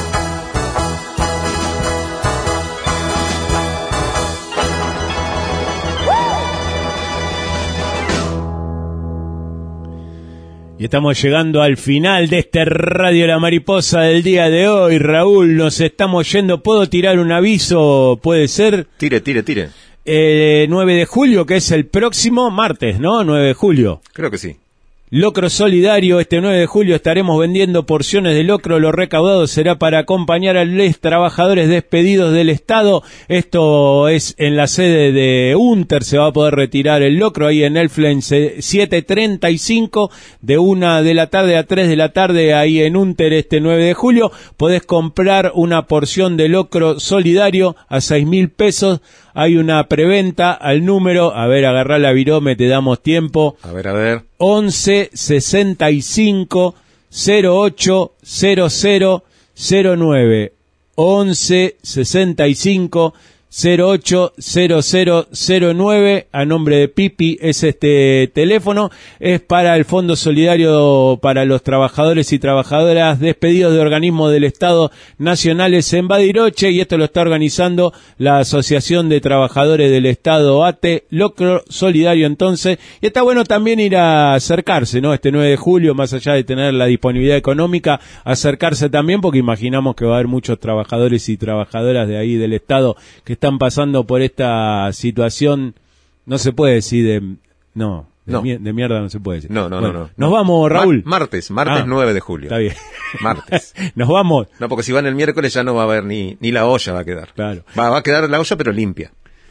Y estamos llegando al final de este Radio La Mariposa del día de hoy. Raúl, nos estamos yendo. ¿Puedo tirar un aviso? ¿Puede ser? Tire, tire, tire. Eh, nueve de julio, que es el próximo martes, ¿no? nueve de julio. Creo que sí. Locro Solidario, este nueve de julio estaremos vendiendo porciones de locro. Lo recaudado será para acompañar a los trabajadores despedidos del Estado. Esto es en la sede de Unter, se va a poder retirar el locro ahí en Elflen siete treinta y cinco, de una de la tarde a tres de la tarde ahí en Unter este nueve de julio. Podés comprar una porción de locro solidario a seis mil pesos. Hay una preventa al número, a ver, agarrá la virome, te damos tiempo. A ver, a ver. once sesenta y cinco cero ocho cero cero cero nueve. once sesenta y cinco cero ocho cero cero cero nueve, a nombre de Pipi es este teléfono. Es para el Fondo Solidario para los trabajadores y trabajadoras despedidos de organismos del Estado nacionales en Bariloche, y esto lo está organizando la Asociación de Trabajadores del Estado A T E, Locro Solidario entonces. Y está bueno también ir a acercarse, ¿no? Este nueve de julio, más allá de tener la disponibilidad económica, acercarse también, porque imaginamos que va a haber muchos trabajadores y trabajadoras de ahí del Estado que están pasando por esta situación. No se puede decir de no de, no. Mier- de mierda, no se puede decir. No, no, bueno, no, no. Nos vamos, Raúl. Ma- martes, martes Ah, nueve de julio. Está bien. Martes. Nos vamos. No, porque si van el miércoles ya no va a haber ni, ni la olla va a quedar. Claro. Va, va a quedar la olla pero limpia.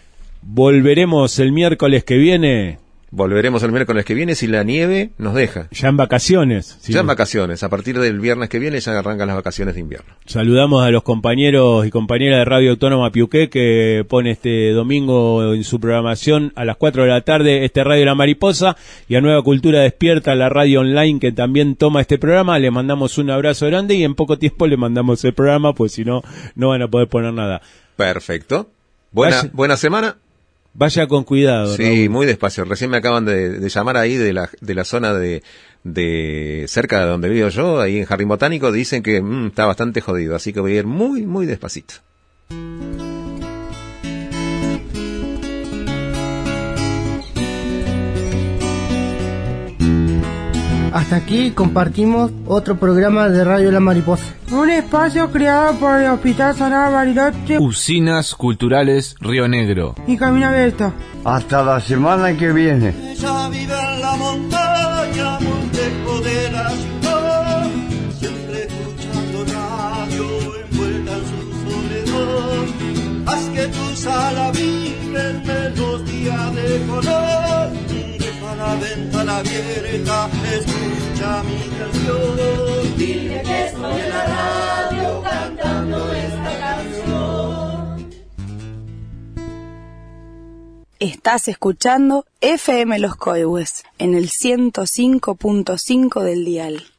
Volveremos el miércoles que viene. Volveremos el miércoles que viene si la nieve nos deja. Ya en vacaciones. Sí. Ya en vacaciones. A partir del viernes que viene ya arrancan las vacaciones de invierno. Saludamos a los compañeros y compañeras de Radio Autónoma Piuqué, que pone este domingo en su programación a las cuatro de la tarde este Radio La Mariposa, y a Nueva Cultura Despierta, la radio online que también toma este programa. Le mandamos un abrazo grande y en poco tiempo le mandamos el programa, pues si no, no van a poder poner nada. Perfecto. Buena, Vaya, buena semana. Vaya con cuidado. Sí, Raúl. muy despacio. Recién me acaban de, de llamar ahí de la, de la zona de, de cerca de donde vivo yo, ahí en Jardín Botánico. Dicen que mm, está bastante jodido, así que voy a ir muy, muy despacito. Hasta aquí compartimos otro programa de Radio La Mariposa. Un espacio creado por el Hospital Sagrado Bariloche Usinas Culturales Río Negro y Camino Abierto. Hasta la semana que viene. Ella vive en la montaña, muy lejos de la ciudad, siempre escuchando radio, envuelta en su soledad. Haz que tu sala vibre en melodía de color, deja la ventana abierta, escucha mi canción. Dile que estoy en la radio cantando esta canción. Estás escuchando F M Los Coihues en el ciento cinco punto cinco del dial.